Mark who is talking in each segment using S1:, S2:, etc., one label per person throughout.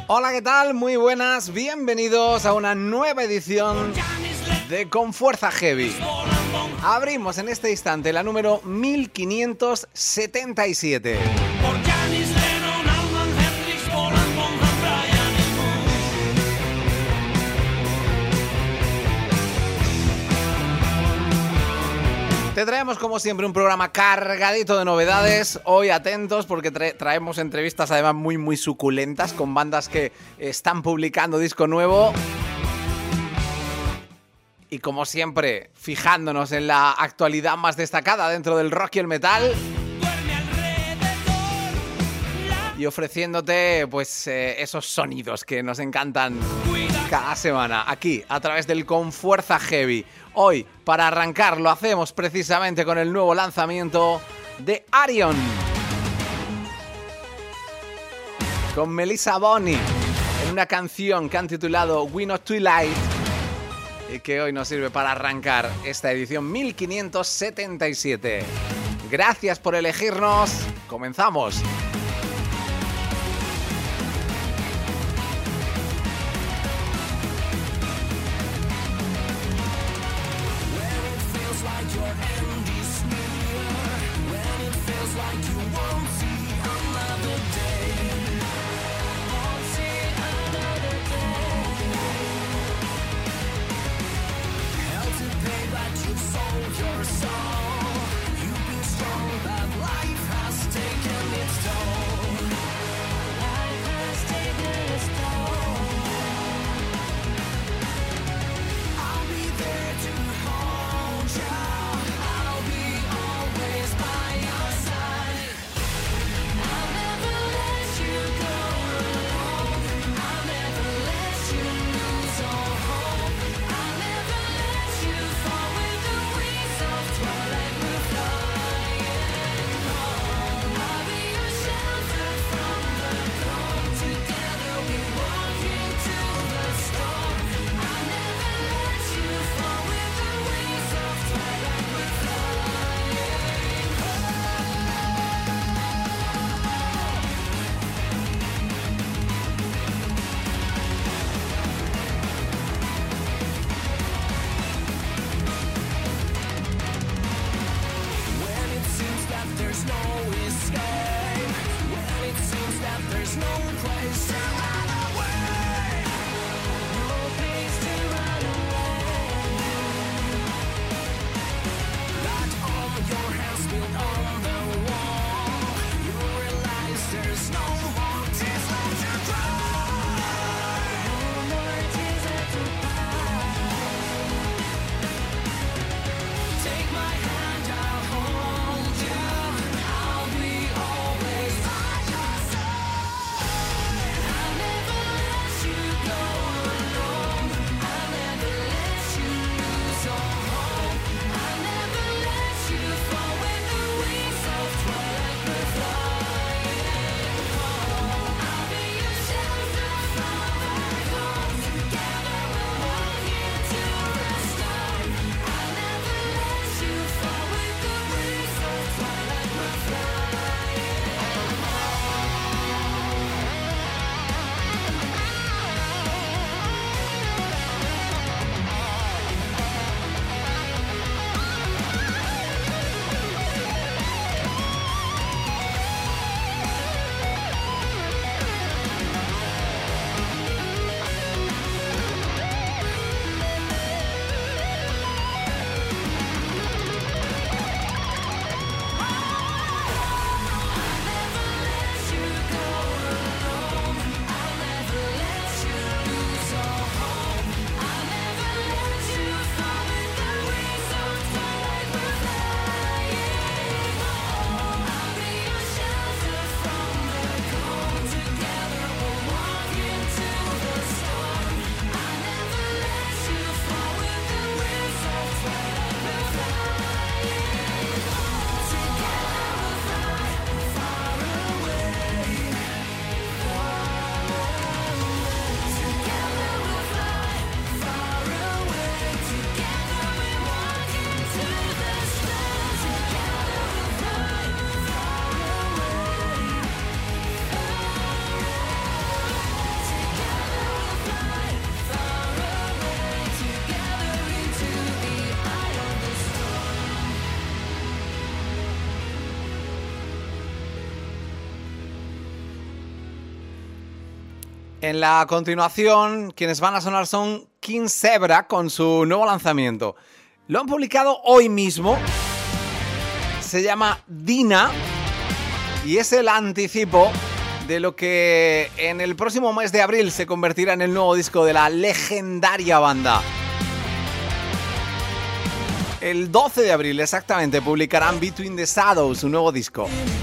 S1: Hola, ¿qué tal? Muy buenas, bienvenidos a una nueva edición de Con Fuerza Heavy. Abrimos en este instante la número 1577. Te traemos como siempre un programa cargadito de novedades. Hoy atentos porque traemos entrevistas además muy suculentas con bandas que están publicando disco nuevo. Y como siempre, fijándonos en la actualidad más destacada dentro del rock y el metal. Y ofreciéndote pues esos sonidos que nos encantan cada semana aquí a través del Con Fuerza Heavy. Hoy, para arrancar, lo hacemos precisamente con el nuevo lanzamiento de Ayreon, con Melissa Boni, en una canción que han titulado We Not Twilight y que hoy nos sirve para arrancar esta edición 1577. Gracias por elegirnos. Comenzamos.
S2: I'll never
S1: En la continuación, quienes van a sonar son King Zebra con su nuevo lanzamiento. Lo han publicado hoy mismo. Se llama Dina y es el anticipo de lo que en el próximo mes de abril se convertirá en el nuevo disco de la legendaria banda. El 12 de abril exactamente publicarán Between the Shadows, su nuevo disco.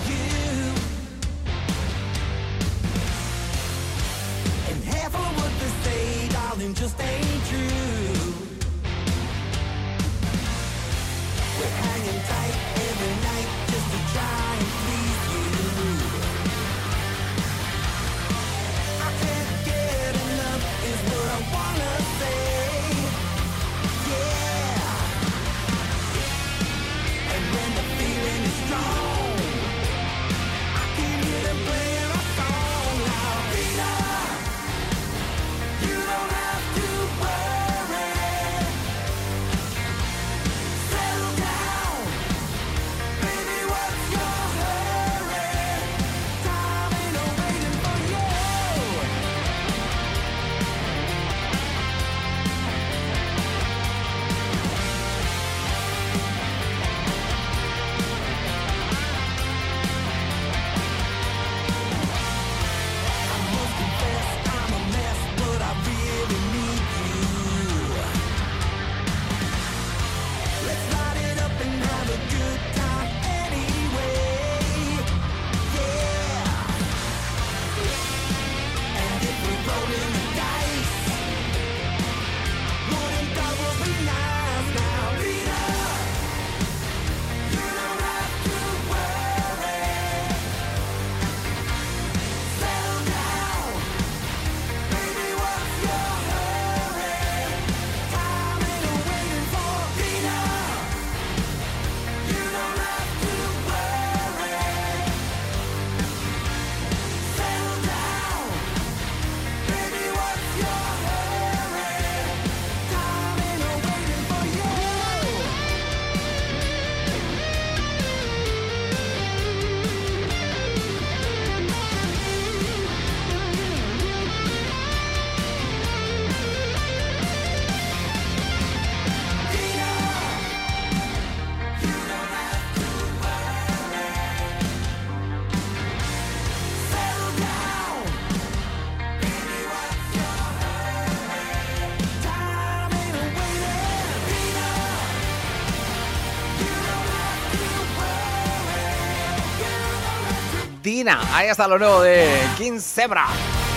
S1: Dina, ahí está lo nuevo de King Zebra.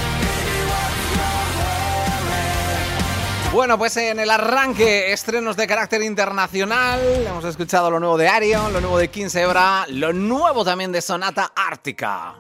S1: Bueno, pues en el arranque, estrenos de carácter internacional. Hemos escuchado lo nuevo de Arion, lo nuevo de King Zebra, lo nuevo también de Sonata Ártica.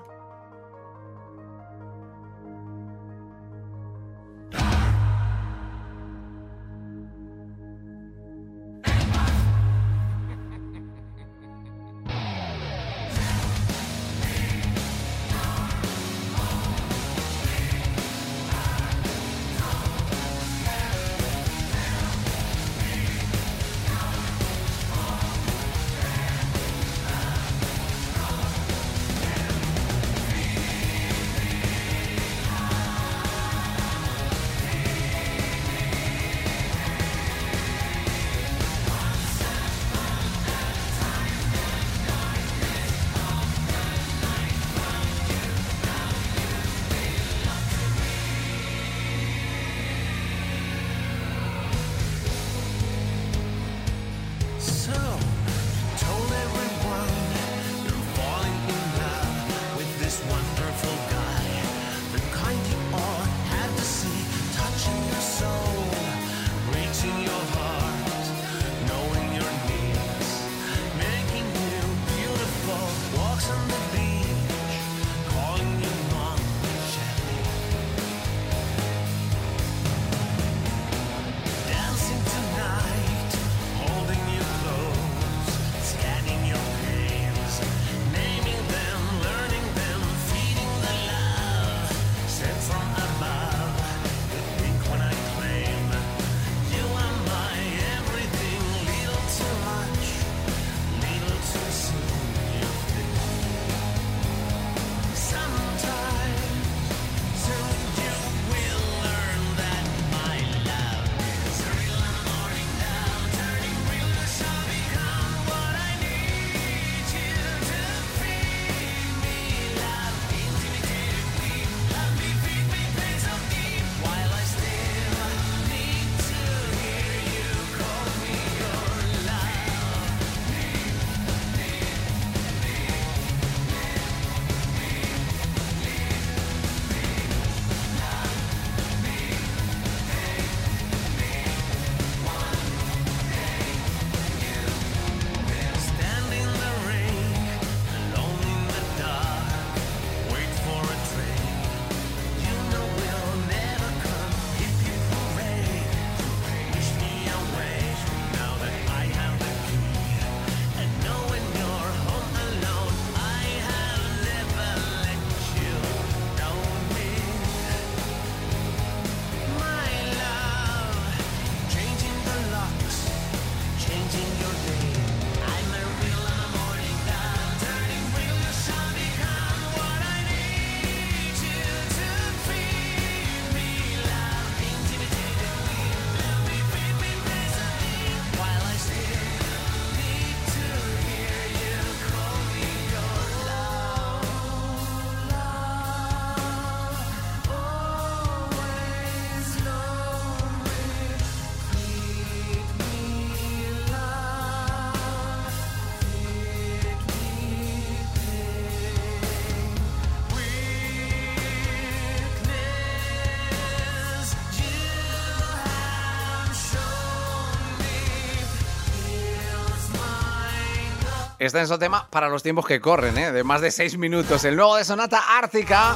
S1: extenso tema para los tiempos que corren, de más de 6 minutos. El nuevo de Sonata Ártica,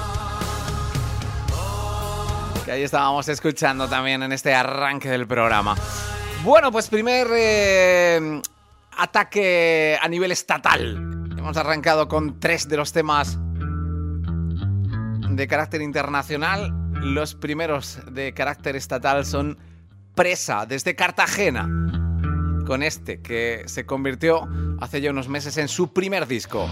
S1: que ahí estábamos escuchando también en este arranque del programa. Bueno, pues primer ataque a nivel estatal. Hemos arrancado con 3 de los temas de carácter internacional. Los primeros de carácter estatal son Presa, desde Cartagena, con este que se convirtió hace ya unos meses en su primer disco.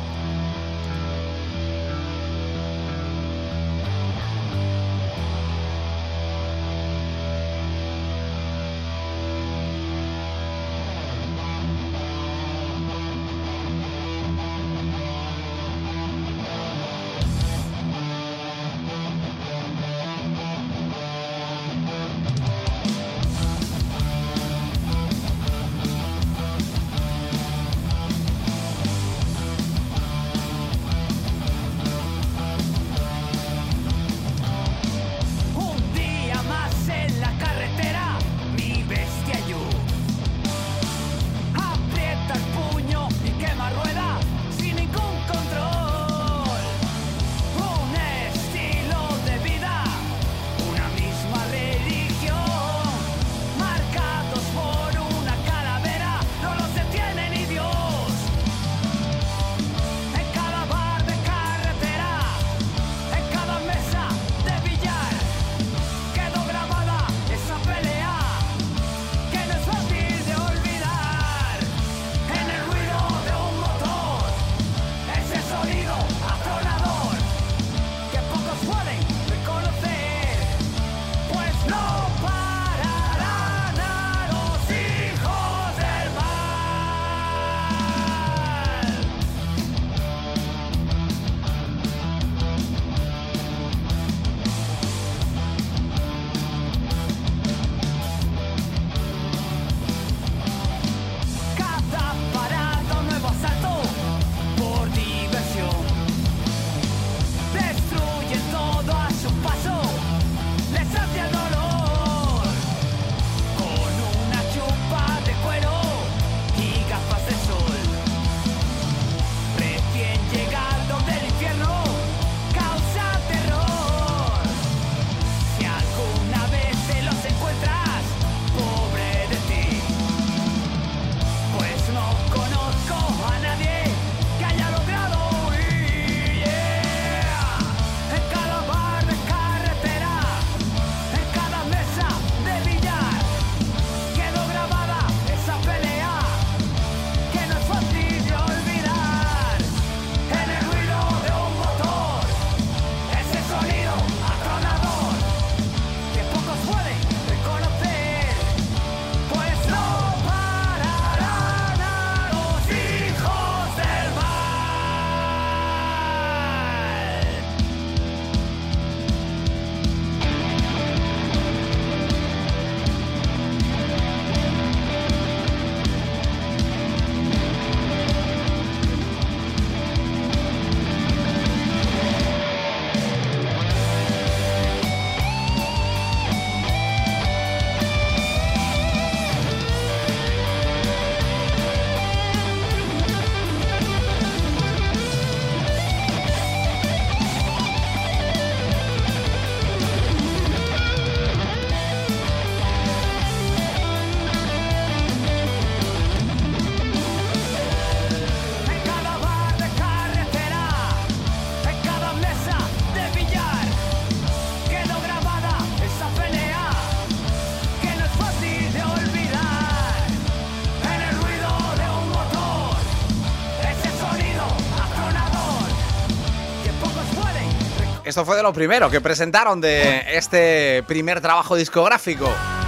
S1: Esto fue de lo primero que presentaron de este primer trabajo discográfico.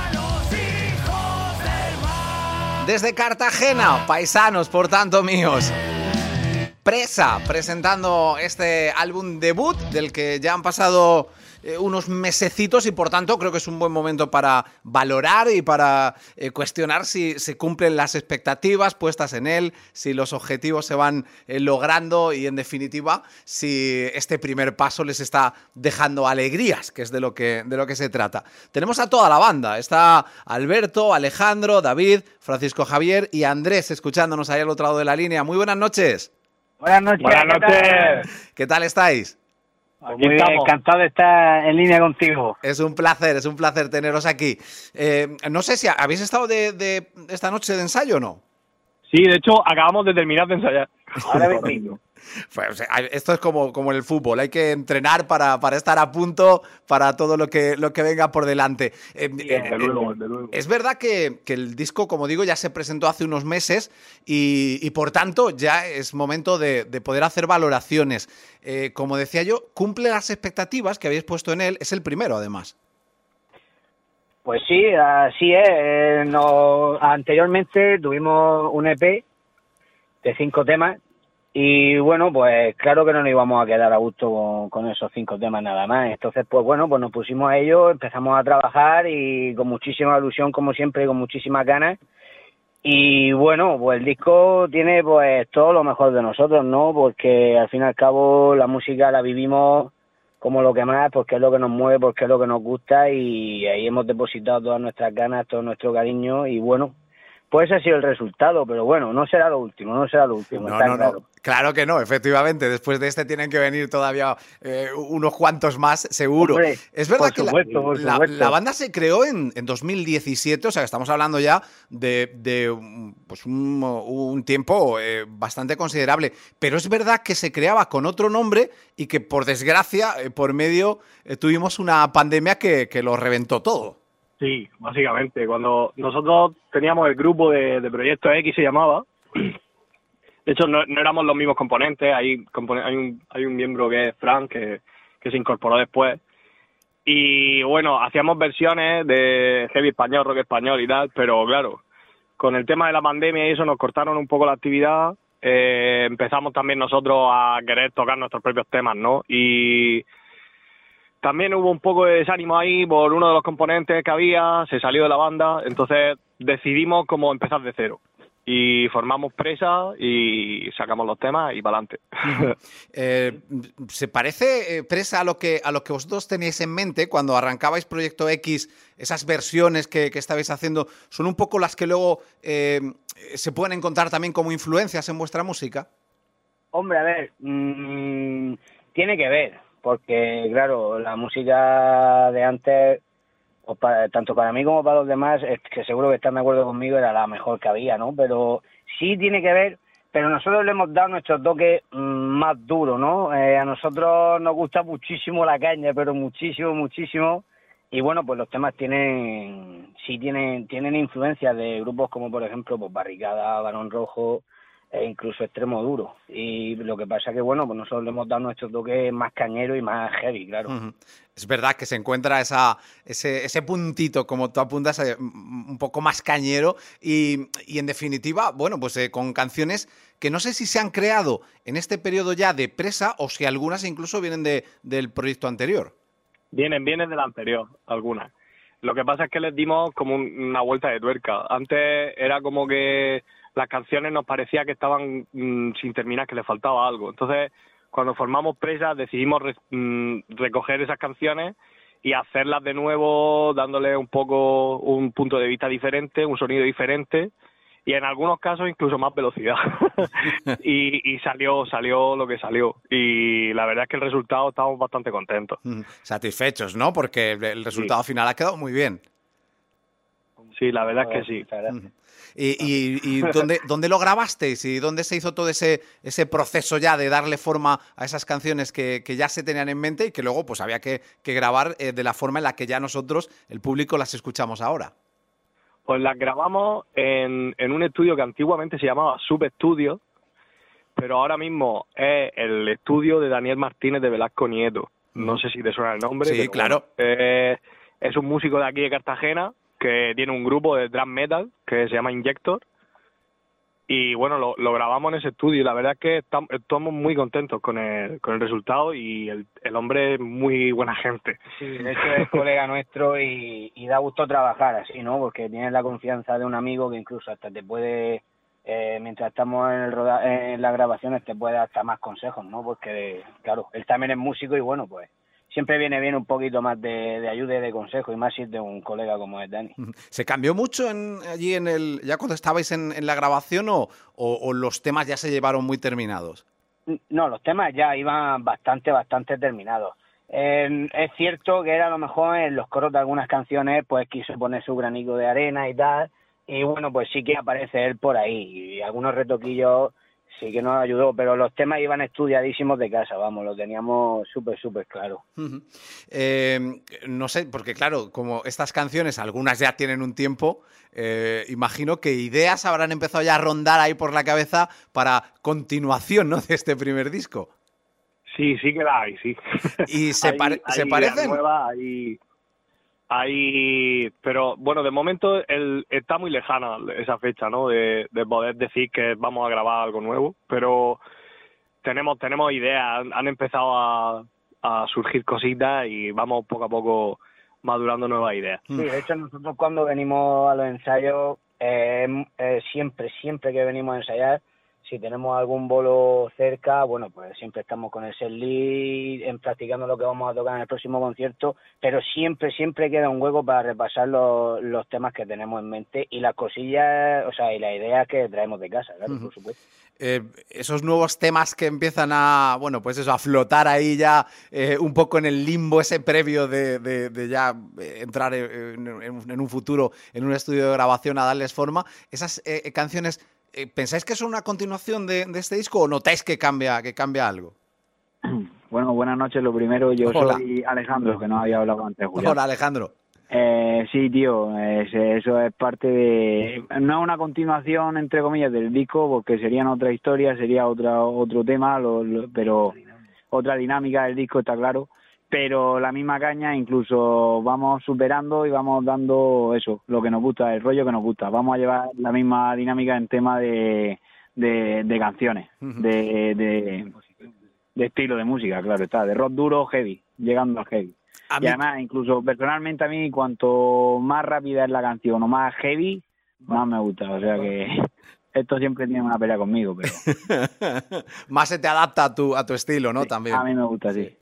S1: Desde Cartagena, paisanos, por tanto míos. Presa, presentando este álbum debut, del que ya han pasado unos mesecitos y por tanto creo que es un buen momento para valorar y para cuestionar si se cumplen las expectativas puestas en él, si los objetivos se van logrando y en definitiva si este primer paso les está dejando alegrías, que es de lo que se trata. Tenemos a toda la banda, está Alberto, Alejandro, David, Francisco Javier y Andrés escuchándonos ahí al otro lado de la línea. Muy buenas noches.
S2: Buenas noches.
S3: Buenas noches.
S1: ¿Qué tal estáis?
S2: Pues muy bien, encantado de estar en línea contigo.
S1: Es un placer teneros aquí. No sé si habéis estado de esta noche de ensayo o no.
S3: Sí, de hecho, acabamos de terminar de ensayar.
S2: Ahora mismo.
S1: Pues, esto es como en el fútbol, hay que entrenar para estar a punto para todo lo que venga por delante.
S3: De luego.
S1: Es verdad que el disco, como digo, ya se presentó hace unos meses y por tanto ya es momento de poder hacer valoraciones. Como decía yo, cumple las expectativas que habéis puesto en él, es el primero además.
S2: Pues sí, así es. Anteriormente tuvimos un EP de 5 temas. Y bueno, pues claro que no nos íbamos a quedar a gusto con esos 5 temas nada más. Entonces, pues bueno, pues nos pusimos a ello, empezamos a trabajar y con muchísima ilusión, como siempre, y con muchísimas ganas. Y bueno, pues el disco tiene pues todo lo mejor de nosotros, ¿no? Porque al fin y al cabo la música la vivimos como lo que más, porque es lo que nos mueve, porque es lo que nos gusta y ahí hemos depositado todas nuestras ganas, todo nuestro cariño y bueno, pues ese ha sido el resultado, pero bueno, no será lo último,
S1: No,
S2: claro.
S1: Claro que no, efectivamente. Después de este tienen que venir todavía unos cuantos más, seguro.
S2: Hombre,
S1: es verdad
S2: por supuesto,
S1: la banda se creó en 2017, o sea que estamos hablando ya de pues un tiempo bastante considerable. Pero es verdad que se creaba con otro nombre y que, por desgracia, por medio tuvimos una pandemia que lo reventó todo.
S3: Sí, básicamente. Cuando nosotros teníamos el grupo de Proyecto X, se llamaba. De hecho, no éramos los mismos componentes. Hay un miembro que es Frank, que se incorporó después. Y bueno, hacíamos versiones de heavy español, rock español y tal, pero claro, con el tema de la pandemia y eso nos cortaron un poco la actividad. Empezamos también nosotros a querer tocar nuestros propios temas, ¿no? Y también hubo un poco de desánimo ahí por uno de los componentes que había, se salió de la banda, entonces decidimos como empezar de cero. Y formamos Presa y sacamos los temas y para adelante.
S1: ¿Se parece, Presa, a lo que vosotros teníais en mente cuando arrancabais Proyecto X? Esas versiones que estabais haciendo, ¿son un poco las que luego se pueden encontrar también como influencias en vuestra música?
S2: Hombre, a ver, tiene que ver, porque claro, la música de antes, tanto para mí como para los demás, es que seguro que están de acuerdo conmigo, era la mejor que había, ¿no? Pero sí tiene que ver, pero nosotros le hemos dado nuestro toque más duro, ¿no? A nosotros nos gusta muchísimo la caña, pero muchísimo. Y bueno, pues los temas tienen influencias de grupos como, por ejemplo, pues Barricada, Barón Rojo, e incluso Extremo Duro. Y lo que pasa que, bueno, pues nosotros le hemos dado nuestro toque más cañero y más heavy, claro.
S1: Es verdad que se encuentra ese puntito, como tú apuntas, un poco más cañero y en definitiva, bueno, pues con canciones que no sé si se han creado en este periodo ya de Presa o si algunas incluso vienen del proyecto anterior.
S3: Vienen del anterior, algunas. Lo que pasa es que les dimos como una vuelta de tuerca. Antes era como que las canciones nos parecía que estaban sin terminar, que les faltaba algo. Entonces, cuando formamos Presa, decidimos recoger esas canciones y hacerlas de nuevo, dándole un poco un punto de vista diferente, un sonido diferente y en algunos casos incluso más velocidad. y salió lo que salió. Y la verdad es que el resultado estamos bastante contentos.
S1: Satisfechos, ¿no? Porque el resultado final ha quedado muy bien.
S3: Sí, la verdad es que sí.
S1: ¿Y dónde lo grabasteis? ¿Y dónde se hizo todo ese proceso ya de darle forma a esas canciones que ya se tenían en mente y que luego pues había que grabar de la forma en la que ya nosotros, el público, las escuchamos ahora?
S3: Pues las grabamos en un estudio que antiguamente se llamaba Substudio, pero ahora mismo es el estudio de Daniel Martínez de Velasco Nieto. No sé si te suena el nombre.
S1: Sí, claro.
S3: Bueno, es un músico de aquí de Cartagena que tiene un grupo de drum metal que se llama Injector Y bueno, lo grabamos en ese estudio y la verdad es que estamos muy contentos con el resultado y el hombre es muy buena gente.
S2: Sí, de hecho es colega nuestro y da gusto trabajar así, ¿no? Porque tienes la confianza de un amigo que incluso hasta te puede, mientras estamos en las grabaciones, te puede dar hasta más consejos, ¿no? Porque, claro, él también es músico y bueno, pues siempre viene bien un poquito más de ayuda y de consejo, y más si es de un colega como es Dani.
S1: ¿Se cambió mucho allí ya cuando estabais en la grabación o los temas ya se llevaron muy terminados?
S2: No, los temas ya iban bastante terminados. Es cierto que era a lo mejor en los coros de algunas canciones pues quiso poner su granito de arena y tal, y bueno, pues sí que aparece él por ahí, y algunos retoquillos sí que nos ayudó, pero los temas iban estudiadísimos de casa, vamos, lo teníamos súper claro.
S1: No sé, porque claro, como estas canciones, algunas ya tienen un tiempo, imagino que ideas habrán empezado ya a rondar ahí por la cabeza para continuación, ¿no?, de este primer disco.
S3: Sí que la hay, sí.
S1: ¿Y se parecen?
S3: Pero bueno, de momento está muy lejana esa fecha, ¿no? De poder decir que vamos a grabar algo nuevo, pero tenemos ideas, han empezado a surgir cositas y vamos poco a poco madurando nuevas ideas.
S2: Sí, de hecho nosotros cuando venimos a los ensayos, siempre que venimos a ensayar, si tenemos algún bolo cerca, bueno, pues siempre estamos con el setlist, practicando lo que vamos a tocar en el próximo concierto, pero siempre queda un hueco para repasar los temas que tenemos en mente y las cosillas, o sea, y las ideas que traemos de casa, claro, por supuesto.
S1: Esos nuevos temas que empiezan a, bueno, pues eso, a flotar ahí ya un poco en el limbo ese previo de ya entrar en un futuro en un estudio de grabación a darles forma, esas canciones, ¿pensáis que son una continuación de este disco o notáis que cambia algo?
S4: Bueno, buenas noches. Lo primero, yo
S1: Hola.
S4: soy Alejandro, que no había hablado antes, Julián.
S1: Hola, Alejandro.
S4: Sí, tío, eso es parte de... No es una continuación, entre comillas, del disco, porque serían otra historia, sería otro tema, pero otra dinámica del disco, está claro. Pero la misma caña, incluso vamos superando y vamos dando eso, lo que nos gusta, el rollo que nos gusta. Vamos a llevar la misma dinámica en tema de canciones, de estilo de música, claro está, de rock duro, heavy, llegando al heavy. Y además, incluso personalmente a mí, cuanto más rápida es la canción o más heavy, más me gusta. O sea que esto siempre tiene una pelea conmigo, pero...
S1: Más se te adapta a tu estilo, ¿no?
S4: Sí,
S1: también.
S4: A mí me gusta, sí.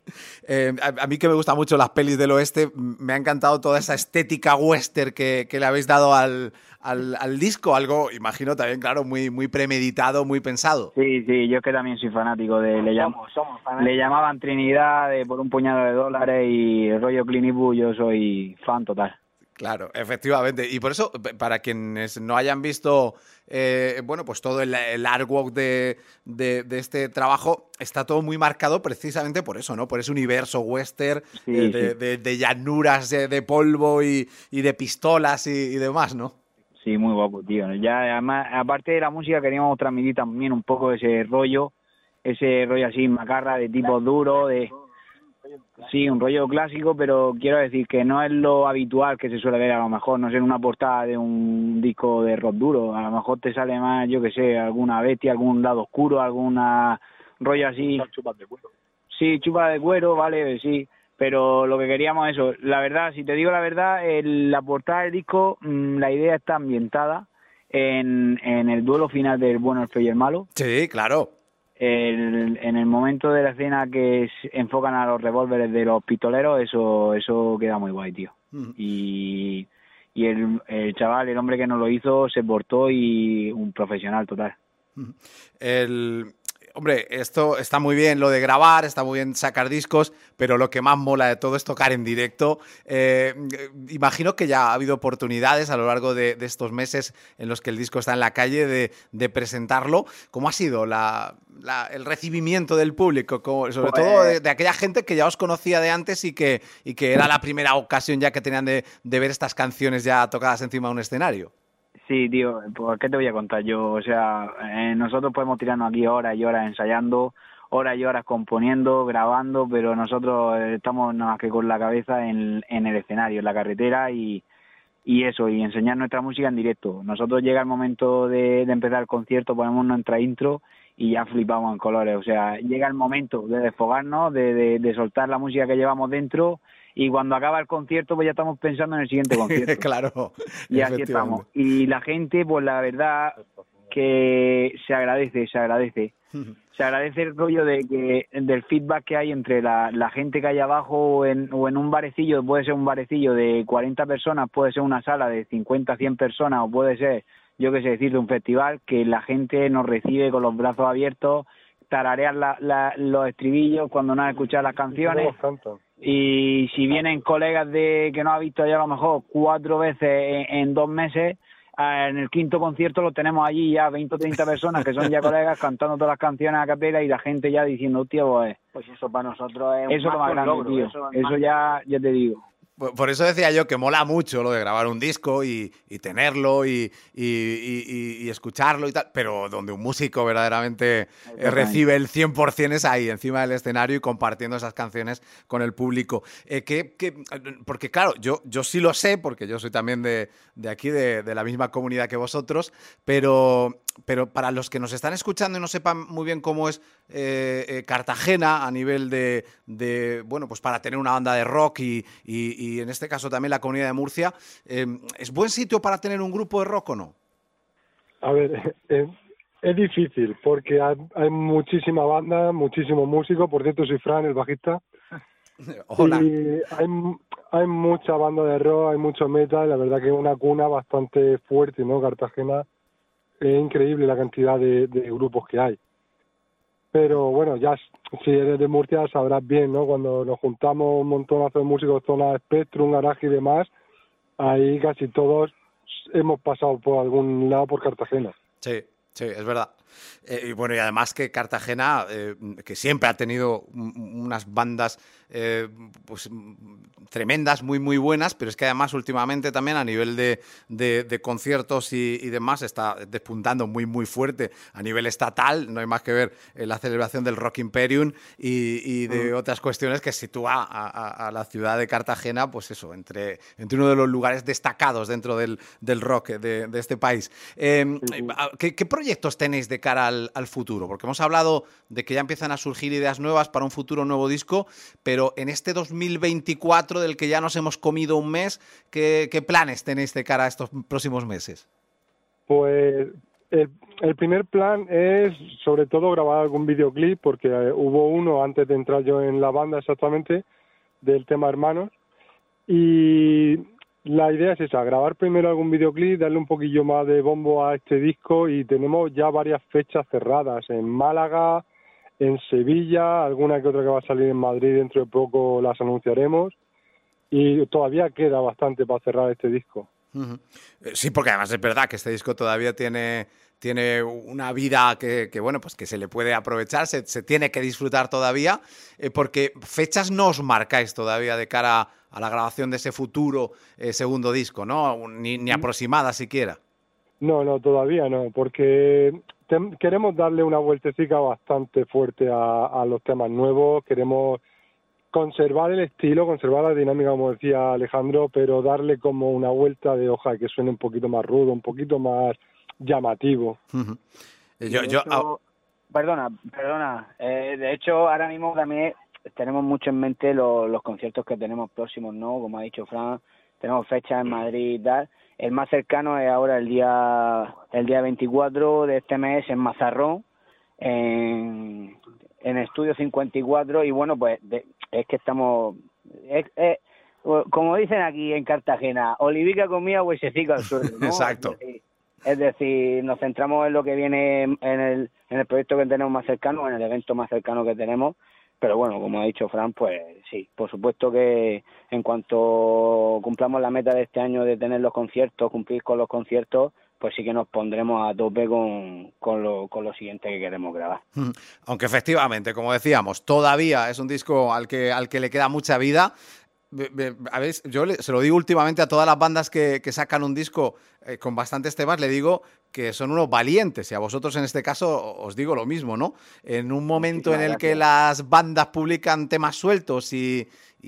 S1: A mí que me gustan mucho las pelis del oeste, me ha encantado toda esa estética western que le habéis dado al disco, algo, imagino también, claro, muy premeditado, muy pensado.
S4: Sí, yo es que también soy fanático de...
S2: Somos fanáticos.
S4: Le llamaban Trinidad por un puñado de dólares y el rollo Clint Eastwood, yo soy fan total.
S1: Claro, efectivamente. Y por eso, para quienes no hayan visto, bueno, pues todo el artwork de este trabajo, está todo muy marcado precisamente por eso, ¿no? Por ese universo western,
S4: Sí,
S1: de llanuras de polvo y de pistolas y demás, ¿no?
S4: Sí, muy guapo, tío. Ya, además, aparte de la música, queríamos transmitir también un poco ese rollo así, macarra, de tipo duro, Sí, un rollo clásico, pero quiero decir que no es lo habitual que se suele ver a lo mejor, no sé, en una portada de un disco de rock duro. A lo mejor te sale más, yo que sé, alguna bestia, algún lado oscuro, alguna rollo así.
S3: Chupas de cuero.
S4: Sí, chupa de cuero, vale, sí. Pero lo que queríamos es eso. La verdad, si te digo la verdad, la portada del disco, la idea está ambientada en el duelo final del bueno, el feo y el malo.
S1: Sí, claro.
S4: En el momento de la escena que enfocan a los revólveres de los pistoleros, eso queda muy guay, tío. Y el chaval, el hombre que nos lo hizo, se portó y un profesional total.
S1: Hombre, esto está muy bien lo de grabar, está muy bien sacar discos, pero lo que más mola de todo es tocar en directo. Imagino que ya ha habido oportunidades a lo largo de estos meses en los que el disco está en la calle de presentarlo. ¿Cómo ha sido el recibimiento del público? Sobre todo de aquella gente que ya os conocía de antes y que era la primera ocasión ya que tenían de ver estas canciones ya tocadas encima de un escenario.
S4: Sí, tío, pues ¿qué te voy a contar yo? O sea, nosotros podemos tirarnos aquí horas y horas ensayando, horas y horas componiendo, grabando, pero nosotros estamos nada más que con la cabeza en el escenario, en la carretera y y eso, y enseñar nuestra música en directo. Nosotros llega el momento de empezar el concierto, ponemos nuestra intro y ya flipamos en colores. O sea, llega el momento de desfogarnos, de soltar la música que llevamos dentro, y cuando acaba el concierto pues ya estamos pensando en el siguiente concierto.
S1: Claro,
S4: y así estamos. Y la gente, pues la verdad que se agradece. Se agradece el rollo del feedback que hay entre la gente que hay abajo o en un barecillo. Puede ser un barecillo de 40 personas, puede ser una sala de 50, 100 personas, o puede ser, yo qué sé decir, de un festival, que la gente nos recibe con los brazos abiertos, tararean los estribillos cuando no han escuchado las canciones. Y si vienen colegas que no ha visto ya a lo mejor 4 veces en 2 meses, en el quinto concierto lo tenemos allí ya 20 o 30 personas que son ya colegas cantando todas las canciones a capela, y la gente ya diciendo, hostia, pues eso para nosotros es lo más grande, tío. Eso ya te digo.
S1: Por eso decía yo que mola mucho lo de grabar un disco y tenerlo y escucharlo y tal, pero donde un músico verdaderamente recibe el 100% es ahí, encima del escenario y compartiendo esas canciones con el público. Porque claro, yo sí lo sé, porque yo soy también de aquí, de la misma comunidad que vosotros, pero para los que nos están escuchando y no sepan muy bien cómo es Cartagena a nivel de bueno, pues para tener una banda de rock y en este caso también la comunidad de Murcia, ¿es buen sitio para tener un grupo de rock o no?
S5: A ver, es difícil porque hay muchísima banda, muchísimos músicos. Por cierto, soy Fran, el bajista.
S1: Hola.
S5: Y hay mucha banda de rock, hay mucho metal. La verdad que es una cuna bastante fuerte, ¿no? Cartagena, es increíble la cantidad de grupos que hay. Pero bueno, ya si eres de Murcia sabrás bien, ¿no? Cuando nos juntamos un montonazo de músicos, zona Spectrum, Garaje y demás, ahí casi todos hemos pasado por algún lado por Cartagena.
S1: Sí, es verdad. Y bueno, y además que Cartagena, que siempre ha tenido unas bandas pues tremendas, muy muy buenas, pero es que además últimamente también a nivel de conciertos y demás está despuntando muy muy fuerte a nivel estatal. No hay más que ver la celebración del Rock Imperium y de otras cuestiones que sitúa a la ciudad de Cartagena, pues eso, entre uno de los lugares destacados dentro del rock de este país. ¿Qué proyectos tenéis de cara al futuro? Porque hemos hablado de que ya empiezan a surgir ideas nuevas para un futuro nuevo disco, pero en este 2024 del que ya nos hemos comido un mes, ¿qué planes tenéis de cara a estos próximos meses?
S5: Pues el primer plan es sobre todo grabar algún videoclip, porque hubo uno antes de entrar yo en la banda exactamente, del tema Hermanos, y la idea es esa, grabar primero algún videoclip, darle un poquillo más de bombo a este disco, y tenemos ya varias fechas cerradas en Málaga, en Sevilla, alguna que otra que va a salir en Madrid dentro de poco las anunciaremos, y todavía queda bastante para cerrar este disco.
S1: Uh-huh. Sí, porque además es verdad que este disco todavía tiene una vida que bueno, pues que se le puede aprovechar, se tiene que disfrutar todavía, porque fechas no os marcáis todavía de cara a la grabación de ese futuro segundo disco, ¿no? Ni aproximada siquiera.
S5: No, todavía no, porque queremos darle una vueltecita bastante fuerte a los temas nuevos, queremos conservar el estilo, conservar la dinámica, como decía Alejandro, pero darle como una vuelta de hoja que suene un poquito más rudo, un poquito más llamativo.
S1: Uh-huh.
S2: Perdona. De hecho, ahora mismo también tenemos mucho en mente los conciertos que tenemos próximos, ¿no? Como ha dicho Fran, tenemos fechas en Madrid y tal. El más cercano es ahora el día 24 de este mes en Mazarrón, en Estudio 54, y bueno, pues es que estamos... como dicen aquí en Cartagena, olivica comida, huesecica al suelo, ¿no?
S1: Exacto.
S2: Es decir, nos centramos en lo que viene en el proyecto que tenemos más cercano, en el evento más cercano que tenemos. Pero bueno, como ha dicho Fran, pues sí, por supuesto que en cuanto cumplamos la meta de este año de tener los conciertos, cumplir con los conciertos, pues sí que nos pondremos a tope con lo siguiente que queremos grabar.
S1: Aunque efectivamente, como decíamos, todavía es un disco al que le queda mucha vida. A ver, se lo digo últimamente a todas las bandas que sacan un disco con bastantes temas, le digo que son unos valientes, y a vosotros en este caso os digo lo mismo, ¿no? En un momento en el que las bandas publican temas sueltos y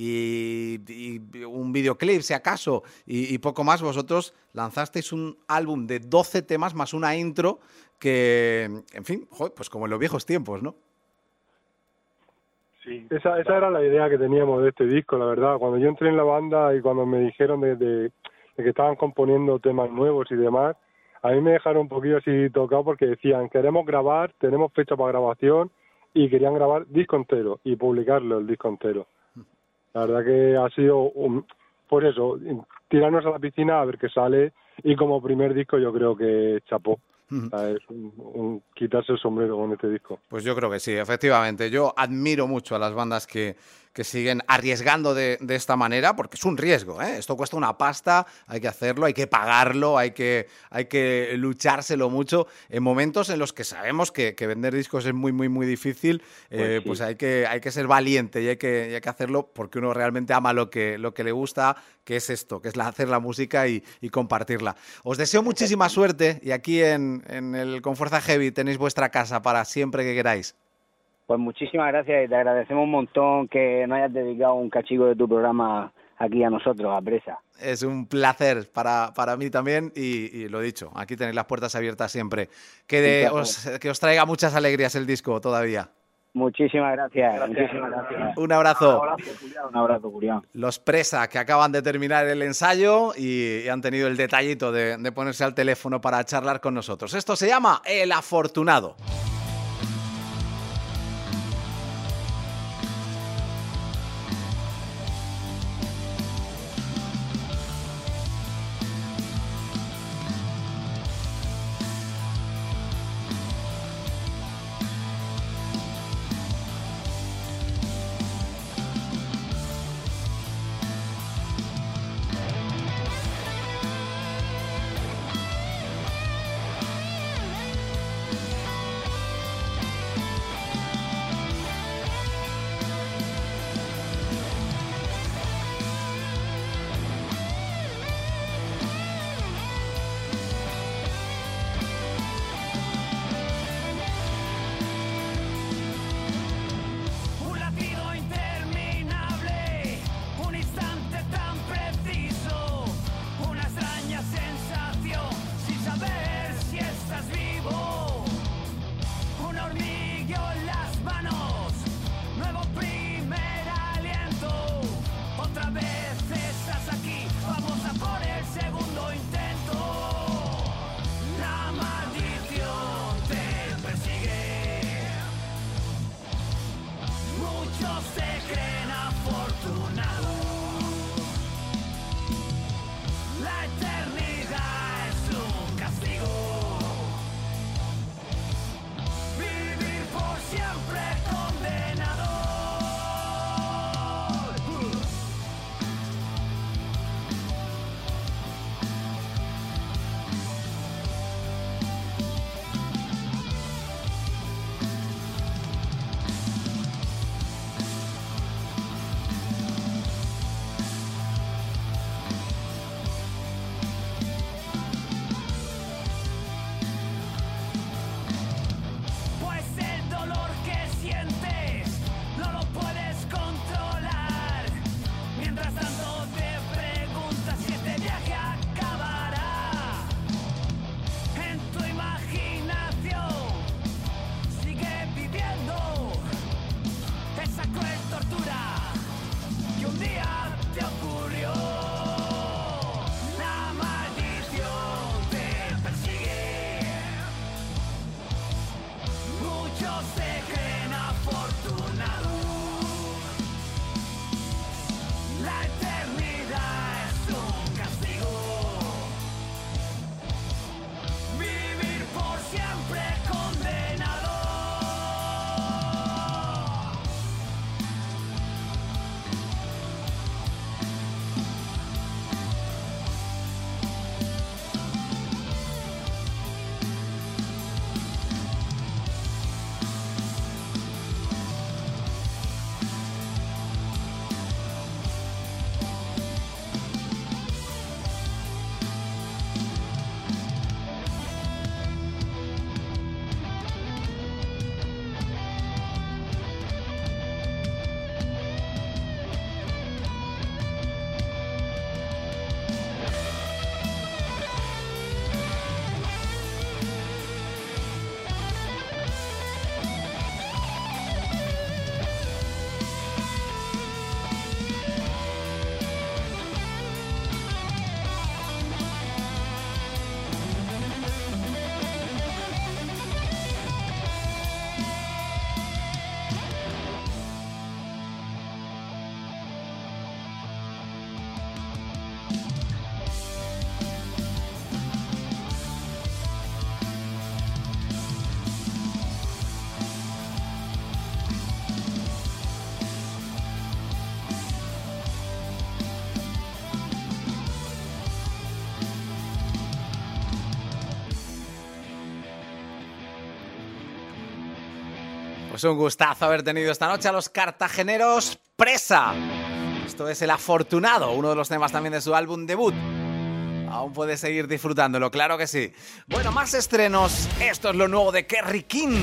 S1: un videoclip, si acaso, y poco más, vosotros lanzasteis un álbum de 12 temas más una intro que, en fin, joder, pues como en los viejos tiempos, ¿no?
S5: Sí. Esa era la idea que teníamos de este disco, la verdad. Cuando yo entré en la banda y cuando me dijeron de que estaban componiendo temas nuevos y demás, a mí me dejaron un poquillo así tocado porque decían, queremos grabar, tenemos fecha para grabación, y querían grabar disco entero y publicarlo el disco entero. La verdad que ha sido, por eso, tirarnos a la piscina a ver qué sale, y como primer disco yo creo que chapó. O sea, es un quitarse el sombrero con este disco.
S1: Pues yo creo que sí, efectivamente. Yo admiro mucho a las bandas que siguen arriesgando de esta manera, porque es un riesgo, ¿eh? Esto cuesta una pasta, hay que hacerlo, hay que pagarlo, hay que luchárselo mucho. En momentos en los que sabemos que vender discos es muy, muy, muy difícil, pues hay que ser valiente y hay que hacerlo porque uno realmente ama lo que le gusta, que es esto, que es hacer la música y compartirla. Os deseo muchísima suerte, y aquí en el Con Fuerza Heavy tenéis vuestra casa para siempre que queráis.
S2: Pues muchísimas gracias, y te agradecemos un montón que nos hayas dedicado un cachico de tu programa aquí a nosotros, a Presa.
S1: Es un placer para mí también, y lo dicho, aquí tenéis las puertas abiertas siempre. Que os traiga muchas alegrías el disco todavía.
S2: Muchísimas gracias. Muchísimas gracias.
S1: Un abrazo.
S2: Un abrazo, Julián.
S1: Los Presa, que acaban de terminar el ensayo y han tenido el detallito de ponerse al teléfono para charlar con nosotros. Esto se llama El Afortunado. Pues un gustazo haber tenido esta noche a los cartageneros Presa. Esto es El Afortunado, uno de los temas también de su álbum debut. Aún puedes seguir disfrutándolo, claro que sí. Bueno, más estrenos. Esto es lo nuevo de Kerry King.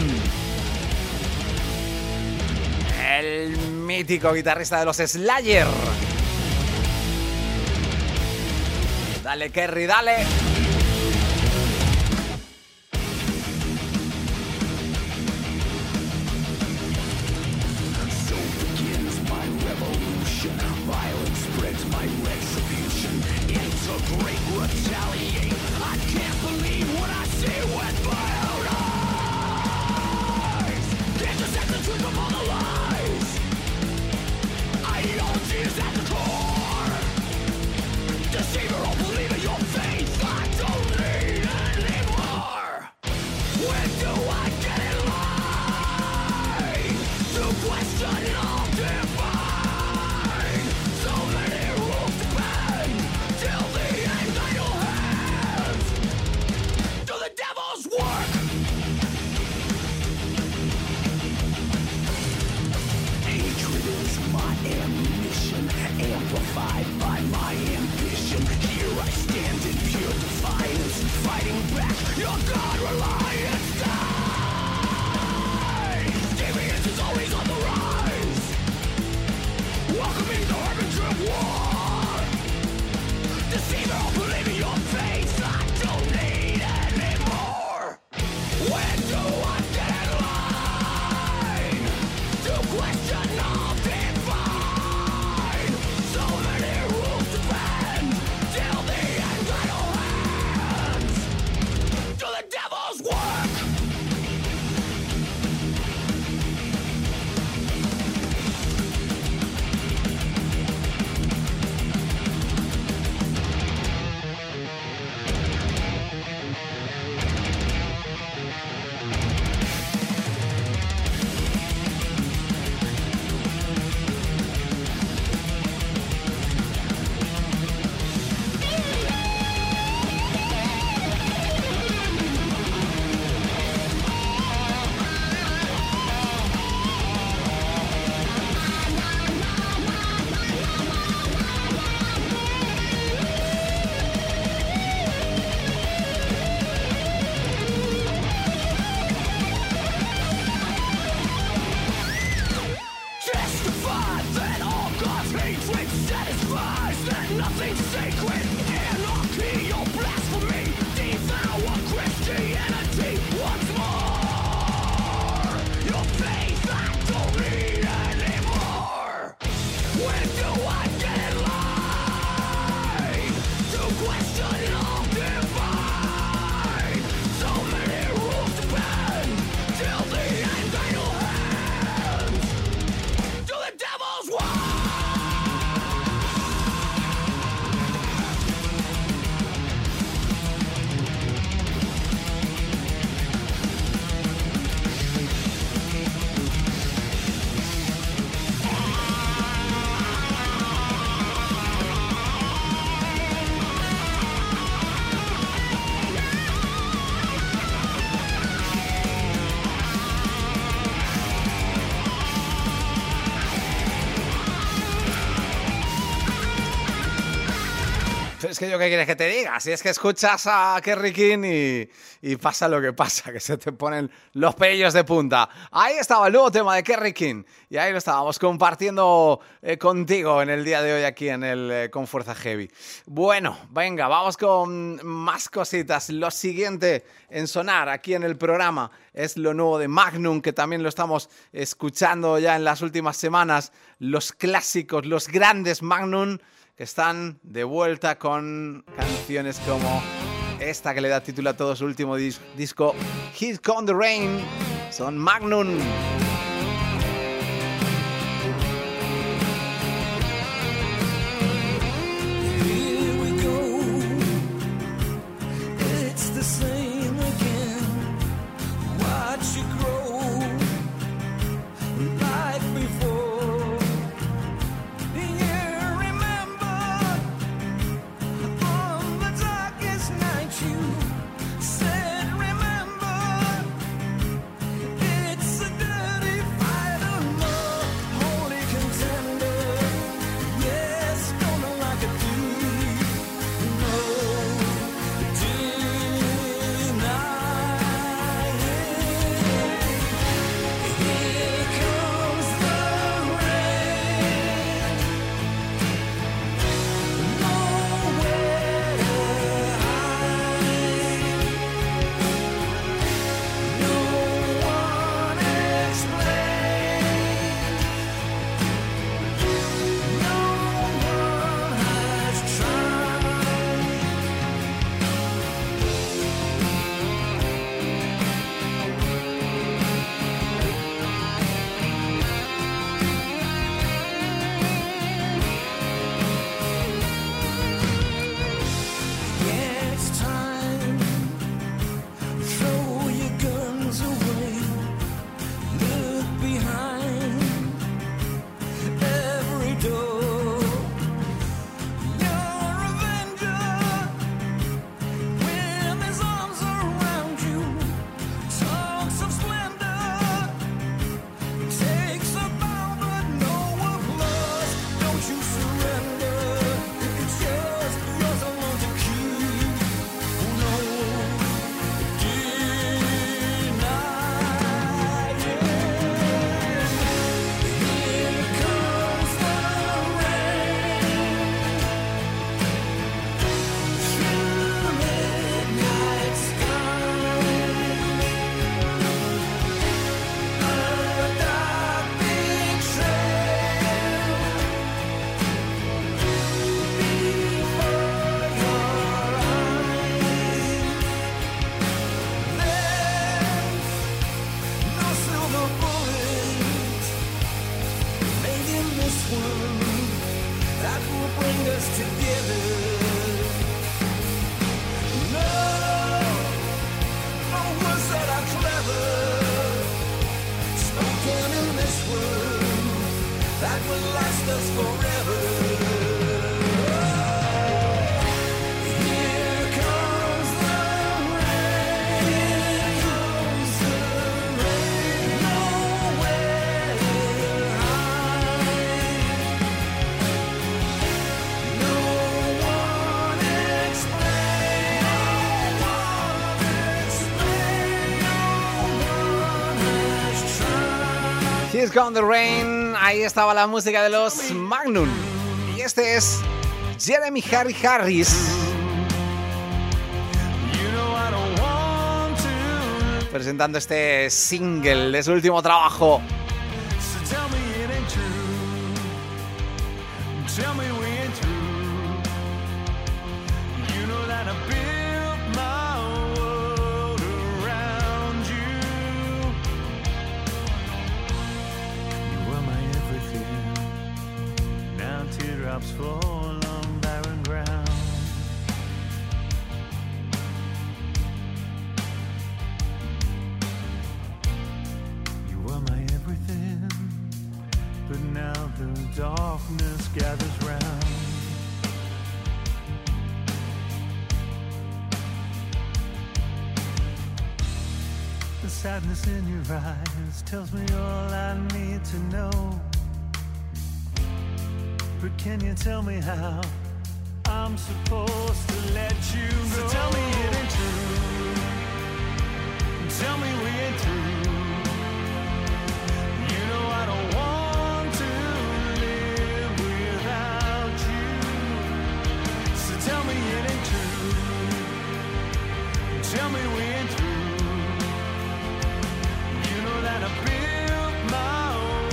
S1: El mítico guitarrista de los Slayer. Dale, Kerry, dale. Es que yo qué quieres que te diga, si es que escuchas a Kerry King y pasa lo que pasa, que se te ponen los pellos de punta. Ahí estaba el nuevo tema de Kerry King y ahí lo estábamos compartiendo contigo en el día de hoy aquí en el Con Fuerza Heavy. Bueno, venga, vamos con más cositas. Lo siguiente en sonar aquí en el programa es lo nuevo de Magnum, que también lo estamos escuchando ya en las últimas semanas. Los clásicos, los grandes Magnum, que están de vuelta con canciones como esta que le da título a todo su último disco, Here Come the Rain. Son Magnum.
S6: Said, remember, it's a
S1: Here's Gone the Rain. Ahí estaba la música de los Magnum. Y este es Jeremy Harry Harris, presentando este single de su último trabajo.
S6: Fall on barren ground. You were my everything, but now the darkness gathers round. The sadness in your eyes tells me all I need to know. But can you tell me how I'm supposed to let you go? So tell me it ain't true. Tell me we ain't through. You know I don't want to live without you. So tell me it ain't true. Tell me we ain't through. You know that I built my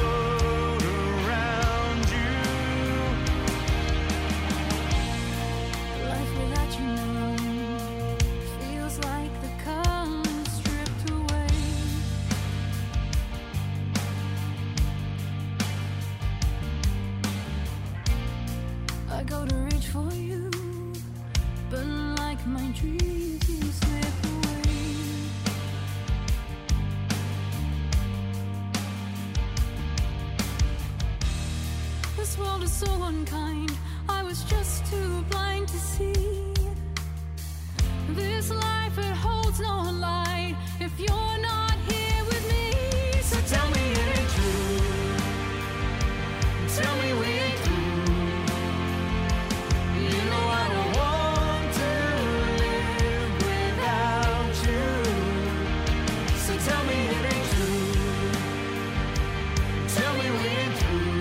S7: so unkind, I was just too blind to see. This life, it holds no light if you're not here with me. So tell me it ain't true. Tell me we ain't through. You know I don't want to live without you. So tell me it ain't true. Tell me we ain't through.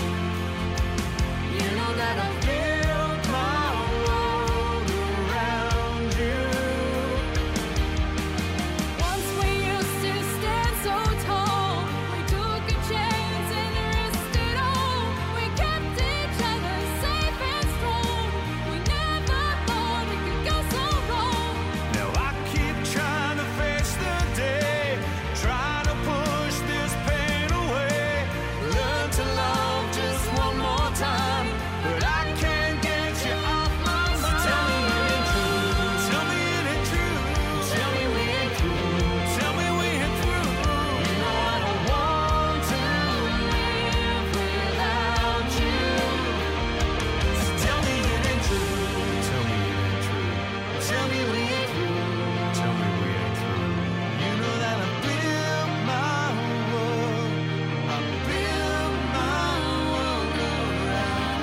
S7: That I built my world around you. Once we used to stand so tall, we took a chance and risked it all. We kept each other safe and strong. We never thought it could go so wrong.
S6: Now I keep trying to face the day, trying to push this pain away. Learn to love just one more time. But I can't get you off my mind. Tell me it ain't true. Tell me it ain't true. Tell me we ain't through. Tell me we ain't through. You know I don't want to live without you. So tell me it ain't true. Tell me it ain't true. Tell me we ain't through. Tell me we ain't through. You know that I built my world. I built my world around.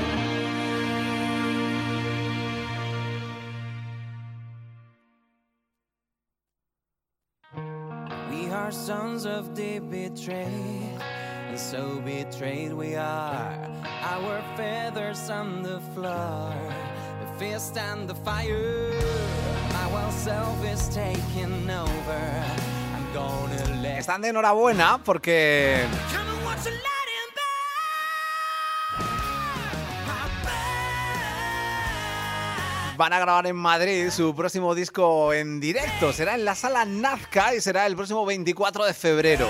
S8: We are sons of the betrayed, and so betrayed we are. Our feathers on the floor, the fist and the fire. My wild self is taking over. I'm gonna let.
S1: Están de enhorabuena porque
S8: Come and watch the light burn.
S1: van a grabar en Madrid su próximo disco en directo. Será en la Sala Nazca y será el próximo 24 de febrero.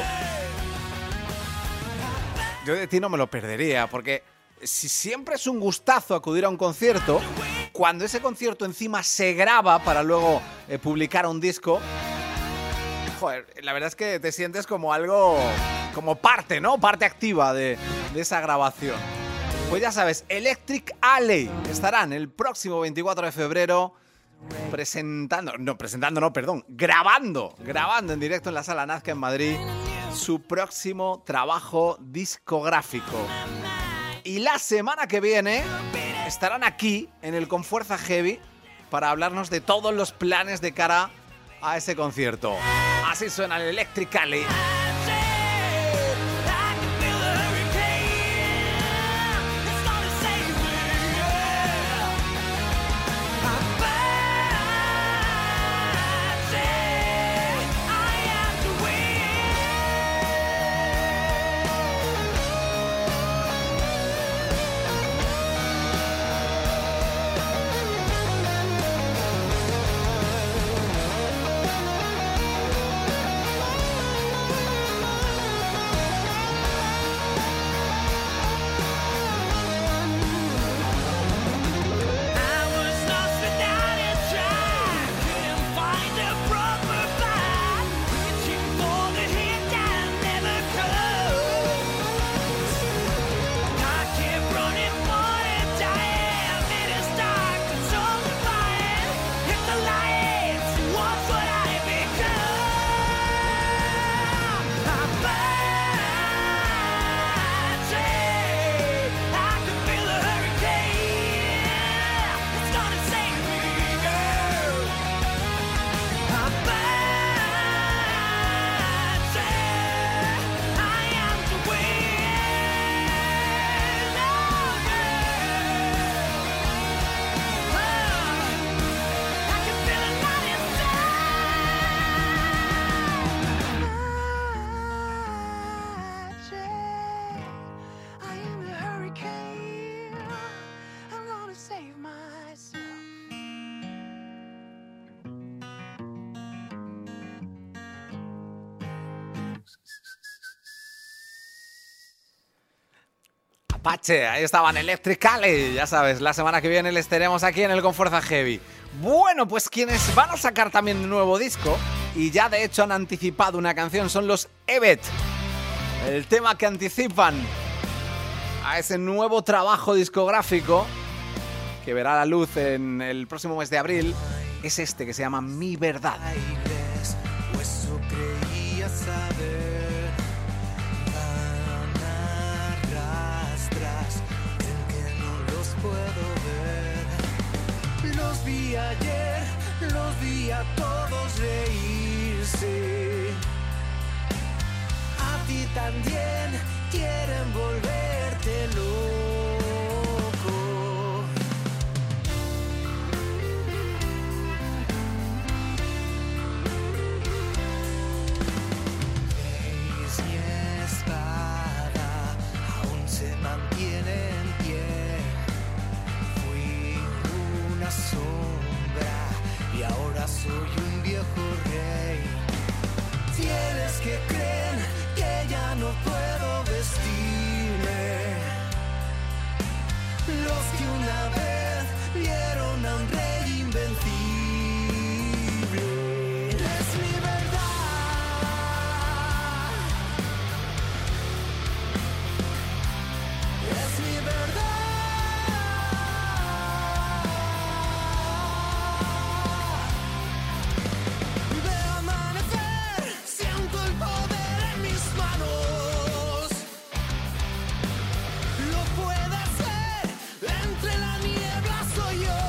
S1: Yo de ti no me lo perdería, porque si siempre es un gustazo acudir a un concierto, cuando ese concierto encima se graba para luego publicar un disco, joder, la verdad es que te sientes como algo, como parte, ¿no? Parte activa de esa grabación. Pues ya sabes, Electric Alley estarán el próximo 24 de febrero grabando en directo en la Sala Nazca en Madrid su próximo trabajo discográfico. Y la semana que viene estarán aquí en el Confuerza Heavy para hablarnos de todos los planes de cara a ese concierto. Así suena el Electric Alley. Apache, ahí estaban, Electric Alley. Ya sabes, la semana que viene les tenemos aquí en el Confuerza Heavy. Bueno, pues quienes van a sacar también un nuevo disco, y ya de hecho han anticipado una canción, son los Evet. El tema que anticipan a ese nuevo trabajo discográfico que verá la luz en el próximo mes de abril es este que se llama Mi Verdad.
S6: Eso creía saber, van arrastras, creen que no los puedo ver. Los vi ayer, los vi a todos reírse. A ti también quieren volverte loco. Mantiene en pie. Fui una sombra y ahora soy un viejo rey. Fieles que creen que ya no puedo vestirme. Los que una vez vieron a un rey invencible. Es mi verdad. Es mi verdad. Veo amanecer, siento el poder en mis manos. Lo puedo hacer, entre la niebla soy yo.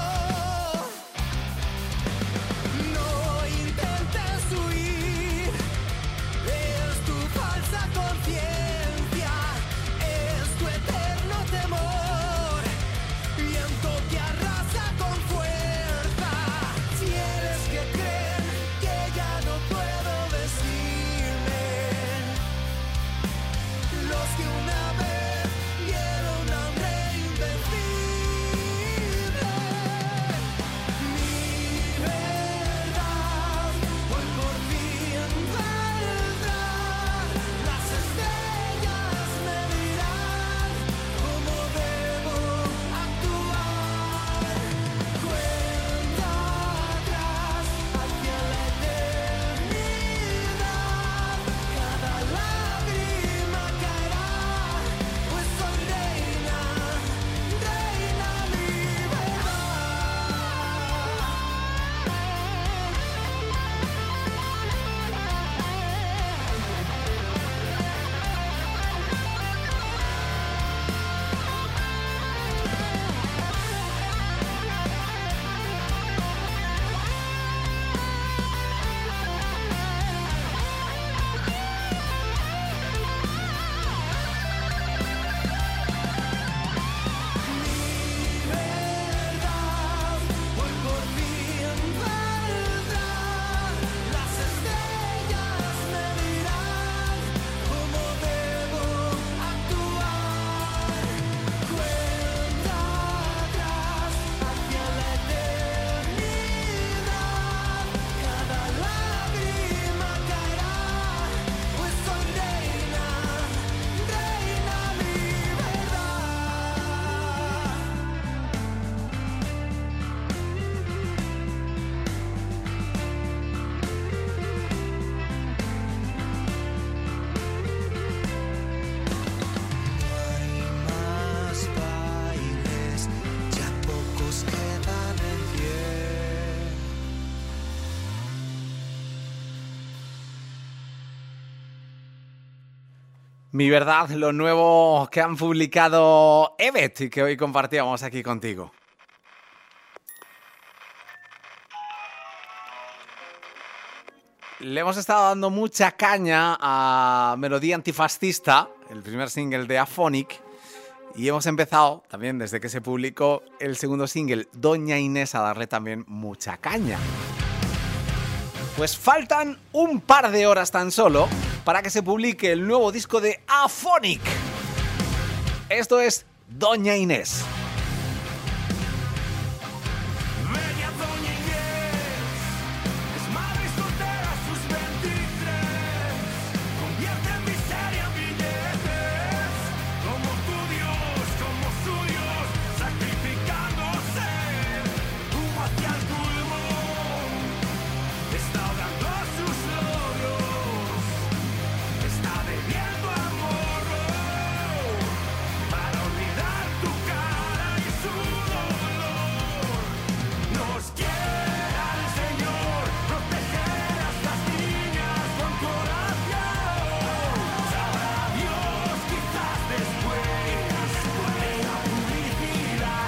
S6: No intentes huir, es tu falsa conciencia. Es tu eterno temor, viento que arrasa con fuerza. Fieles que creen que ya no puedo vestirme. Los que una vez vieron a un rey invencible. Mi verdad, hoy por fin valdrá. Las estrellas me dirán cómo debo actuar. Cuenta atrás hacia la eternidad. Cada lágrima caerá
S1: Mi verdad, lo nuevo que han publicado Evet y que hoy compartíamos aquí contigo. Le hemos estado dando mucha caña a Melodía Antifascista, el primer single de Aphonic, y hemos empezado también desde que se publicó el segundo single, Doña Inés, a darle también mucha caña. Pues faltan un par de horas tan solo para que se publique el nuevo disco de Aphonic. Esto es Doña Inés.
S6: Bella doña Inés, es madre soltera a sus 23, convierte miseria en billetes, como tu Dios, como su Dios, sacrificándose, rumbo hacia el pulmón, está ahogando sus logros, está bebiendo amor, para olvidar tu cara y su dolor. Nos quiera el Señor proteger a estas niñas con corazón. Sabrá Dios quizás después de la publicidad,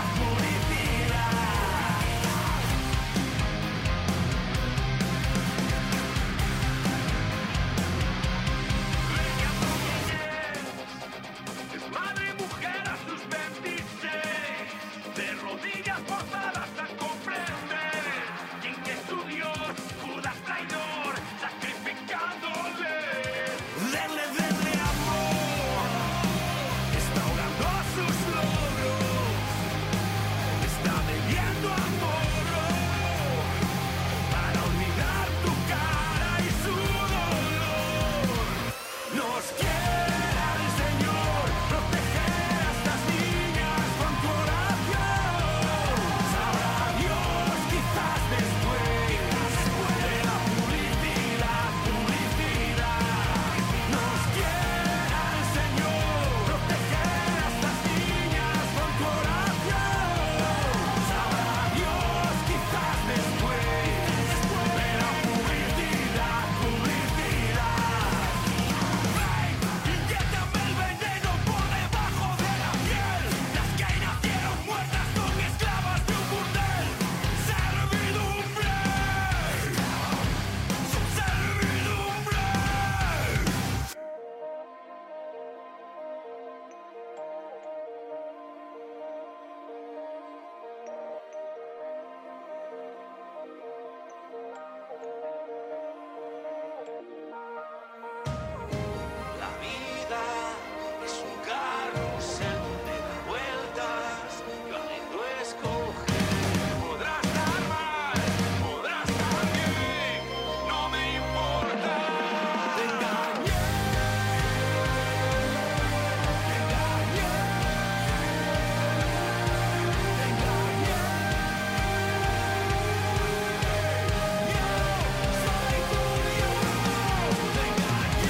S6: Es madre y mujer a sus 26, de rodillas forzadas a comprender quién es su Dios, Judas traidor, sacrificándole. Denle amor, está ahogando sus logros, está bebiendo amor, para olvidar tu cara y su dolor. Nos quiera el Señor proteger a estas niñas con corazón. Sabrá Dios quizás después de la publicidad. Nos quiera el Señor proteger a estas niñas con corazón. Sabrá Dios quizás después de la publicidad. Inyéctame el veneno por debajo de la piel. Las que nacieron muertas son esclavas de un burdel. Servidumbre. Son servidumbre. La vida es un carrusel de vueltas, yo aprendo a escoger. Podrás estar mal, podrás estar bien, no me importa. Te engañé, soy tu Dios, te engañé.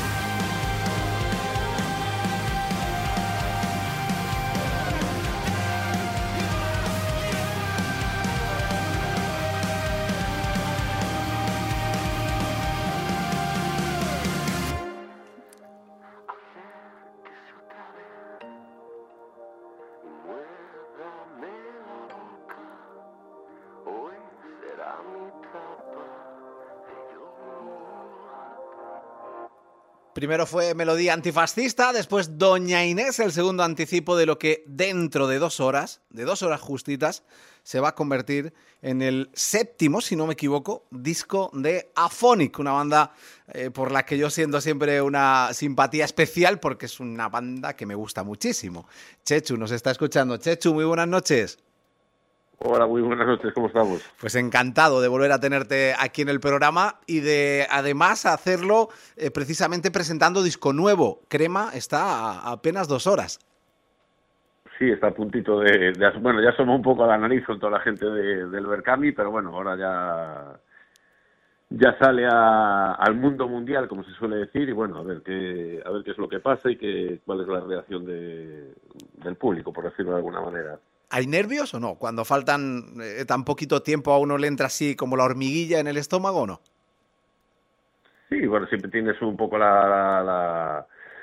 S1: Primero fue Melodía Antifascista, después Doña Inés, el segundo anticipo de lo que dentro de 2 horas, de 2 horas justitas, se va a convertir en el séptimo, si no me equivoco, disco de Aphonic, una banda por la que yo siento siempre una simpatía especial porque es una banda que me gusta muchísimo. Chechu nos está escuchando. Chechu, muy buenas noches.
S9: Hola, muy buenas noches, ¿cómo estamos?
S1: Pues encantado de volver a tenerte aquí en el programa y de además hacerlo precisamente presentando disco nuevo. Crema está a apenas 2 horas.
S9: Sí, está a puntito bueno, ya somos un poco a la nariz con toda la gente del Berkami, pero bueno, ahora ya sale al mundo mundial, como se suele decir, y bueno, a ver qué es lo que pasa y cuál es la reacción del público, por decirlo de alguna manera.
S1: ¿Hay nervios o no? Cuando faltan tan poquito tiempo, ¿a uno le entra así como la hormiguilla en el estómago o no?
S9: Sí, bueno, siempre tienes un poco la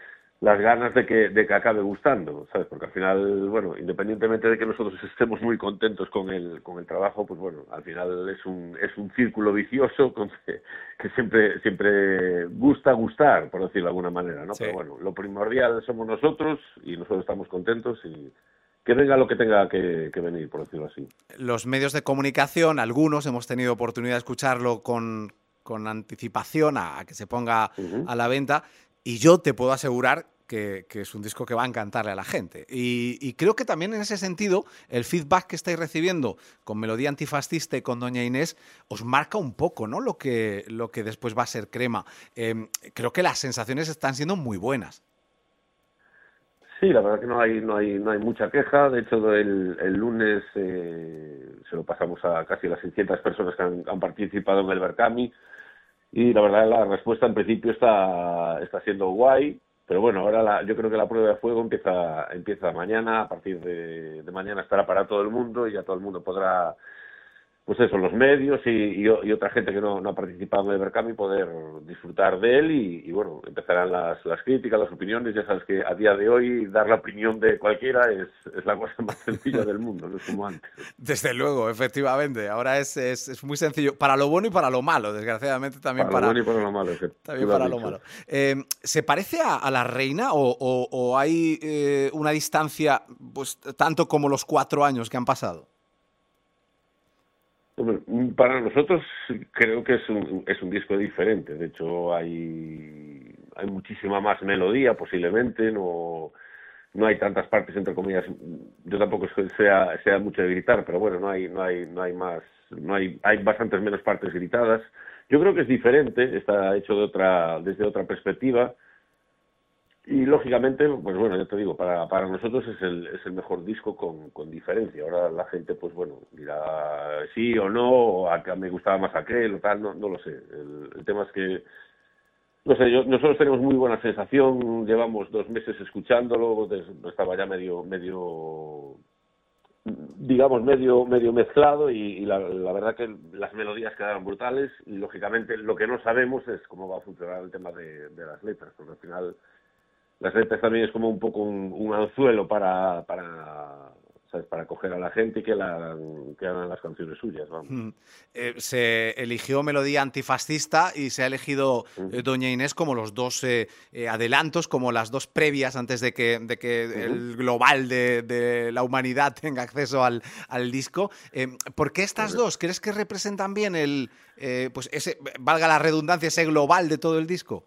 S9: las ganas de que acabe gustando, ¿sabes? Porque al final, bueno, independientemente de que nosotros estemos muy contentos con el trabajo, pues bueno, al final es un círculo vicioso que siempre gusta gustar, por decirlo de alguna manera, ¿no?
S1: Sí.
S9: Pero bueno, lo primordial somos nosotros y nosotros estamos contentos y que venga lo que tenga que venir, por decirlo así.
S1: Los medios de comunicación, algunos hemos tenido oportunidad de escucharlo con anticipación a que se ponga a la venta, y yo te puedo asegurar que es un disco que va a encantarle a la gente. Y creo que también en ese sentido el feedback que estáis recibiendo con Melodía Antifascista y con Doña Inés os marca un poco, ¿no?, lo que después va a ser Crema. Creo que las sensaciones están siendo muy buenas.
S9: Sí, la verdad que no hay mucha queja. De hecho, el lunes se lo pasamos a casi las 600 personas que han participado en el Berkami, y la verdad la respuesta en principio está siendo guay. Pero bueno, ahora yo creo que la prueba de fuego empieza mañana. A partir de mañana estará para todo el mundo y ya todo el mundo podrá, pues eso, los medios y otra gente que no ha participado en el Berkami poder disfrutar de él y bueno, empezarán las críticas, las opiniones. Ya sabes que a día de hoy dar la opinión de cualquiera es la cosa más sencilla del mundo, no es como antes.
S1: Desde luego, efectivamente. Ahora es muy sencillo, para lo bueno y para lo malo, desgraciadamente también
S9: Para lo bueno y para lo malo.
S1: también para lo malo. ¿Se parece a La Reina o hay una distancia, pues tanto como los 4 años que han pasado?
S9: Hombre, para nosotros creo que es un disco diferente. De hecho, hay muchísima más melodía, posiblemente. No hay tantas partes, entre comillas. Yo tampoco sea mucho de gritar, pero bueno, hay bastantes menos partes gritadas. Yo creo que es diferente, está hecho desde otra perspectiva. Y lógicamente, pues bueno, ya te digo, para nosotros es el mejor disco con diferencia. Ahora la gente, pues bueno, dirá sí o no, o me gustaba más aquel o tal, no lo sé. El tema es que, no sé, nosotros tenemos muy buena sensación, llevamos 2 meses escuchándolo, estaba ya medio mezclado y la verdad que las melodías quedaron brutales y lógicamente lo que no sabemos es cómo va a funcionar el tema de las letras, porque al final las letras también es como un poco un anzuelo para ¿sabes?, para coger a la gente y que hagan las canciones suyas, vamos.
S1: Se eligió Melodía Antifascista y se ha elegido Doña Inés como los dos adelantos, como las dos previas antes de que el global de la humanidad tenga acceso al disco. ¿Por qué estas dos? ¿Crees que representan bien pues ese, valga la redundancia, ese global de todo el disco?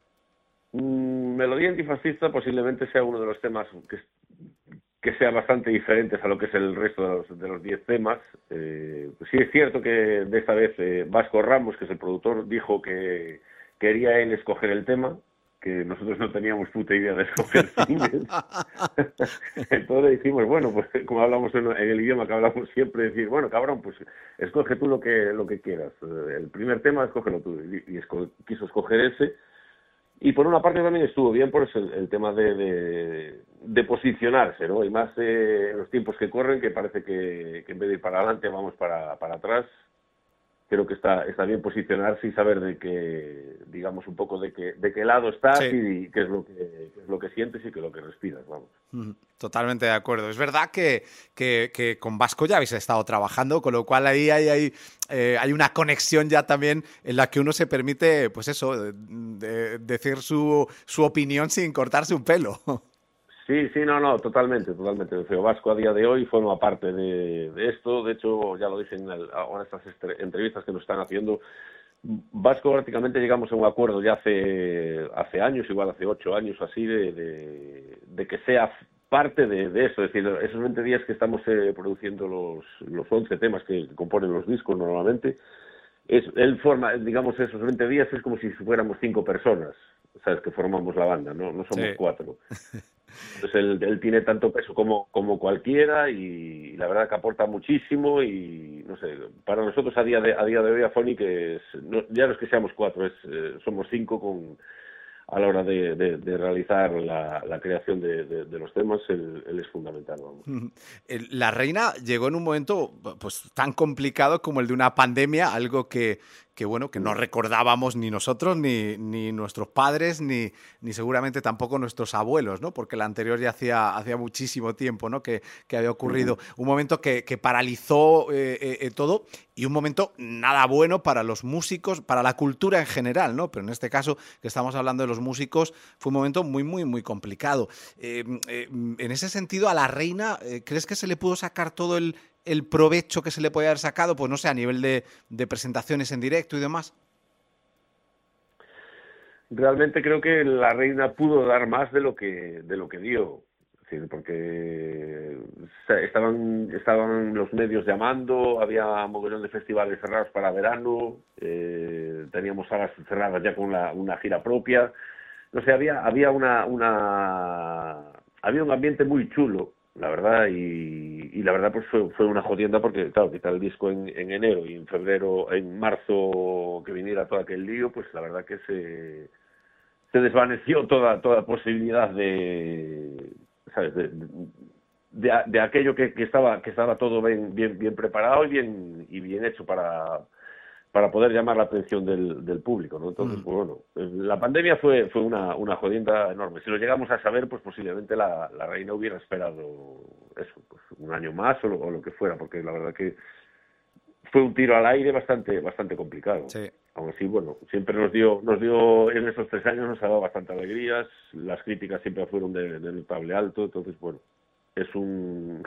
S9: Melodía Antifascista posiblemente sea uno de los temas que sea bastante diferentes a lo que es el resto de los 10 temas. Pues sí es cierto que de esta vez Vasco Ramos, que es el productor, dijo que quería él escoger el tema, que nosotros no teníamos puta idea de escoger singles. Entonces dijimos, bueno, pues como hablamos en el idioma que hablamos siempre, decir, bueno, cabrón, pues escoge tú lo que quieras. El primer tema, escógelo tú. Y quiso escoger ese. Y por una parte también estuvo bien por el tema de posicionarse, ¿no? Y más en los tiempos que corren, que parece que en vez de ir para adelante vamos para atrás. Creo que está bien posicionarse y saber de qué, digamos, un poco de qué lado estás, sí, y qué es lo que sientes y qué es lo que respiras, vamos.
S1: Totalmente de acuerdo. Es verdad que con Vasco ya habéis estado trabajando, con lo cual ahí hay una conexión ya también en la que uno se permite, pues eso, decir su opinión sin cortarse un pelo.
S9: Sí, no, totalmente. El Vasco a día de hoy forma parte de esto. De hecho, ya lo dicen ahora estas entrevistas que nos están haciendo. Vasco prácticamente llegamos a un acuerdo ya hace años, igual hace 8 años así, de que sea parte de eso. Es decir, esos 20 días que estamos produciendo los 11 temas que componen los discos normalmente, él forma, digamos, esos 20 días es como si fuéramos 5 personas, ¿sabes?, que formamos la banda, no somos 4. Entonces él tiene tanto peso como cualquiera y la verdad que aporta muchísimo y no sé, para nosotros a día de hoy Afonic ya no es que seamos 4, somos 5 a la hora de realizar la creación de los temas. Él es fundamental, vamos. La
S1: Reina llegó en un momento pues tan complicado como el de una pandemia, algo que bueno, que no recordábamos ni nosotros, ni nuestros padres, ni seguramente tampoco nuestros abuelos, ¿no? Porque la anterior ya hacía muchísimo tiempo, ¿no? que había ocurrido. Un momento que paralizó todo, y un momento nada bueno para los músicos, para la cultura en general, ¿no? Pero en este caso, que estamos hablando de los músicos, fue un momento muy, muy, muy complicado. En ese sentido, a la reina, ¿crees que se le pudo sacar todo el provecho que se le podía haber sacado, pues no sé, a nivel de presentaciones en directo y demás?
S9: Realmente creo que la reina pudo dar más de lo que dio. Es decir, porque estaban los medios llamando, había mogollón de festivales cerrados para verano, teníamos salas cerradas ya con una gira propia. No sé, había un ambiente muy chulo, la verdad, y la verdad pues fue una jodienda, porque claro, quitar el disco en enero y en marzo que viniera todo aquel lío, pues la verdad que se desvaneció toda posibilidad de, ¿sabes?, de aquello que estaba todo bien preparado y bien hecho para poder llamar la atención del público, ¿no? Entonces, pues bueno, la pandemia fue una jodienda enorme. Si lo llegamos a saber, pues posiblemente la reina hubiera esperado eso, pues un año más o lo que fuera, porque la verdad que fue un tiro al aire bastante complicado. Sí. Aún así, bueno, siempre nos dio en esos 3 años, nos ha dado bastante alegrías, las críticas siempre fueron de notable alto, entonces, bueno, es un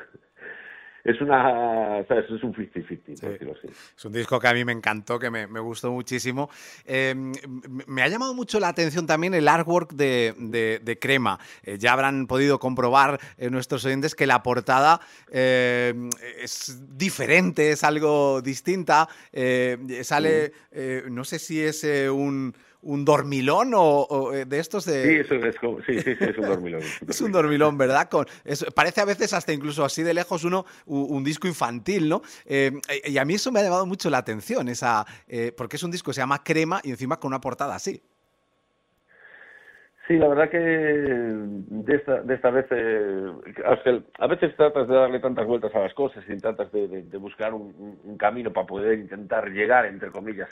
S9: 50-50, por decirlo así.
S1: Es un disco que a mí me encantó, que me gustó muchísimo. Me ha llamado mucho la atención también el artwork de Crema. Ya habrán podido comprobar nuestros oyentes que la portada es diferente, es algo distinta. Sale, no sé si es un dormilón o de estos de...
S9: Sí, eso es un dormilón.
S1: Es un dormilón, ¿verdad? Parece a veces hasta incluso así de lejos un disco infantil, ¿no? Y a mí eso me ha llamado mucho la atención, porque es un disco que se llama Crema y encima con una portada así.
S9: Sí, la verdad que de esta vez, a veces tratas de darle tantas vueltas a las cosas y tratas de buscar un camino para poder intentar llegar, entre comillas,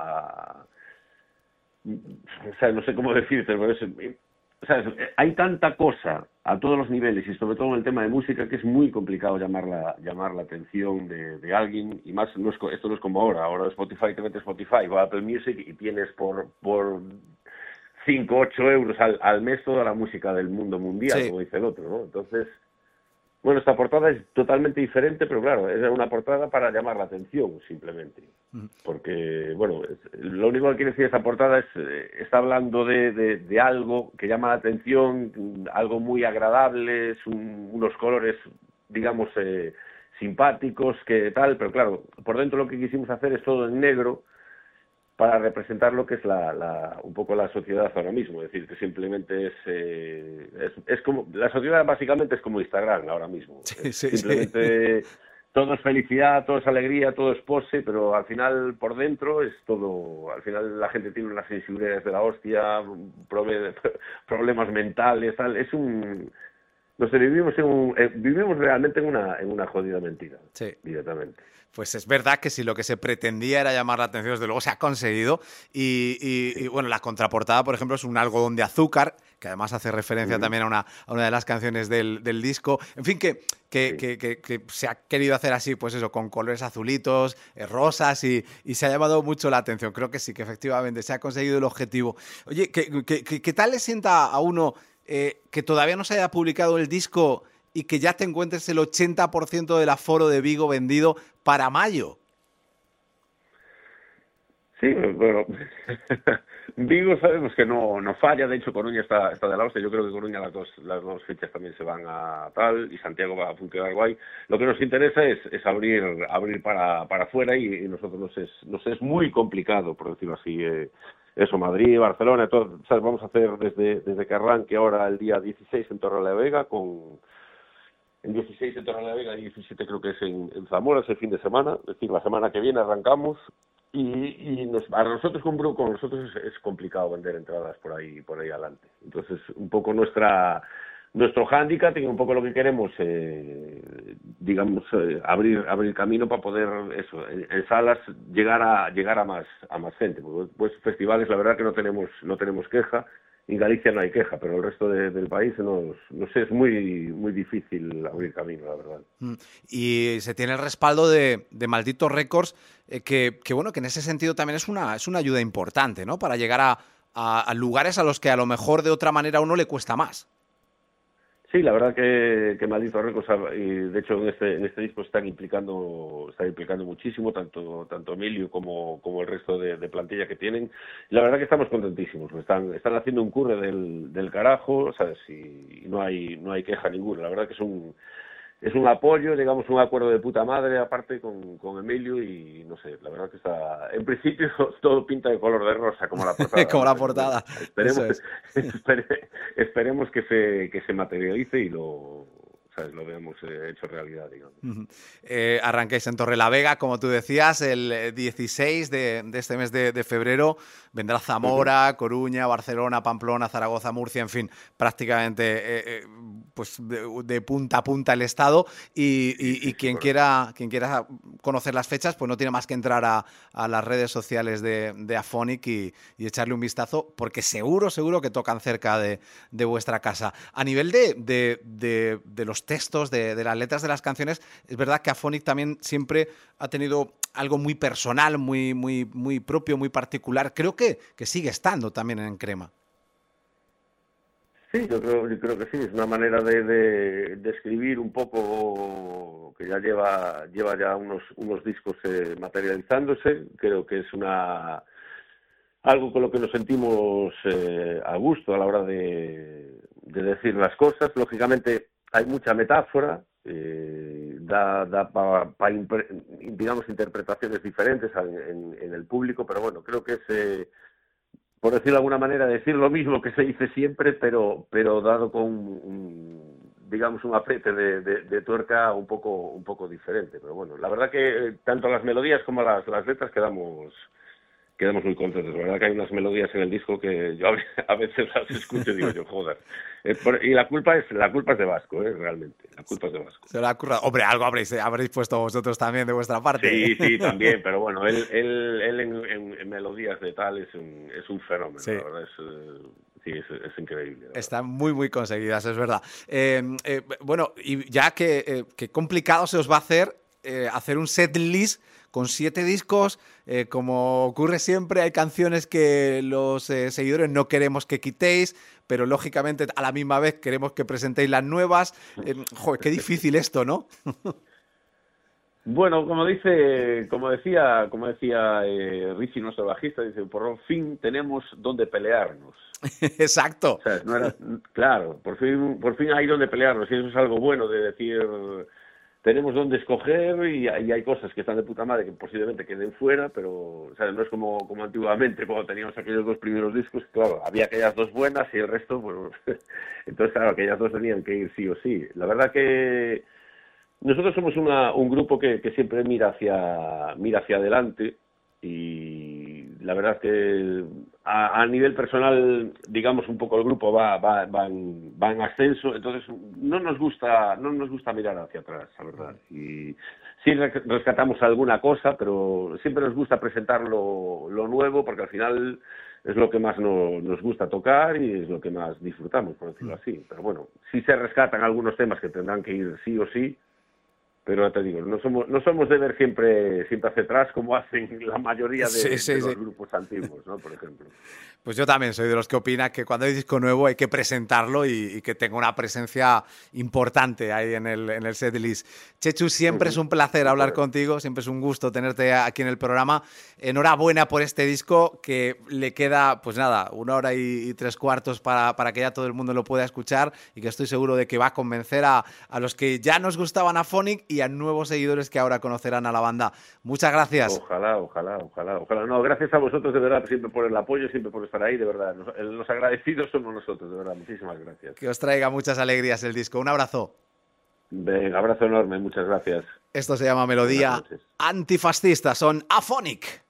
S9: o sea, no sé cómo decirte, pero hay tanta cosa a todos los niveles y sobre todo en el tema de música que es muy complicado llamar la atención de alguien, y más esto no es como ahora Spotify, te metes Spotify o Apple Music y tienes por 5 o 8 euros al mes toda la música del mundo mundial, sí, como dice el otro, ¿no? Entonces, bueno, esta portada es totalmente diferente, pero claro, es una portada para llamar la atención, simplemente. Porque, bueno, lo único que quiere decir esta portada está hablando de algo que llama la atención, algo muy agradable, unos colores, digamos, simpáticos, que tal, pero claro, por dentro lo que quisimos hacer es todo en negro, para representar lo que es un poco la sociedad ahora mismo. Es decir, que simplemente es como... La sociedad básicamente es como Instagram ahora mismo. Simplemente todo es felicidad, todo es alegría, todo es pose, pero al final por dentro es todo... Al final la gente tiene unas sensibilidades de la hostia, problemas mentales, tal. Es un... No sé, vivimos realmente en una jodida mentira, sí, directamente.
S1: Pues es verdad que si lo que se pretendía era llamar la atención, desde luego se ha conseguido. Y bueno, la contraportada, por ejemplo, es un algodón de azúcar, que además hace referencia también a una de las canciones del disco. En fin, que se ha querido hacer así, pues eso, con colores azulitos, rosas, y se ha llamado mucho la atención. Creo que sí, que efectivamente se ha conseguido el objetivo. Oye, ¿qué tal le sienta a uno que todavía no se haya publicado el disco y que ya te encuentres el 80% del aforo de Vigo vendido para mayo?
S9: Sí, bueno, Vigo sabemos que no falla, de hecho Coruña está de la hostia, yo creo que Coruña las dos fechas también se van a tal, y Santiago va a funcionar guay. Lo que nos interesa es abrir para afuera, y nosotros nos es muy complicado, por decirlo así, eso, Madrid, Barcelona, todo, ¿sabes? Vamos a hacer desde que arranque ahora el día 16 en Torrelavega, el 16 en Torrelavega y 17 creo que es en Zamora, es el fin de semana, es decir, la semana que viene arrancamos, y a nosotros con nosotros es complicado vender entradas por ahí adelante. Entonces, un poco nuestro hándicap, y un poco lo que queremos digamos, abrir camino para poder, eso, en salas llegar a más gente. Pues festivales, la verdad que no tenemos queja. En Galicia no hay queja, pero el resto del país no sé, es muy difícil abrir camino, la verdad.
S1: Y se tiene el respaldo de Maldito Records, que bueno, que en ese sentido también es una ayuda importante, ¿no? Para llegar a lugares a los que a lo mejor de otra manera a uno le cuesta más.
S9: Sí, la verdad que Maldito Records, y de hecho en este disco están implicando muchísimo, tanto Emilio como el resto de plantilla que tienen. Y la verdad que estamos contentísimos, están haciendo un curre del carajo, ¿sabes? Y no hay queja ninguna. La verdad que es un apoyo, digamos, un acuerdo de puta madre aparte con Emilio, y no sé, la verdad que está, en principio todo pinta de color de rosa, como la portada.
S1: Como la portada.
S9: Esperemos que se materialice y lo veamos hecho realidad, digamos.
S1: Arranquéis en Torrelavega, como tú decías, el 16 de este mes de febrero. Vendrá Zamora, Coruña, Barcelona, Pamplona, Zaragoza, Murcia, en fin, prácticamente pues de punta a punta el estado. Y quien quiera conocer las fechas, pues no tiene más que entrar a las redes sociales de Aphonic y echarle un vistazo, porque seguro que tocan cerca de vuestra casa. A nivel de los textos, de las letras de las canciones, es verdad que Aphonic también siempre ha tenido algo muy personal, muy propio, muy particular. Creo que sigue estando también en Crema.
S9: Sí, yo creo que sí, es una manera de escribir un poco que ya lleva ya unos discos materializándose. Creo que es algo con lo que nos sentimos a gusto a la hora de decir las cosas. Lógicamente hay mucha metáfora, da para digamos, interpretaciones diferentes en el público, pero bueno, creo que es, por decirlo de alguna manera, decir lo mismo que se dice siempre, pero dado con digamos, un apriete de tuerca un poco diferente. Pero bueno, la verdad que tanto las melodías como las letras quedamos muy contentos. La verdad que hay unas melodías en el disco que yo a veces las escucho y digo yo, joder. Y la culpa es de Vasco, realmente. La culpa es de Vasco.
S1: Se lo ha currado. Hombre, algo habréis puesto vosotros también de vuestra parte.
S9: Sí, también, pero bueno, él en melodías de tal es un fenómeno. Sí. La verdad es increíble.
S1: Están muy conseguidas, es verdad. Bueno, y ya que complicado se os va a hacer un set list con 7 discos, como ocurre siempre, hay canciones que los seguidores no queremos que quitéis, pero lógicamente a la misma vez queremos que presentéis las nuevas. Joder, qué difícil esto, ¿no?
S9: Bueno, como decía Richie, nuestro bajista, dice, por fin tenemos donde pelearnos.
S1: Exacto.
S9: O sea, claro, por fin hay donde pelearnos, y eso es algo bueno de decir. Tenemos donde escoger y hay cosas que están de puta madre que posiblemente queden fuera, pero o sea, no es como antiguamente cuando teníamos aquellos 2 primeros discos, claro, había aquellas 2 buenas y el resto, pues entonces claro, aquellas 2 tenían que ir sí o sí. La verdad que nosotros somos un grupo que siempre mira hacia adelante, y la verdad es que a nivel personal, digamos, un poco el grupo va en ascenso, entonces no nos gusta mirar hacia atrás, la verdad. Y sí rescatamos alguna cosa, pero siempre nos gusta presentar lo nuevo, porque al final es lo que más nos gusta tocar y es lo que más disfrutamos, por decirlo así. Pero bueno, sí se rescatan algunos temas que tendrán que ir sí o sí. Pero ya te digo, no somos de ver siempre hacia atrás como hacen la mayoría de los grupos antiguos, ¿no? Por ejemplo.
S1: Pues yo también soy de los que opina que cuando hay disco nuevo hay que presentarlo y que tenga una presencia importante ahí en el setlist. Chechu, siempre es un placer hablar contigo, siempre es un gusto tenerte aquí en el programa. Enhorabuena por este disco, que le queda, pues nada, 1 hora y 3/4 para que ya todo el mundo lo pueda escuchar, y que estoy seguro de que va a convencer a los que ya nos gustaban Aphonic y a nuevos seguidores que ahora conocerán a la banda. Muchas gracias.
S9: Ojalá. No, gracias a vosotros, de verdad, siempre por el apoyo, siempre por estar ahí, de verdad. Los agradecidos somos nosotros, de verdad. Muchísimas gracias.
S1: Que os traiga muchas alegrías el disco. Un abrazo.
S9: Venga, abrazo enorme, muchas gracias.
S1: Esto se llama Melodía Antifascista. Son Aphonic.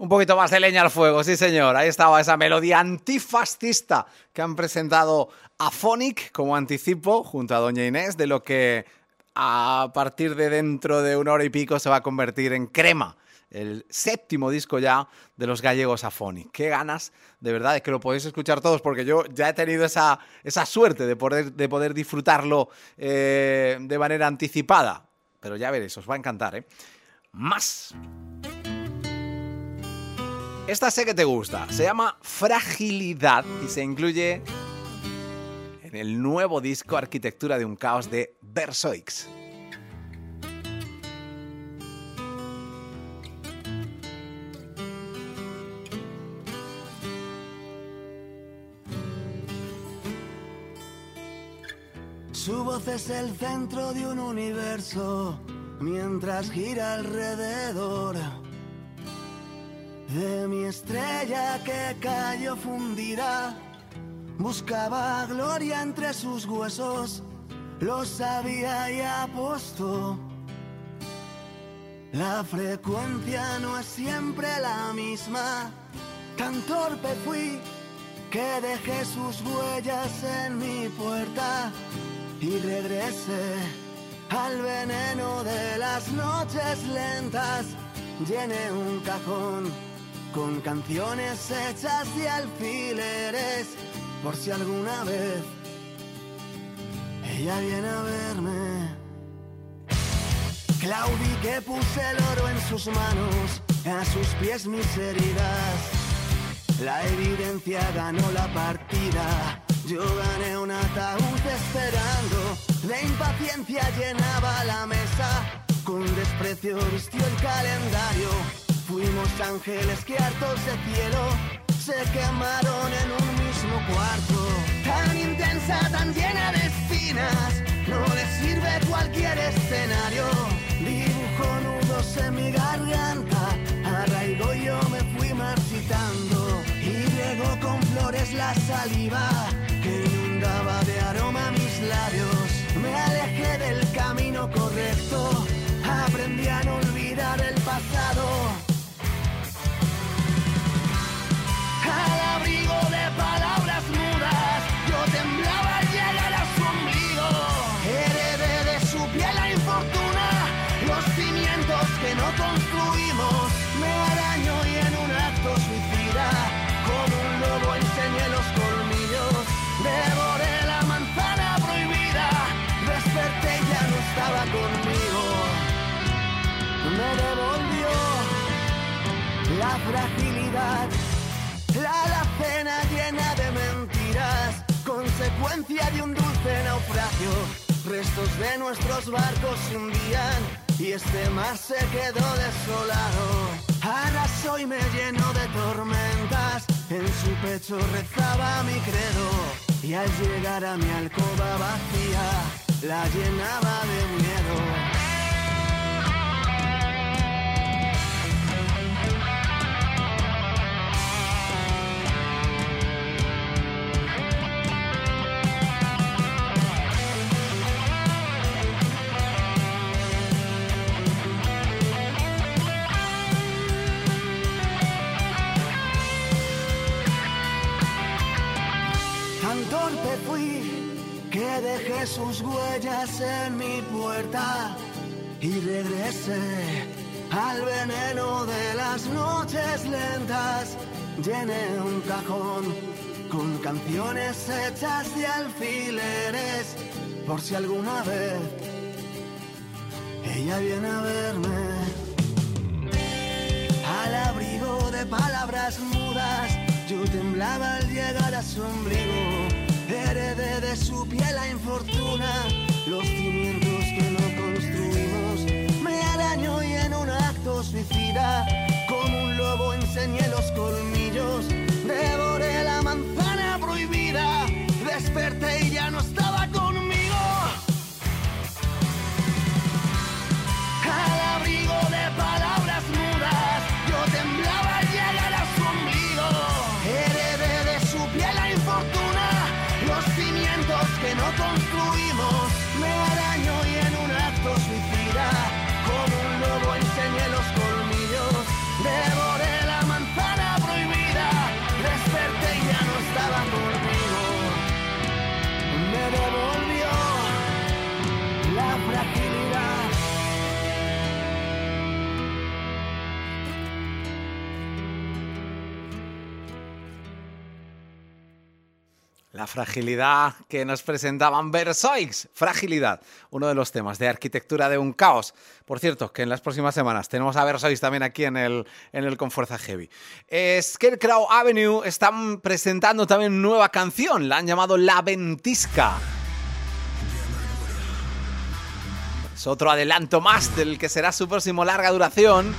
S1: Un poquito más de leña al fuego, sí señor. Ahí estaba esa melodía antifascista que han presentado Aphonic como anticipo junto a Doña Inés de lo que a partir de dentro de una hora y pico se va a convertir en Crema, el 7º disco ya de los gallegos Aphonic. Qué ganas, de verdad, es que lo podéis escuchar todos, porque yo ya he tenido esa suerte de poder disfrutarlo de manera anticipada. Pero ya veréis, os va a encantar, ¿eh? Más. Esta sé que te gusta, se llama Fragilidad y se incluye en el nuevo disco Arquitectura de un Caos de Versoix.
S10: Su voz es el centro de un universo mientras gira alrededor de mi estrella que cayó fundida. Buscaba gloria entre sus huesos, lo sabía y apostó. La frecuencia no es siempre la misma. Tan torpe fui que dejé sus huellas en mi puerta y regresé al veneno de las noches lentas. Llené un cajón con canciones hechas de alfileres, por si alguna vez ella viene a verme. Claudiqué, puse el oro en sus manos, a sus pies mis heridas. La evidencia ganó la partida, yo gané un ataúd esperando. De impaciencia llenaba la mesa, con desprecio vistió el calendario. Fuimos ángeles que hartos de cielo se quemaron en un mismo cuarto. Tan intensa, tan llena de espinas, no le sirve cualquier escenario. Dibujo nudos en mi garganta, arraigo y yo me fui marchitando. Y regó con flores la saliva que inundaba de aroma mis labios. Me alejé del camino correcto, aprendí a no olvidar el pasado. Al abrigo de palabras mudas, yo temblaba al llegar a su ombligo. Heredé de su piel la infortuna, los cimientos que no construimos. Me arañó y en un acto suicida, como un lobo enseñé los colmillos. Devoré la manzana prohibida, desperté y ya no estaba conmigo. Me devolvió la fragilidad, la alacena llena de mentiras, consecuencia de un dulce naufragio. Restos de nuestros barcos se hundían y este mar se quedó desolado. Arrasó y me llenó de tormentas, en su pecho rezaba mi credo. Y al llegar a mi alcoba vacía, la llenaba de miedo. Torpe fui que dejé sus huellas en mi puerta y regresé al veneno de las noches lentas. Llené un cajón con canciones hechas de alfileres, por si alguna vez ella viene a verme. Al abrigo de palabras mudas, yo temblaba al llegar a su ombligo. Heredé de su piel la infortuna, los cimientos que no construimos. Me arañó y en un acto suicida, como un lobo enseñé los colmillos. Devoré la manzana prohibida, desperté y ya no estaba conmigo. Al abrigo de palabras mudas, yo temblaba al llegar a su ombligo. Heredé de su piel la infortuna, los cimientos que no construimos. Me arañó y en un acto suicida, como un lobo enseñé los colmillos.
S1: La fragilidad que nos presentaban Versoix. Fragilidad, uno de los temas de Arquitectura de un Caos. Por cierto, que en las próximas semanas tenemos a Versoix también aquí en el Con Fuerza Heavy. Scarecrow Avenue están presentando también nueva canción. La han llamado La Ventisca. Es otro adelanto más del que será su próximo larga duración.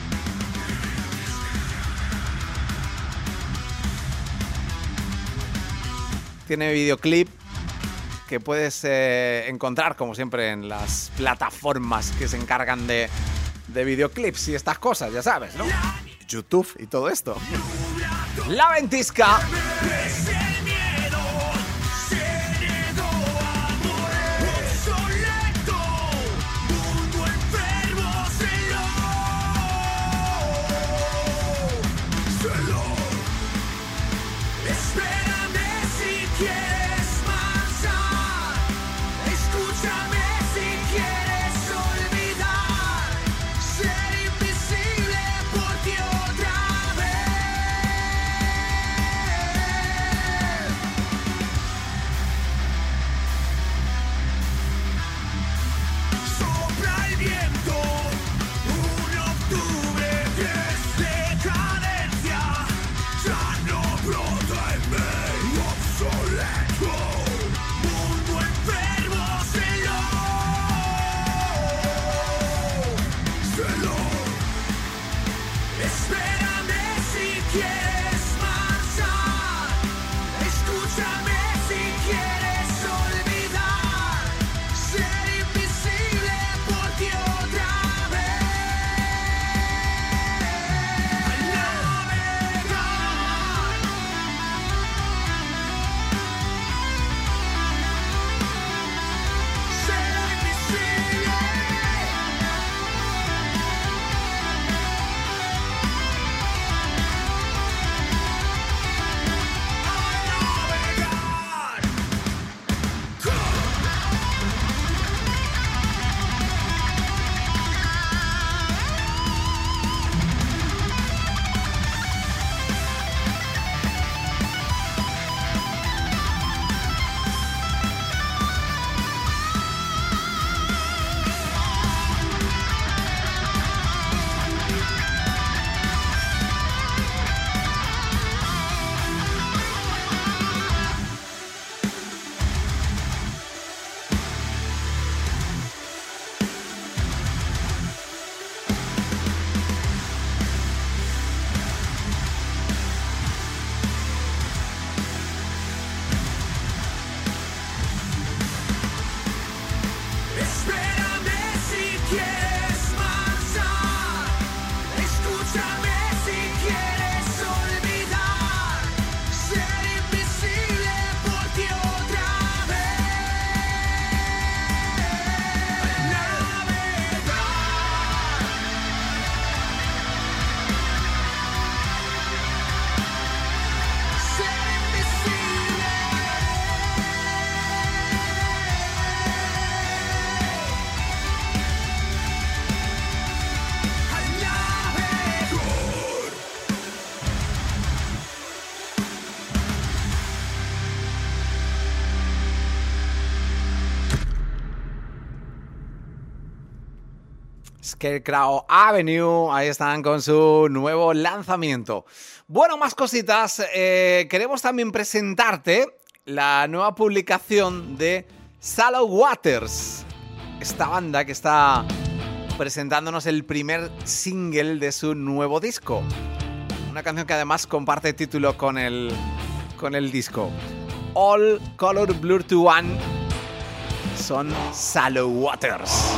S1: Tiene videoclip que puedes encontrar, como siempre, en las plataformas que se encargan de videoclips y estas cosas, ya sabes, ¿no? YouTube y todo esto. La Ventisca. Scarecrow Avenue, ahí están con su nuevo lanzamiento. Bueno, más cositas. Queremos también presentarte la nueva publicación de Shallow Waters, esta banda que está presentándonos el primer single de su nuevo disco. Una canción que además comparte título con el disco. All Color Blur to One son Shallow Waters.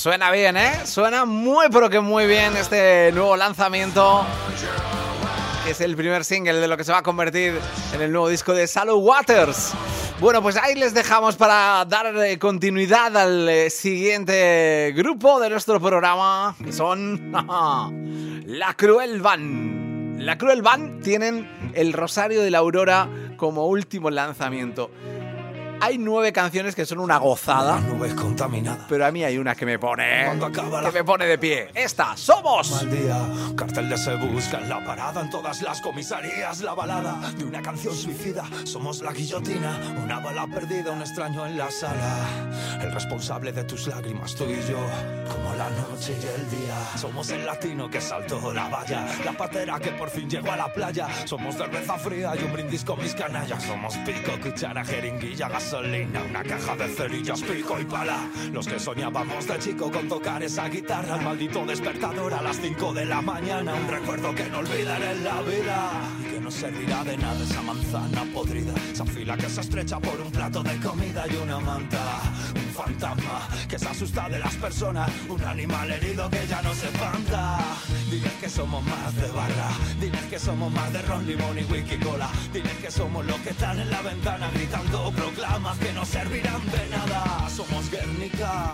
S1: Suena bien, ¿eh? Suena muy pero que muy bien este nuevo lanzamiento, que es el primer single de lo que se va a convertir en el nuevo disco de Shallow Waters. Bueno, pues ahí les dejamos para dar continuidad al siguiente grupo de nuestro programa, que son La Cruel Band. La Cruel Band tienen El Rosario de la Aurora como último lanzamiento. Hay 9 canciones que son una gozada,
S6: Nubes contaminadas.
S1: pero a mí hay una que me pone
S6: Cuando
S1: de pie. Esta, Somos.
S6: Mal día, cartel de Se Busca en la parada, en todas las comisarías, la balada de una canción suicida. Somos la guillotina, una bala perdida, un extraño en la sala. El responsable de tus lágrimas, tú y yo, como la noche y el día. Somos el latino que saltó la valla, la patera que por fin llegó a la playa. Somos cerveza fría y un brindis con mis canallas. Somos pico, cuchara, jeringuilla, gasolina, una caja de cerillas, pico y pala. Los que soñábamos de chico con tocar esa guitarra, el maldito despertador a las 5 de la mañana. Un recuerdo que no olvidaré en la vida y que no servirá de nada esa manzana podrida, esa fila que se estrecha por un plato de comida y una manta. Un fantasma que se asusta de las personas, un animal herido que ya no se espanta. Diles que somos más de barra, diles que somos más de ron, limón y whisky cola. Diles que somos los que están en la ventana gritando proclamas que no servirán de nada. Somos Guernica,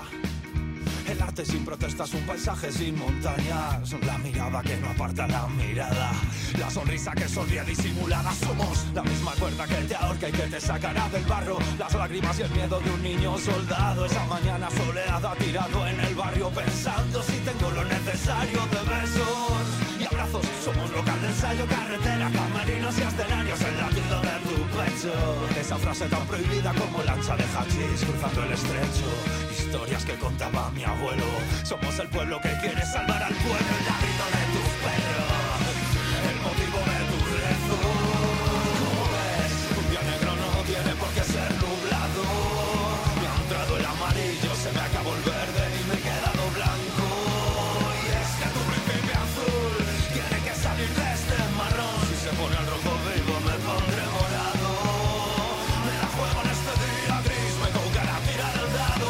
S6: el arte sin protestas, un paisaje sin montañas. La mirada que no aparta la mirada, la sonrisa que sonríe disimulada. Somos la misma cuerda que te ahorca y que te sacará del barro. Las lágrimas y el miedo de un niño soldado. Esa mañana soleada tirado en el barrio pensando si tengo lo necesario de besos y abrazos. Somos local de ensayo, carretera, camerinos y escenarios, el latido de tu pecho. Esa frase tan prohibida como lancha de hachís cruzando el estrecho. Historias que contaba mi abuelo. Somos el pueblo que quiere salvar al pueblo. El ladrido de tus perros, el motivo de tu rezo. Como ves, un día negro no tiene por qué ser nublado. Me ha entrado el amarillo, se me acabó el verde y me he quedado blanco. Y es que tu príncipe azul tiene que salir de este marrón. Si se pone al rojo vivo me pondré morado. Me la juego en este día gris, me tocará tirar el dado.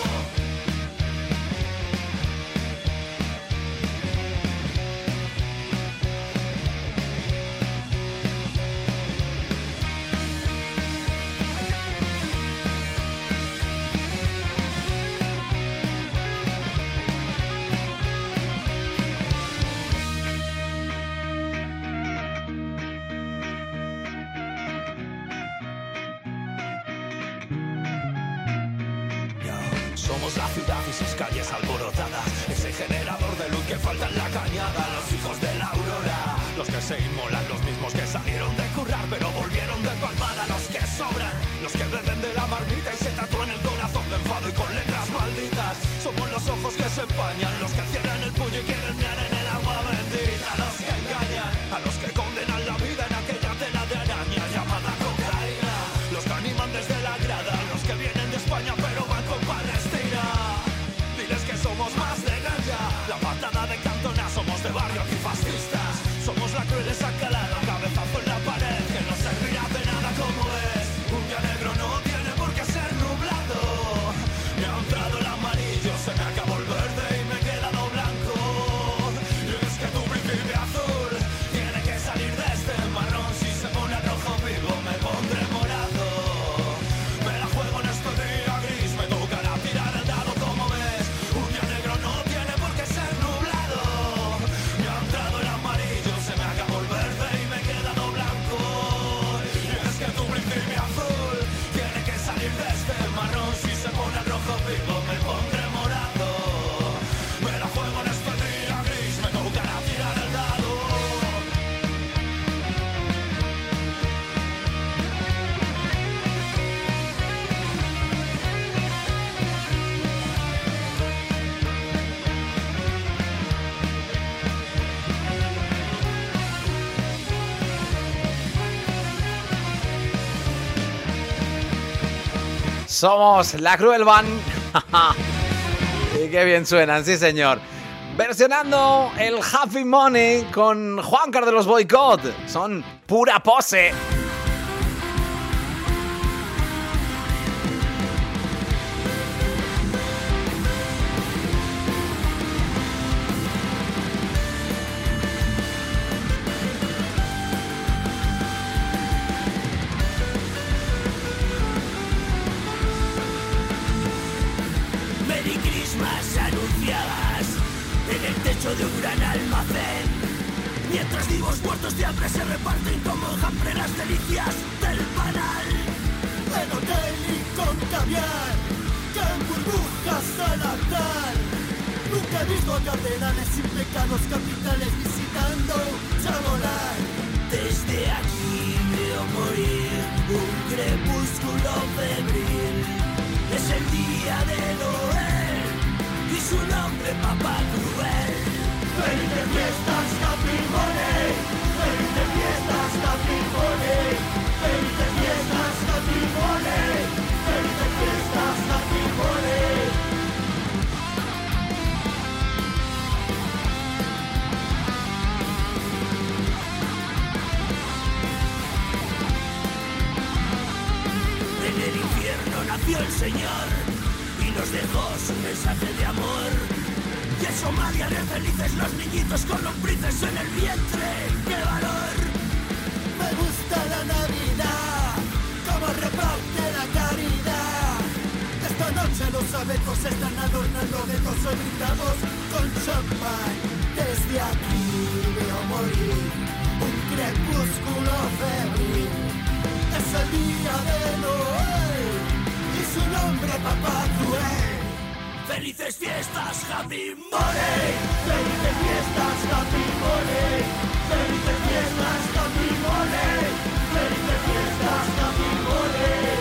S6: Somos la ciudad y sus calles alborotadas, ese generador de luz que falta en la cañada. Los hijos de la aurora, los que se inmolan, los mismos que salieron de currar pero volvieron de palmada. Los que sobran, los que beben de la marmita y se tatúan el corazón de enfado y con letras malditas. Somos los ojos que se empañan, los que cierran el puño y quieren mear en el agua bendita. Los que engañan, a los que condenan la vida en aquella tela de araña llamada cocaína. Los que animan desde la grada, los que vienen de España pero van con Palestina. Diles que somos más de ganja, la patada de Cantona. Somos de barrio antifascistas, somos la cruel esa calada, cabezazo en la pared que no servirá de nada. Como es, un día negro no tiene por qué ser nublado. Me ha entrado el amarillo, se me acabó el verde y me he quedado blanco. Y es que tu príncipe azul tiene que salir de este marrón. Si se pone al rojo vivo me pondré morado. Me la juego en este día gris, me tocará tirar el dado. Como ves, un día negro no tiene por qué ser nublado. Me ha entrado el amarillo, se me acabó el verde y me he quedado blanco. Y es que tu príncipe azul tiene que salir de este marrón. Si se pone al rojo vivo me pondré morado. Me la juego en este día gris, me tocará tirar el dado.
S1: Somos La Cruel Band. Y qué bien suenan, sí señor. Versionando el Happy Money con Juancar de los Boycott. Son pura pose.
S10: de un gran almacén. Mientras vivos muertos de hambre se reparten como hambre las delicias del panal. En hotel y con caviar, que en burbujas al altar. Nunca he visto a cardenales sin pecados capitales visitando Chabolán. Desde aquí veo morir un crepúsculo febril. Es el día de Noel y su nombre Papá Cruel. Felices fiestas, Happy Money. Felices fiestas, Happy Money. Felices fiestas, Happy Money. Felices fiestas, Happy Money. En el infierno nació el Señor y nos dejó su mensaje de amor. Y en Somalia eran felices los niñitos con lombrices en el vientre. ¡Qué valor! Me gusta la Navidad, como reparte la caridad. Esta noche los abetos están adornando guetos, hoy brindamos con champán. Desde aquí veo morir un crepúsculo febril. Es el día de Noel y su nombre Papá Cruel. Felices fiestas, Happy Money. Felices fiestas, Happy Money. Felices fiestas, Happy Money. Felices fiestas, Happy Money.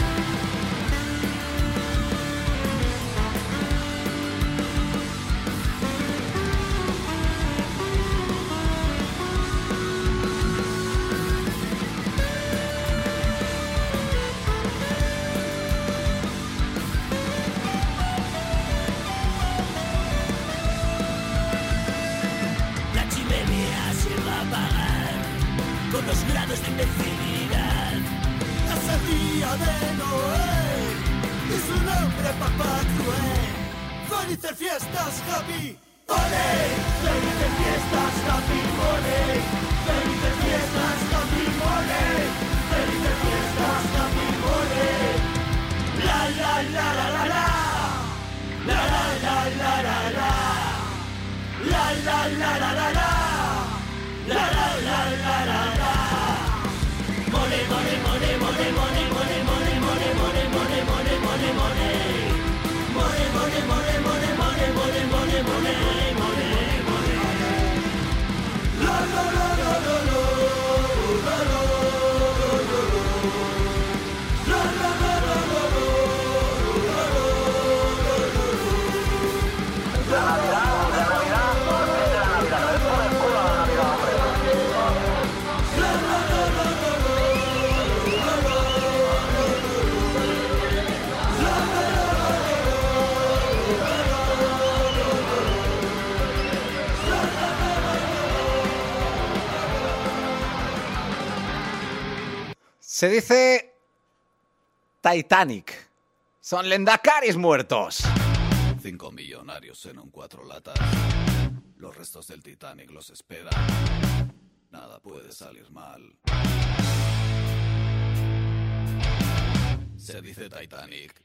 S10: Con los grados de imbecilidad. Es el día de Noel y su nombre Papá Cruel. Felices fiestas, Happy Money. Felices fiestas, Happy Money. Felices fiestas, Happy Money. Felices fiestas, Happy Money. La la la la la la. La la la la la la. La la la la la la. La la la la la la. Money, money, money, money, money, money, money, money, money, money, money, money, money. Money, money, money, money, money, money, money, money, money, money. La la la la la la. La la la la la. La la la la la la. La la la la la.
S1: Se dice Titanic. Son lendacaris muertos.
S11: 5 millonarios en un 4 latas. Los restos del Titanic los esperan. Nada puede salir mal. Se dice Titanic.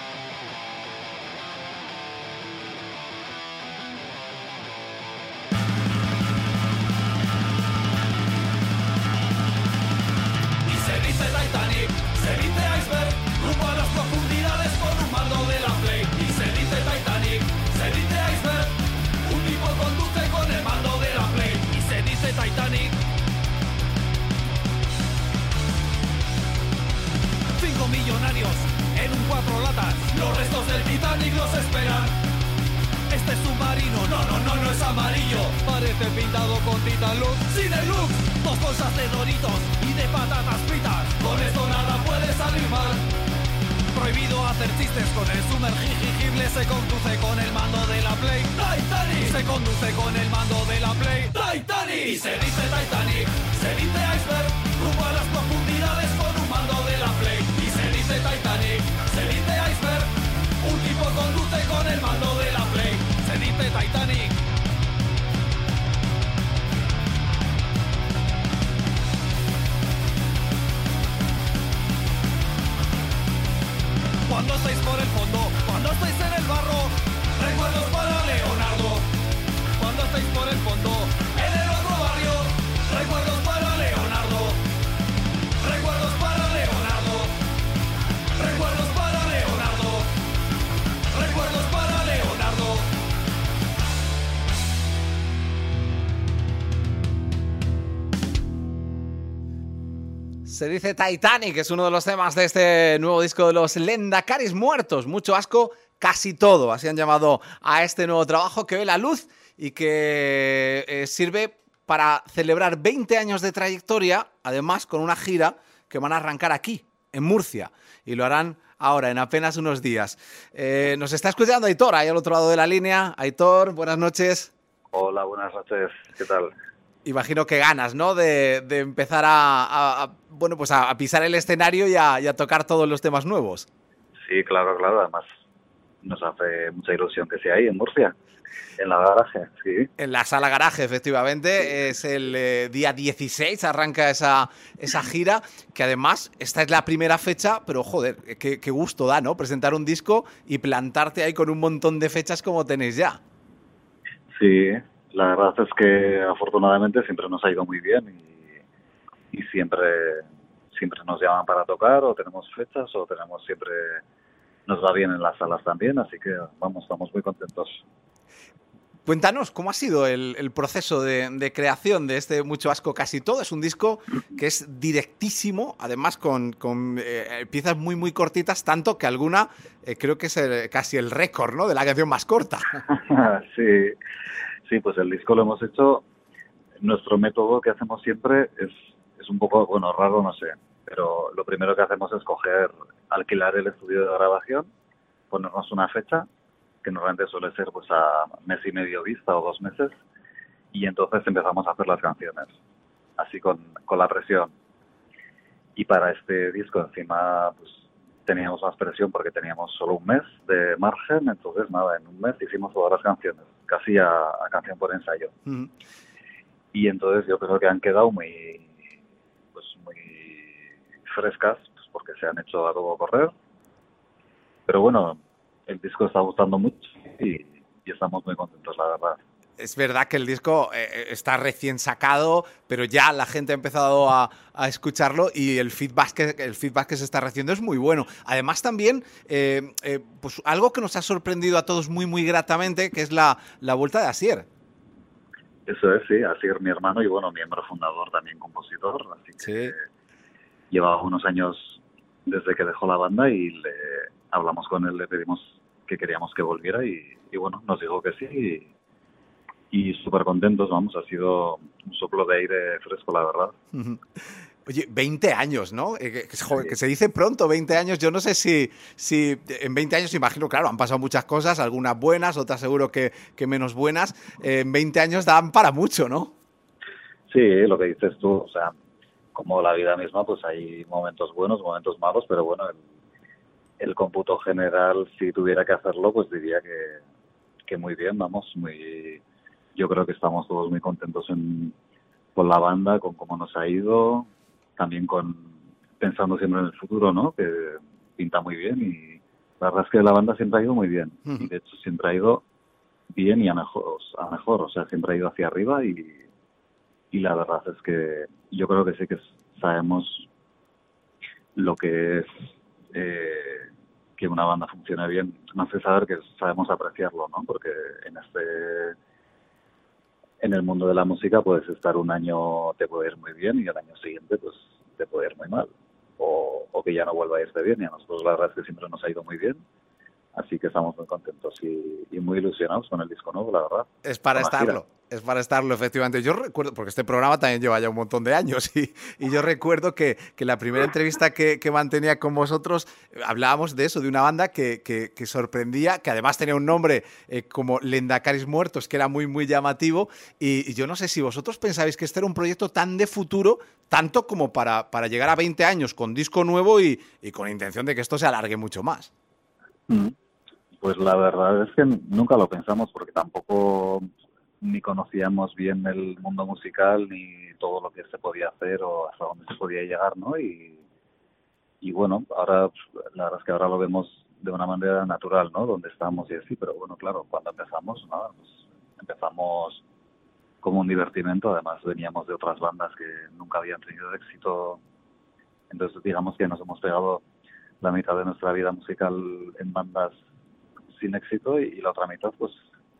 S6: Se dice Titanic, se dice iceberg, rumbo a las profundidades con un mando de la Play. Y se dice Titanic, se dice iceberg, un tipo conduce con el mando de la Play. Y se dice Titanic. 5 millonarios en un 4 latas, los restos del Titanic los esperan. Este submarino, no es amarillo. Parece pintado con Titan Lux. Sin el Lux, 2 bolsas de Doritos y de patatas fritas. Con esto nada puede salir mal. Prohibido hacer chistes con el sumergible. Se conduce con el mando de la Play. Titanic. Se conduce con el mando de la Play. Titanic. Y se dice Titanic, se dice iceberg, rumbo a las profundidades con un mando de la Play. Y se dice Titanic, se dice iceberg, un tipo conduce con el mando de la Play. Se dice Titanic. Cuando estáis por el fondo, cuando estáis en el barro, recuerdos para Leonardo. Cuando estáis por el fondo.
S1: Se dice Titanic, es uno de los temas de este nuevo disco de los Lendacaris Muertos. Mucho asco, casi todo. Así han llamado a este nuevo trabajo que ve la luz y que sirve para celebrar 20 años de trayectoria, además con una gira que van a arrancar aquí, en Murcia, y lo harán ahora, en apenas unos días. Nos está escuchando Aitor, ahí al otro lado de la línea. Aitor, buenas noches.
S12: Hola, buenas noches. ¿Qué tal?
S1: Imagino que ganas, ¿no? De empezar a pisar el escenario y a tocar todos los temas nuevos.
S12: Sí, claro. Además, nos hace mucha ilusión que sea ahí, en Murcia, en la garaje, sí.
S1: En la sala garaje, efectivamente. Sí. Es el día 16, arranca esa gira, que además, esta es la primera fecha, pero joder, qué gusto da, ¿no? Presentar un disco y plantarte ahí con un montón de fechas como tenéis ya.
S12: Sí, la verdad es que afortunadamente siempre nos ha ido muy bien y siempre nos llaman para tocar, o tenemos fechas, o siempre nos va bien en las salas también, así que vamos, estamos muy contentos.
S1: Cuéntanos, ¿cómo ha sido el proceso de creación de este Mucho Asco Casi Todo? Es un disco que es directísimo, además con piezas muy, muy cortitas, tanto que alguna creo que es casi el récord, ¿no?, de la canción más corta.
S12: Sí, pues el disco lo hemos hecho. Nuestro método que hacemos siempre es un poco, bueno, raro, no sé, pero lo primero que hacemos es alquilar el estudio de grabación, ponernos una fecha, que normalmente suele ser pues a mes y medio vista o 2 meses, y entonces empezamos a hacer las canciones, así con la presión. Y para este disco encima pues teníamos más presión porque teníamos solo un mes de margen, entonces nada, en un mes hicimos todas las canciones, casi a canción por ensayo. Mm. Y entonces yo creo que han quedado muy frescas, pues porque se han hecho a todo correr. Pero bueno, el disco está gustando mucho y estamos muy contentos, la verdad.
S1: Es verdad que el disco está recién sacado, pero ya la gente ha empezado a escucharlo y el feedback que se está recibiendo es muy bueno. Además también, pues algo que nos ha sorprendido a todos muy, muy gratamente, que es la vuelta de Asier.
S12: Eso es, sí, Asier, mi hermano y bueno, miembro fundador, también compositor, así que sí. Llevaba unos años desde que dejó la banda y hablamos con él, le pedimos que queríamos que volviera y bueno, nos dijo que sí y súper contentos, vamos, ha sido un soplo de aire fresco, la verdad.
S1: Oye, 20 años, ¿no? Que se dice pronto, 20 años. Yo no sé si en 20 años, imagino, claro, han pasado muchas cosas, algunas buenas, otras seguro que menos buenas. En 20 años dan para mucho, ¿no?
S12: Sí, lo que dices tú, o sea, como la vida misma, pues hay momentos buenos, momentos malos, pero bueno, el cómputo general, si tuviera que hacerlo, pues diría que muy bien, vamos, yo creo que estamos todos muy contentos con la banda, con cómo nos ha ido, también pensando siempre en el futuro, ¿no?, que pinta muy bien y la verdad es que la banda siempre ha ido muy bien, y de hecho siempre ha ido bien y a mejor, o sea, siempre ha ido hacia arriba y la verdad es que yo creo que sí que sabemos lo que es que una banda funcione bien, más que saber que sabemos apreciarlo, ¿no? Porque en el mundo de la música puedes estar un año, te puede ir muy bien y al año siguiente pues te puede ir muy mal o que ya no vuelva a irte bien, y a nosotros la verdad es que siempre nos ha ido muy bien, así que estamos muy contentos y muy ilusionados con el disco nuevo, la verdad.
S1: Es para estarlo, efectivamente. Yo recuerdo, porque este programa también lleva ya un montón de años, y yo recuerdo que la primera entrevista que mantenía con vosotros hablábamos de eso, de una banda que sorprendía, que además tenía un nombre como Lendacaris Muertos, que era muy, muy llamativo, y yo no sé si vosotros pensabais que este era un proyecto tan de futuro, tanto como para llegar a 20 años con disco nuevo y con intención de que esto se alargue mucho más.
S12: Pues la verdad es que nunca lo pensamos porque tampoco ni conocíamos bien el mundo musical ni todo lo que se podía hacer o hasta dónde se podía llegar, ¿no? Y bueno, ahora la verdad es que ahora lo vemos de una manera natural, ¿no? Donde estamos y así, pero bueno, claro, cuando empezamos, nada, pues empezamos como un divertimento, además veníamos de otras bandas que nunca habían tenido éxito, entonces digamos que nos hemos pegado la mitad de nuestra vida musical en bandas sin éxito y la otra mitad pues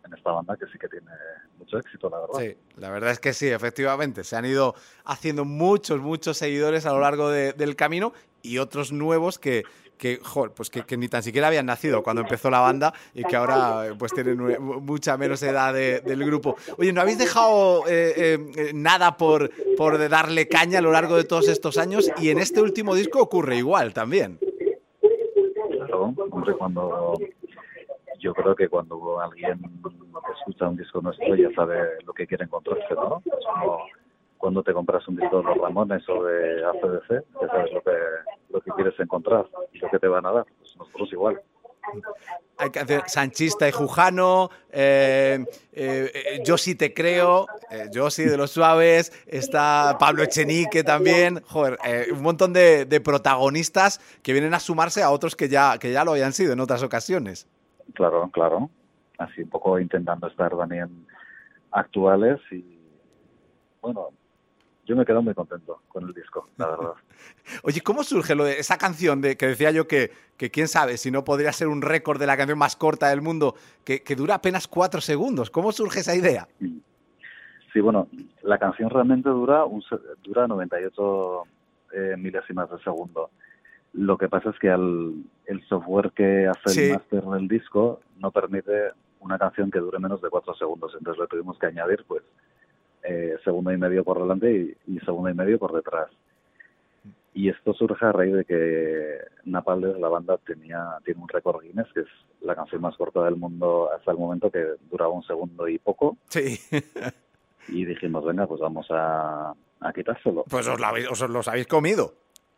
S12: en esta banda que sí que tiene mucho éxito, la verdad.
S1: Sí, la verdad es que sí, efectivamente. Se han ido haciendo muchos seguidores a lo largo del camino y otros nuevos joder, pues que ni tan siquiera habían nacido cuando empezó la banda y que ahora pues tienen mucha menos edad del grupo. Oye, ¿no habéis dejado nada por darle caña a lo largo de todos estos años? Y en este último disco ocurre igual también.
S12: Claro, hombre, yo creo que cuando alguien escucha un disco nuestro ya sabe lo que quiere encontrarse, ¿no? Es como cuando te compras un disco de los Ramones o de AC/DC, ya sabes lo que quieres encontrar y lo que te van a dar. Pues nosotros igual.
S1: Hay canciones Sanchista y Jujano, Yo sí te creo, Yo sí de los Suaves, está Pablo Echenique también, joder, un montón de protagonistas que vienen a sumarse a otros que ya lo habían sido en otras ocasiones.
S12: Claro, claro. Así un poco intentando estar también actuales y, bueno, yo me quedo muy contento con el disco, la verdad.
S1: Oye, ¿cómo surge lo de esa canción que decía yo que quién sabe si no podría ser un récord de la canción más corta del mundo, que dura apenas 4 segundos? ¿Cómo surge esa idea?
S12: Sí, bueno, la canción realmente dura 98 milésimas de segundo. Lo que pasa es que el software que hace el máster del disco no permite una canción que dure menos de 4 segundos. Entonces le tuvimos que añadir, pues, segundo y medio por delante y segundo y medio por detrás. Y esto surge a raíz de que Napalm, la banda, tiene un récord Guinness, que es la canción más corta del mundo hasta el momento, que duraba 1 segundo y poco.
S1: Sí.
S12: Y dijimos, venga, pues vamos a quitárselo.
S1: Pues os los habéis comido.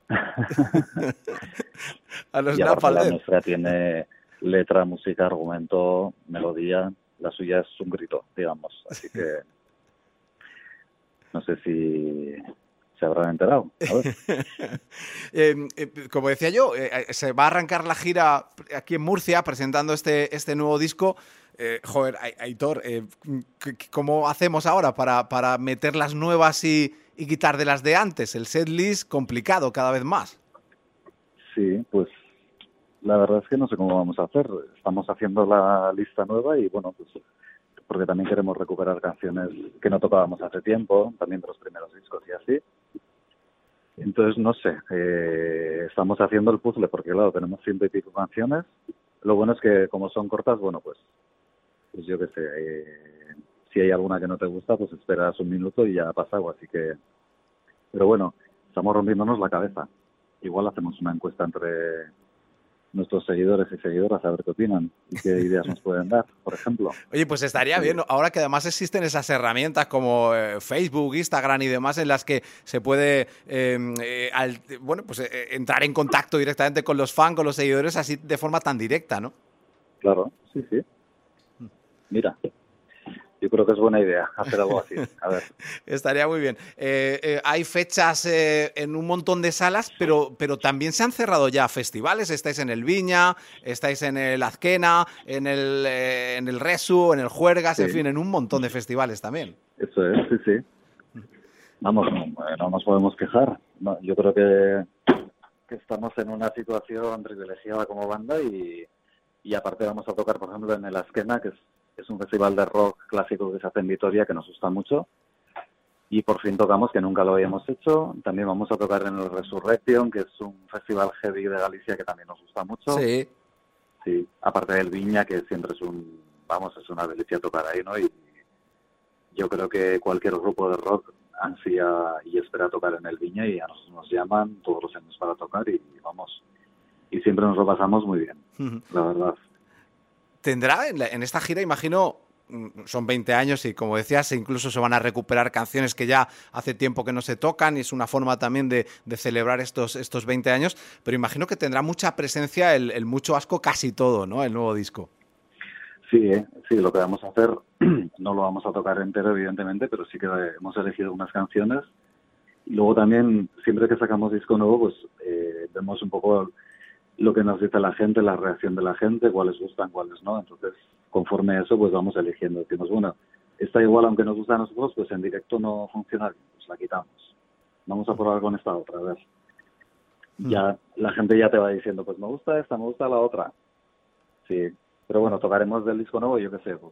S1: A los
S12: y aparte
S1: Napalm.
S12: la nuestra tiene letra, música, argumento, melodía. La suya es un grito, digamos. Así que no sé si se habrán enterado. A ver.
S1: Como decía yo, se va a arrancar la gira aquí en Murcia presentando este nuevo disco. Joder, Aitor, ¿cómo hacemos ahora para meter las nuevas y quitar de las de antes? El setlist complicado cada vez más.
S12: Sí, pues la verdad es que no sé cómo vamos a hacer. Estamos haciendo la lista nueva y bueno, pues porque también queremos recuperar canciones que no tocábamos hace tiempo, también de los primeros discos y así. Entonces, no sé, estamos haciendo el puzzle porque, claro, tenemos 100 y pico canciones. Lo bueno es que como son cortas, bueno, pues yo qué sé, si hay alguna que no te gusta, pues esperas 1 minuto y ya ha pasado, así que... Pero bueno, estamos rompiéndonos la cabeza. Igual hacemos una encuesta entre nuestros seguidores y seguidoras a ver qué opinan y qué ideas nos pueden dar, por ejemplo.
S1: Oye, pues estaría bien, ahora que además existen esas herramientas como Facebook, Instagram y demás en las que se puede entrar en contacto directamente con los fans, con los seguidores, así de forma tan directa, ¿no?
S12: Claro, sí. Mira, yo creo que es buena idea hacer algo así. A ver.
S1: Estaría muy bien. Hay fechas en un montón de salas, pero también se han cerrado ya festivales. Estáis en el Viña, estáis en el Azquena, en el Resu, en el Juergas, sí. En fin, en un montón de festivales también.
S12: Eso es, sí. Vamos, no nos podemos quejar. No, yo creo que estamos en una situación privilegiada como banda y aparte vamos a tocar, por ejemplo, en el Azquena, que es un festival de rock clásico que se hace en Vitoria, que nos gusta mucho. Y por fin tocamos, que nunca lo habíamos hecho. También vamos a tocar en el Resurrection, que es un festival heavy de Galicia que también nos gusta mucho.
S1: Sí.
S12: Sí, aparte del Viña, que siempre es una delicia tocar ahí, ¿no? Y yo creo que cualquier grupo de rock ansía y espera tocar en el Viña y a nosotros nos llaman todos los años para tocar y vamos. Y siempre nos lo pasamos muy bien, la verdad.
S1: Tendrá en esta gira, imagino, son 20 años y como decías, incluso se van a recuperar canciones que ya hace tiempo que no se tocan y es una forma también de celebrar estos 20 años, pero imagino que tendrá mucha presencia el Mucho Asco casi todo, ¿no? El nuevo disco.
S12: Sí, lo que vamos a hacer, no lo vamos a tocar entero evidentemente, pero sí que hemos elegido unas canciones y luego también, siempre que sacamos disco nuevo, pues vemos un poco lo que nos dice la gente, la reacción de la gente, cuáles gustan, cuáles no. Entonces, conforme a eso, pues vamos eligiendo. Decimos, bueno, está igual, aunque nos gusta a nosotros, pues en directo no funciona bien, pues la quitamos. Vamos a probar con esta otra, a ver. Ya la gente ya te va diciendo, pues me gusta esta, me gusta la otra. Sí, pero bueno, tocaremos del disco nuevo, yo qué sé, pues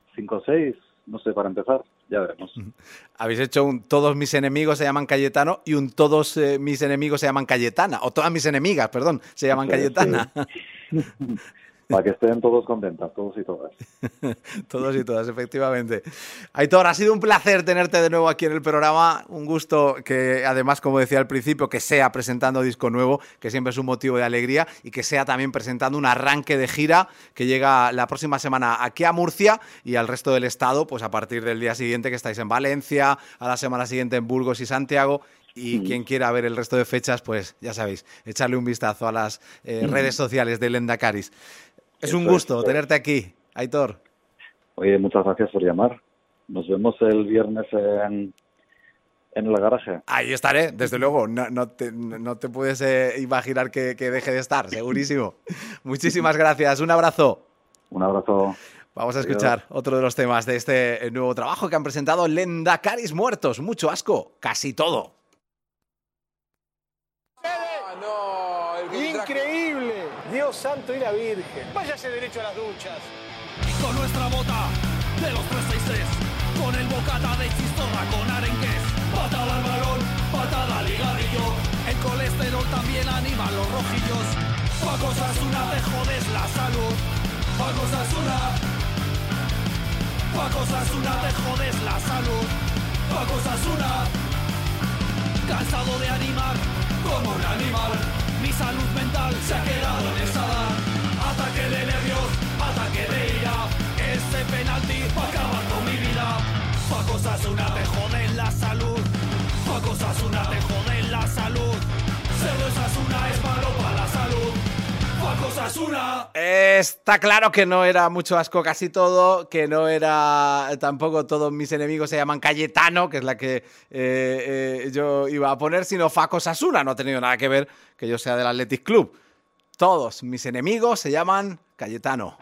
S12: 5 o 6, no sé, para empezar, ya veremos.
S1: Habéis hecho un Todos mis enemigos se llaman Cayetano y un Todos mis enemigos se llaman Cayetana, o Todas mis enemigas, perdón, se llaman
S12: Sí,
S1: Cayetana.
S12: Para que estén todos contentas, todos y todas.
S1: Todos y todas, efectivamente. Aitor, ha sido un placer tenerte de nuevo aquí en el programa. Un gusto que, además, como decía al principio, que sea presentando disco nuevo, que siempre es un motivo de alegría, y que sea también presentando un arranque de gira que llega la próxima semana aquí a Murcia y al resto del estado, pues a partir del día siguiente que estáis en Valencia, a la semana siguiente en Burgos y Santiago. Y quien quiera ver el resto de fechas, pues ya sabéis, echarle un vistazo a las redes sociales de Lendacaris. Es un gusto tenerte aquí, Aitor.
S12: Oye, muchas gracias por llamar. Nos vemos el viernes en el garaje.
S1: Ahí estaré, desde luego. No te puedes imaginar que deje de estar, segurísimo. Muchísimas gracias. Un abrazo.
S12: Un abrazo.
S1: Vamos a escuchar otro de los temas de este nuevo trabajo que han presentado Lendacaris Muertos. Mucho asco, casi todo.
S13: ¡Increíble! Dios santo y la Virgen. Váyase derecho a las duchas.
S6: Con nuestra bota de los 366, con el bocata de chistorra con arenques, patada al balón, patada al ligadillo, el colesterol también anima los rojillos. Paco Sasuna, te jodes la salud. Paco Sasuna, Paco Sasuna, te jodes la salud. Paco Sasuna, cansado de animar como un animal. Mi salud mental se ha quedado en estado. Ataque de nervios, ataque de ira. Ese penalti va a acabar con mi vida. Paco Sasuna, te joden la salud. Paco Sasuna, te joden la salud. Cerdo Sasuna es malo para la salud. Paco Sasuna.
S1: Está claro que no era mucho asco casi todo, que no era tampoco Todos mis enemigos se llaman Cayetano, que es la que yo iba a poner, sino Paco Sasuna. No ha tenido nada que ver que yo sea del Athletic Club. Todos mis enemigos se llaman Cayetano.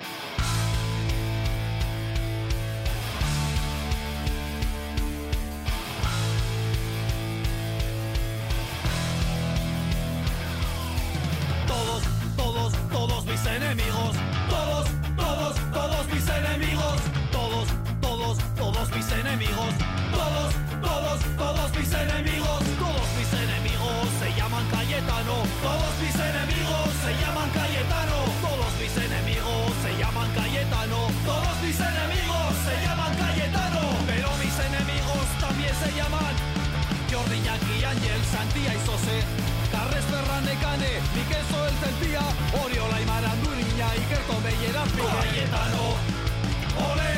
S6: Todos mis enemigos, todos mis enemigos, todos mis enemigos, todos mis enemigos, todos mis enemigos se llaman Cayetano, todos mis enemigos se llaman Cayetano, todos mis enemigos se llaman Cayetano, todos mis enemigos se llaman Cayetano, pero mis enemigos también se llaman Jordi, Jackie, Ángel, Santía y Sose. Carles Ferran de Cane, Miquel Soel Centía, Oriola y Maranduriña, Ikerton Belleraz, Cayetano, ole,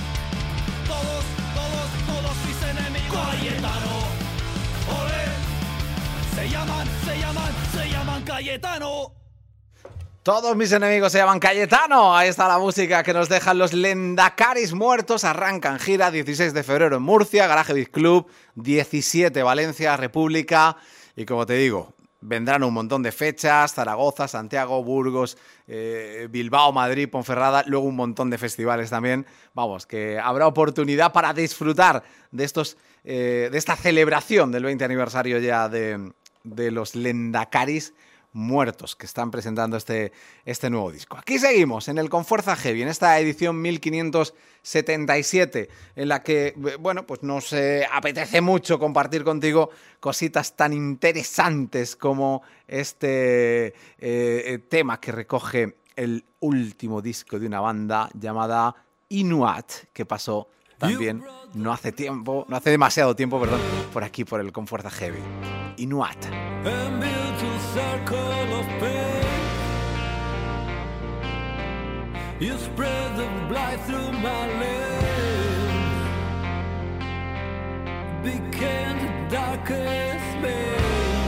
S6: todos mis enemigos, Cayetano, ole, se llaman Cayetano.
S1: Todos mis enemigos se llaman Cayetano. Ahí está la música que nos dejan los Lendacaris Muertos. Arrancan gira 16 de febrero en Murcia, Garaje Beat Club, 17 Valencia, República. Y como te digo, vendrán un montón de fechas, Zaragoza, Santiago, Burgos, Bilbao, Madrid, Ponferrada, luego un montón de festivales también. Vamos, que habrá oportunidad para disfrutar de esta celebración del 20 aniversario ya de los Lendacaris Muertos, que están presentando este nuevo disco. Aquí seguimos, en el Con Fuerza Heavy, en esta edición 1577, en la que, bueno, pues nos apetece mucho compartir contigo cositas tan interesantes como este tema que recoge el último disco de una banda llamada Inuat, que pasó también no hace demasiado tiempo, por aquí, por el Con Fuerza Heavy. Inuat.
S6: And built a circle of pain. You spread the blight through my land. Became the darkest man.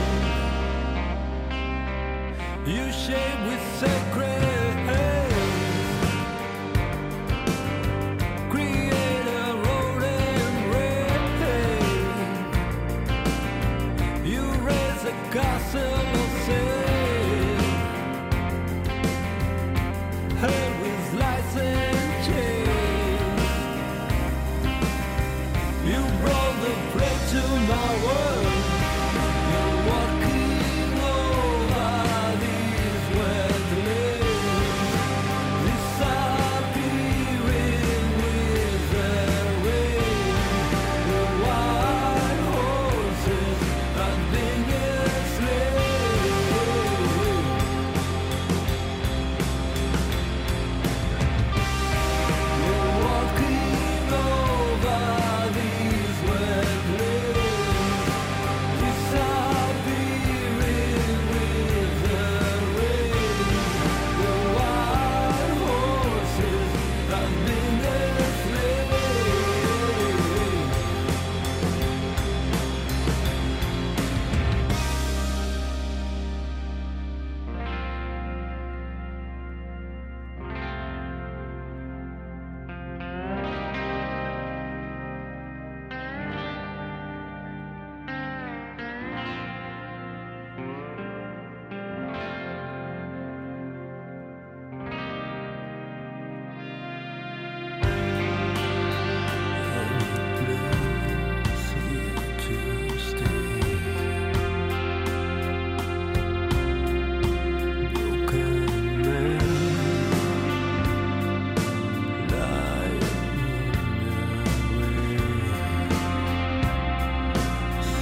S6: You shaped with sacred hands. Create a road and rain. You raise a castle of sand, held with lights and chains. You brought the plague to my world. You're walking over these wet lands.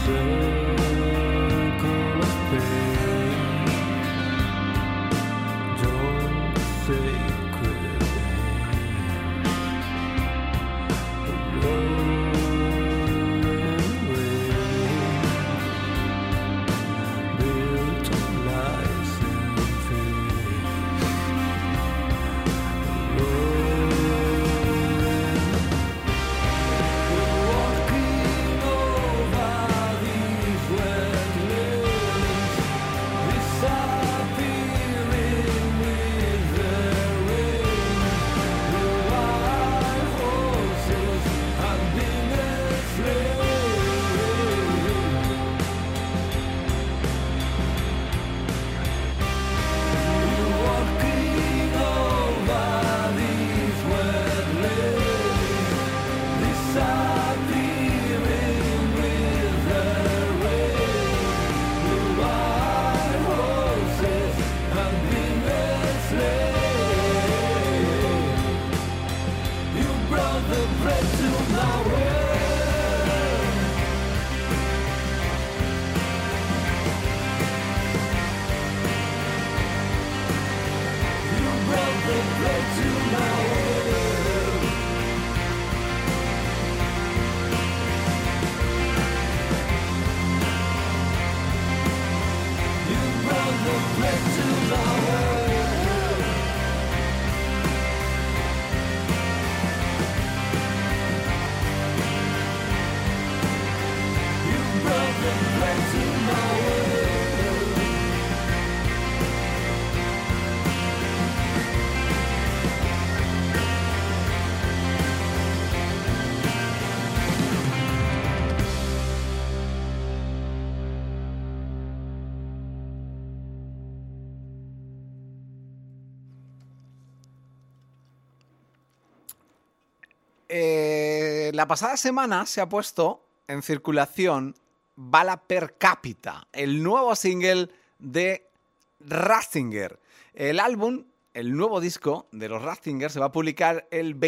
S1: La pasada semana se ha puesto en circulación Bala Per Cápita, el nuevo single de Ratzinger. El álbum, el nuevo disco de los Ratzinger se va a publicar el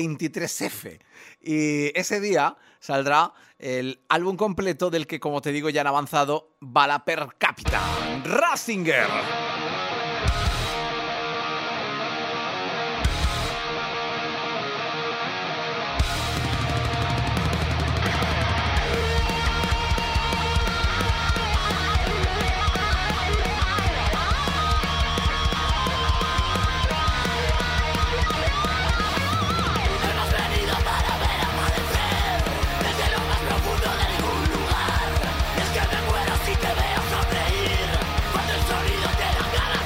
S1: 23F y ese día saldrá el álbum completo del que, como te digo, ya han avanzado, Bala Per Cápita, Ratzinger.
S10: Si te veo sonreír, cuando el sonido te da ganas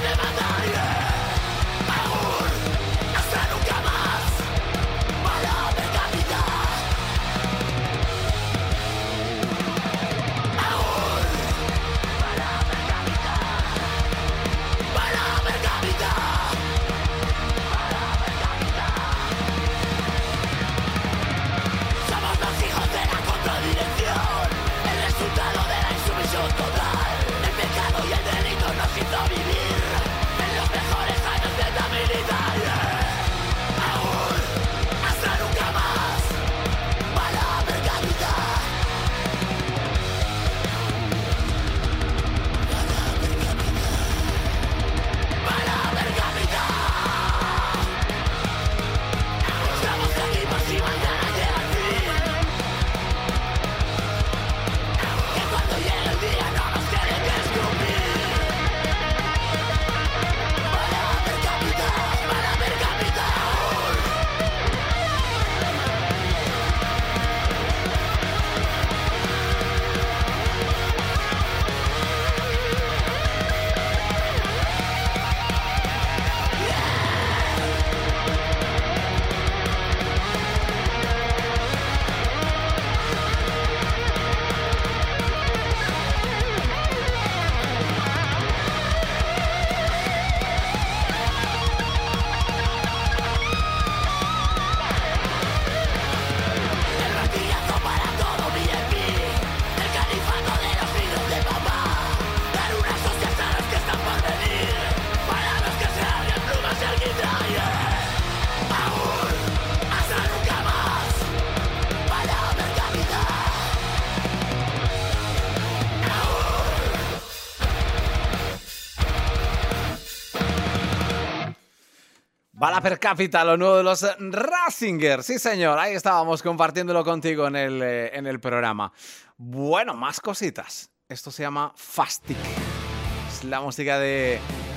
S1: Bala per cápita, lo nuevo de los Ratzinger. Sí, señor, ahí estábamos compartiéndolo contigo en el programa. Bueno, más cositas. Esto se llama Fastic. Es la música de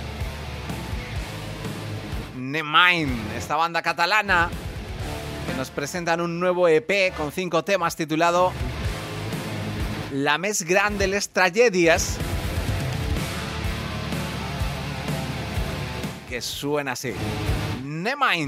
S1: Nemain, esta banda catalana que nos presentan un nuevo EP con 5 temas titulado La més gran de les tragèdies, que suena así. Nemain.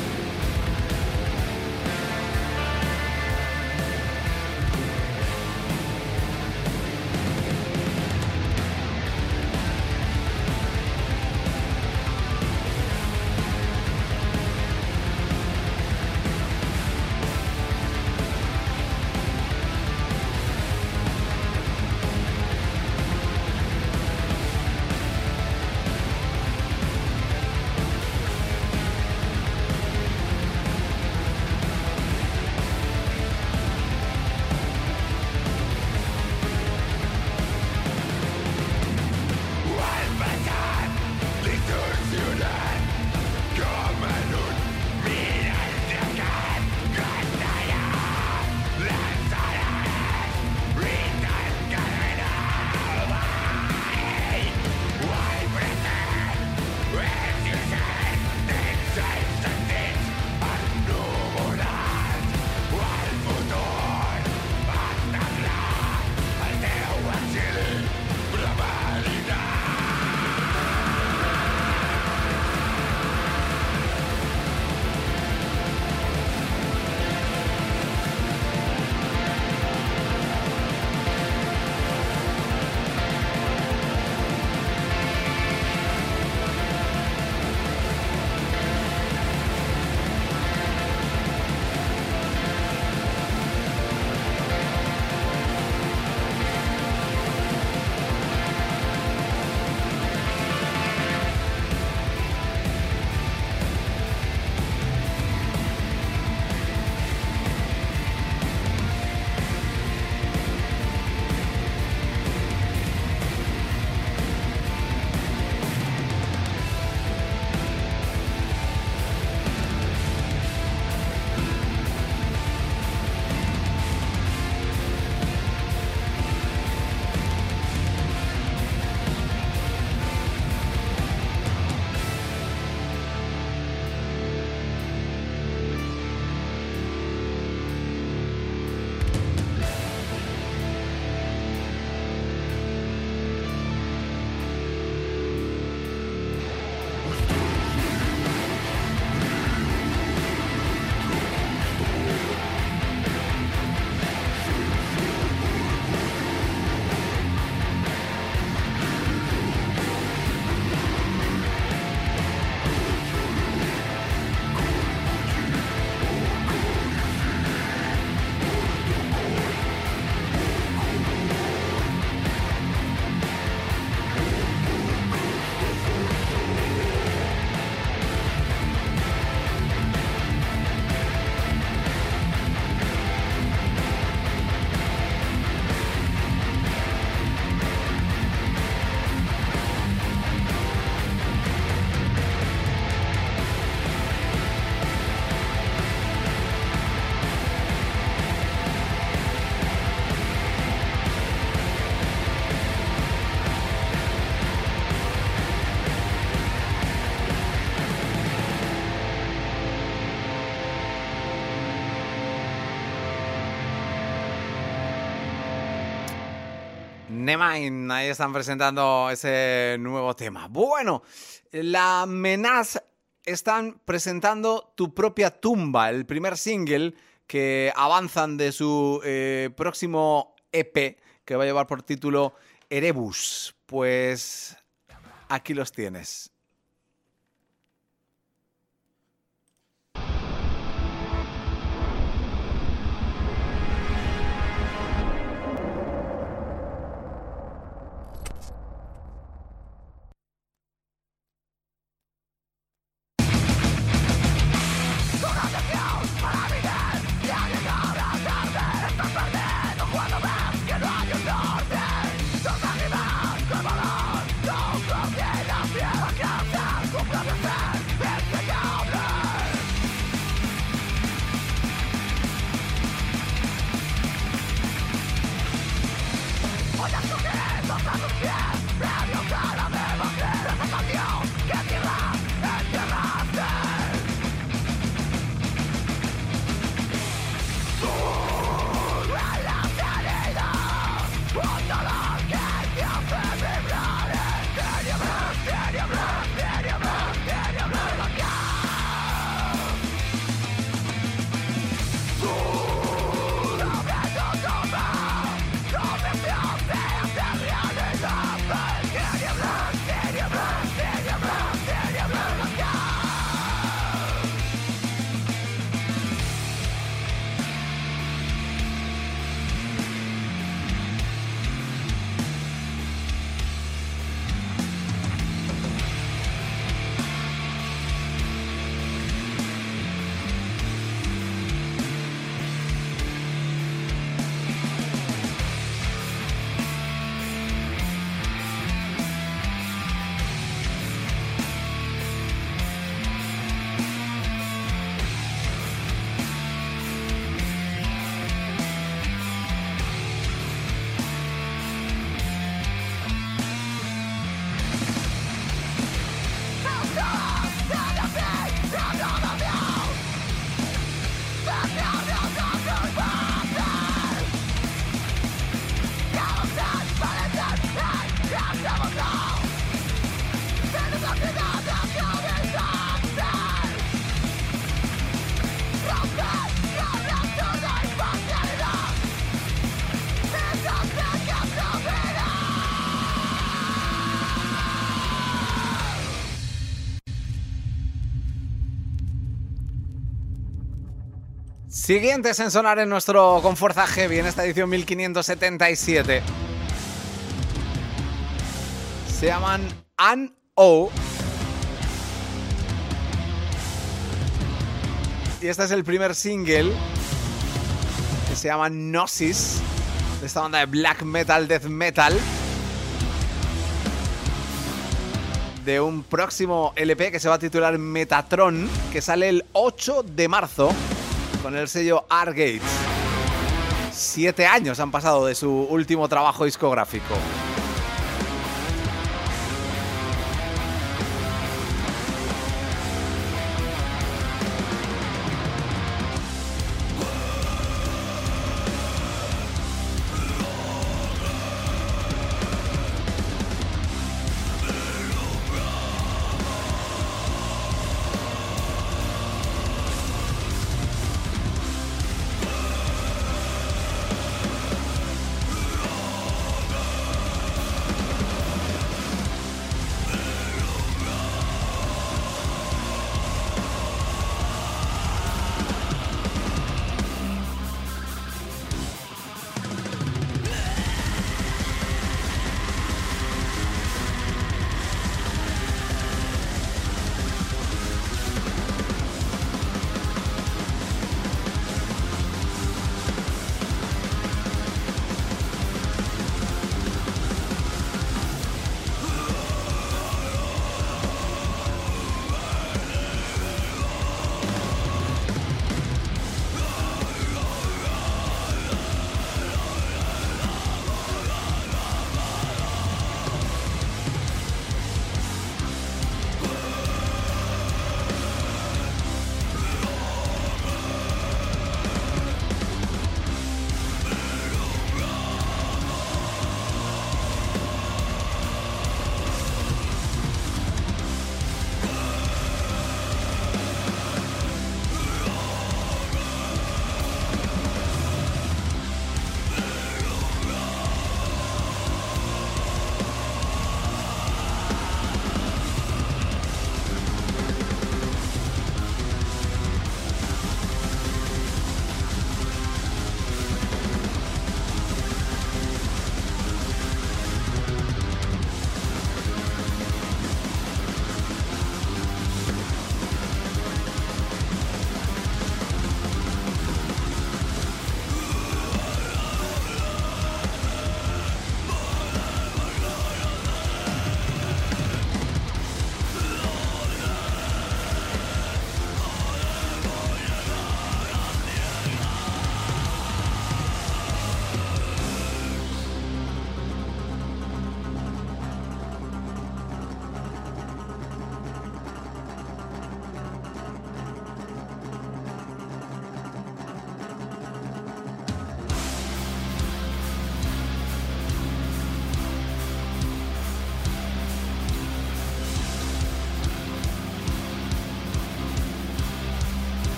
S1: Nemain, ahí están presentando ese nuevo tema. Bueno, la Menaz están presentando Tu propia tumba, el primer single que avanzan de su próximo EP que va a llevar por título Erebus. Pues aquí los tienes.
S10: Cuando ves que no hay un norte, tus lágrimas que volan, no confíes en la piedra.
S1: Siguientes en sonar en nuestro Con Fuerza Heavy en esta edición 1577. Se llaman An-O. Y este es el primer single, que se llama Gnosis, de esta banda de black metal, death metal, de un próximo LP que se va a titular Metatron, que sale el 8 de marzo con el sello Argate. 7 años han pasado de su último trabajo discográfico.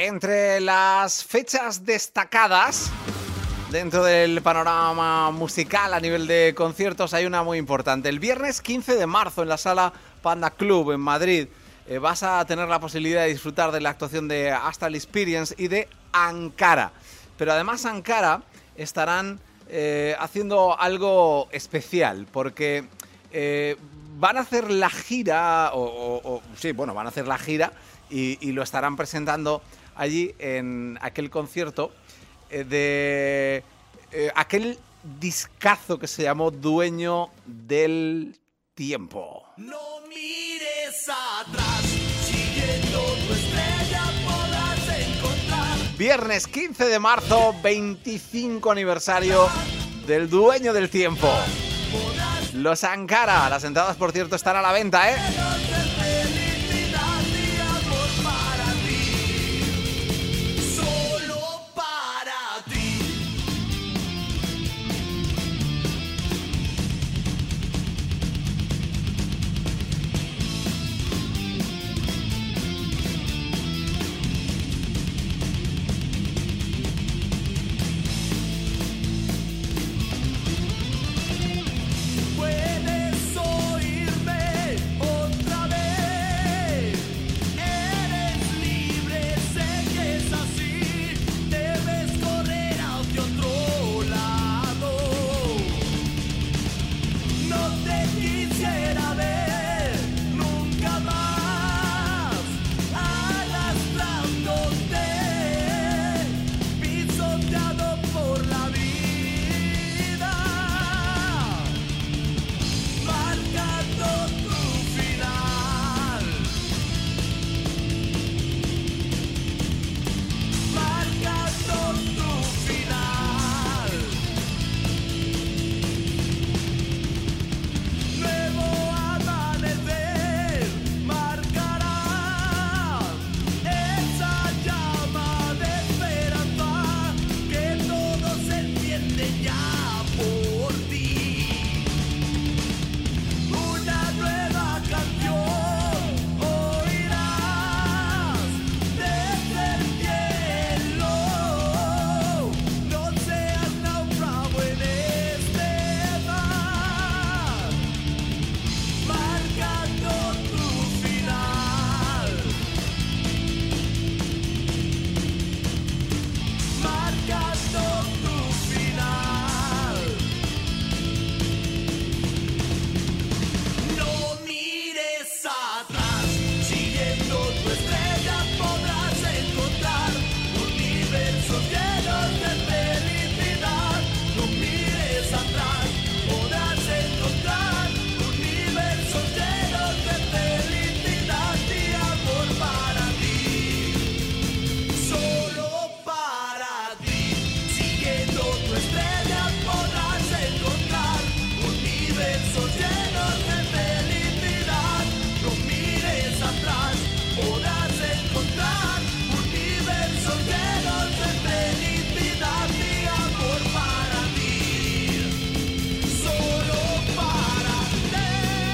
S1: Entre las fechas destacadas dentro del panorama musical a nivel de conciertos hay una muy importante. El viernes 15 de marzo en la Sala Panda Club en Madrid vas a tener la posibilidad de disfrutar de la actuación de Astral Experience y de Ankara. Pero además Ankara estarán haciendo algo especial porque van a hacer la gira, van a hacer la gira y lo estarán presentando allí en aquel concierto de aquel discazo que se llamó Dueño del Tiempo.
S10: No mires atrás, siguiendo tu estrella podrás encontrar.
S1: Viernes 15 de marzo, 25 aniversario del Dueño del Tiempo. Los Ankara, las entradas por cierto están a la venta, ¿eh?
S10: Puedes oírme otra vez. Eres libre, sé que es así. Debes correr hacia otro lado. No te quisiera ver nunca más, arrastrándote, pisoteado por la vida, marcando tu final, marcando tu final. Nuevo amanecer marcará esa llama de esperanza que todos entienden ya por ti. Una nueva canción oirás desde el cielo. No seas naufrago en este mar, marcando tu final, marcando tu final. No mires atrás, siguiendo tu estrella podrás encontrar universos llenos de felicidad. No mires atrás, podrás encontrar universos llenos de felicidad y amor para ti, solo para ti. Siguiendo tu estrella podrás encontrar universos llenos de felicidad. No mires atrás, podrás encontrar universos llenos de felicidad y amor para ti, solo para ti.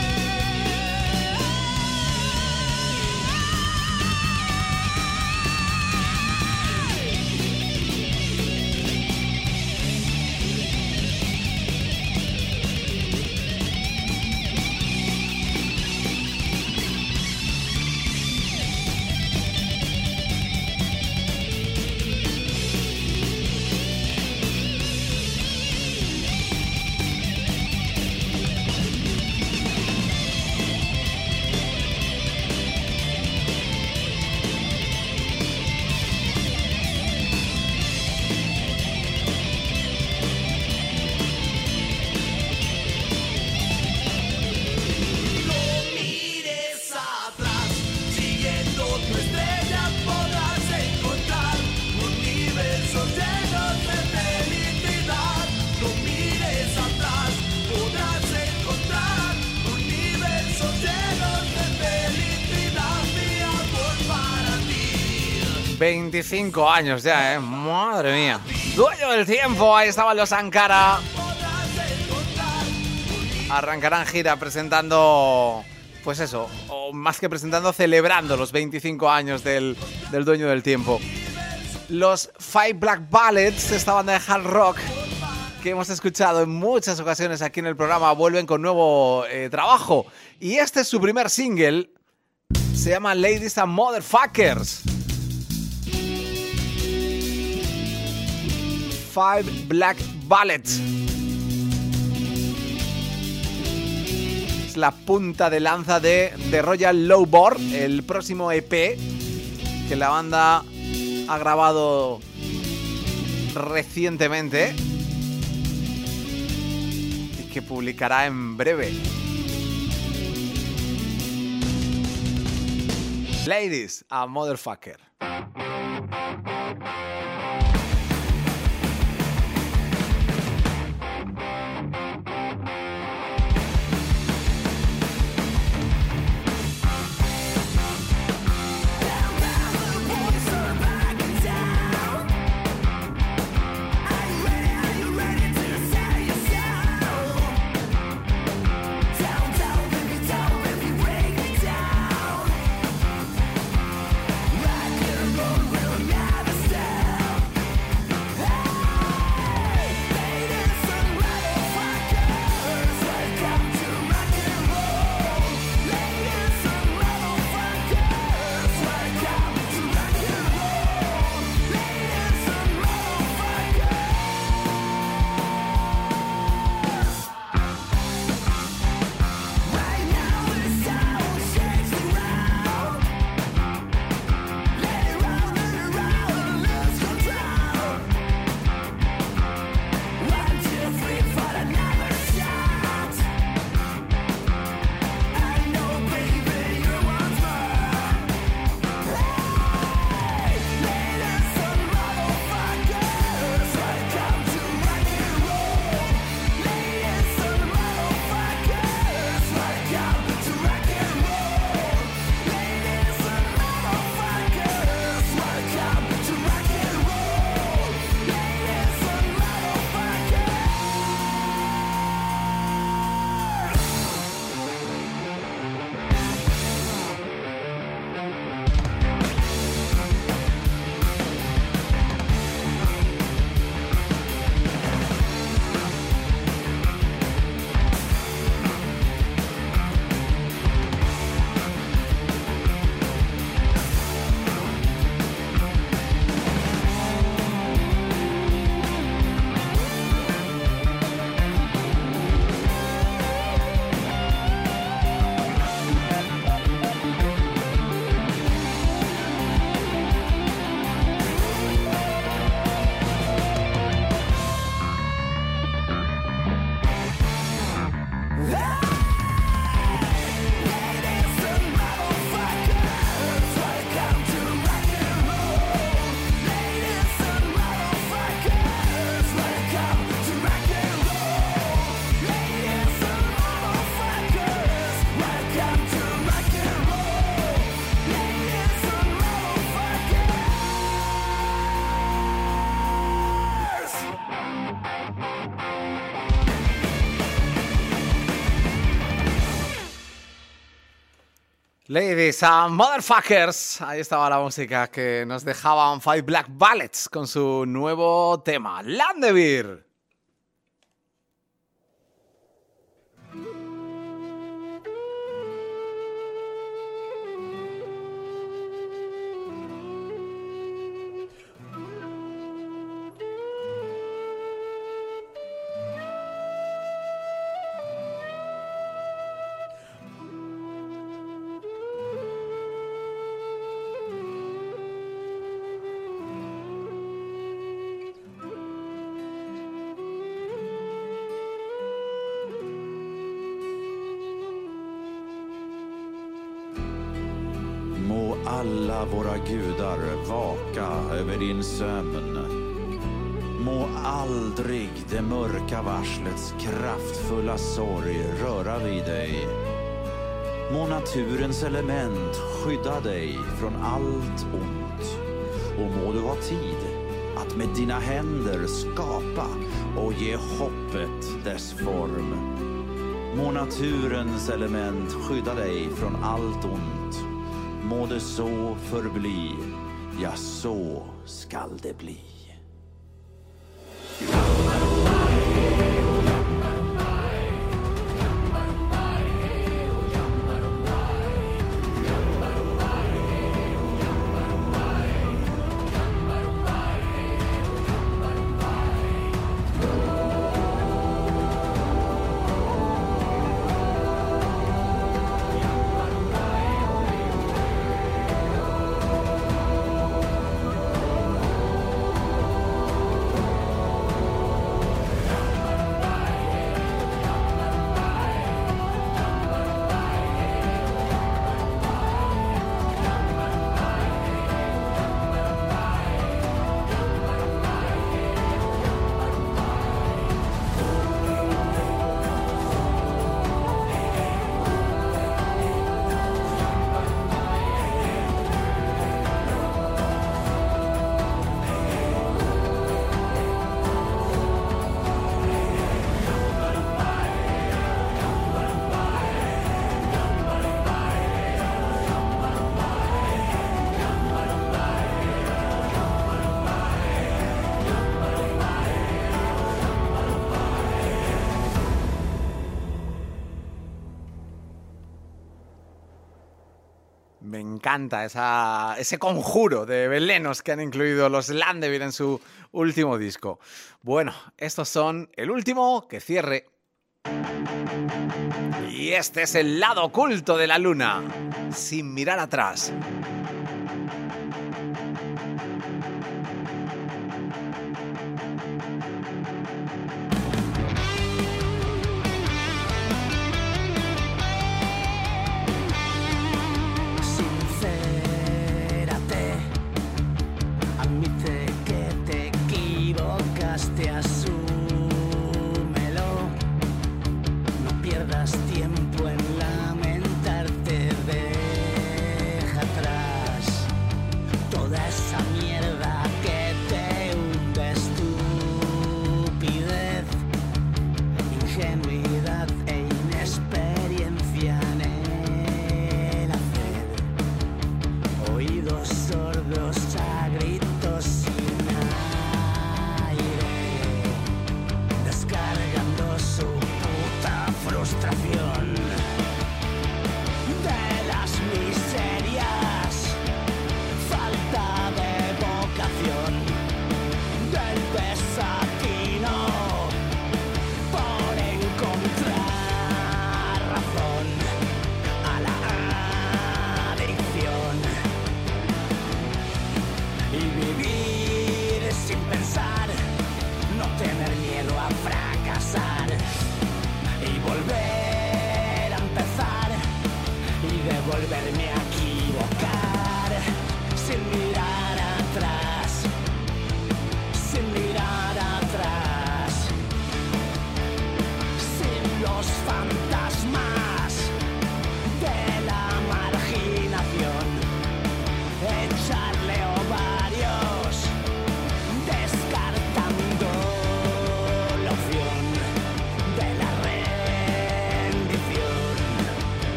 S10: No mires atrás, siguiendo tu estrella podrás encontrar universos llenos de felicidad. No mires atrás, podrás encontrar universos llenos de felicidad y amor para ti.
S1: 25 años ya, madre mía. Dueño del Tiempo, ahí estaban los Ankara. Arrancarán gira presentando pues eso, o más que presentando, celebrando los 25 años del Dueño del Tiempo. Los Five Black Bullets, esta banda de hard rock que hemos escuchado en muchas ocasiones aquí en el programa, vuelven con nuevo trabajo. Y este es su primer single, se llama Ladies and Motherfuckers. Five Black Bullets. Es la punta de lanza de The Royal Lowboard, el próximo EP que la banda ha grabado recientemente y que publicará en breve. Ladies and Motherfucker. Ladies and Motherfuckers, ahí estaba la música que nos dejaban Five Black Bullets con su nuevo tema, Landebir.
S14: Alla våra gudar vaka över din sömn. Må aldrig det mörka varslets kraftfulla sorg röra vid dig. Må naturens element skydda dig från allt ont. Och må du ha tid att med dina händer skapa och ge hoppet dess form. Må naturens element skydda dig från allt ont. Må det så förbli, ja så skall det bli.
S1: Me encanta ese conjuro de velenos que han incluido los Landevir en su último disco. Bueno, estos son el último que cierre. Y este es el lado oculto de la luna, sin mirar atrás.
S10: Asúmelo, no pierdas tiempo en lamentarte, deja atrás toda esa mierda que te hunde, estupidez, ingenuidad e inexperiencia en el hacer, oídos sordos a gritos sin aire.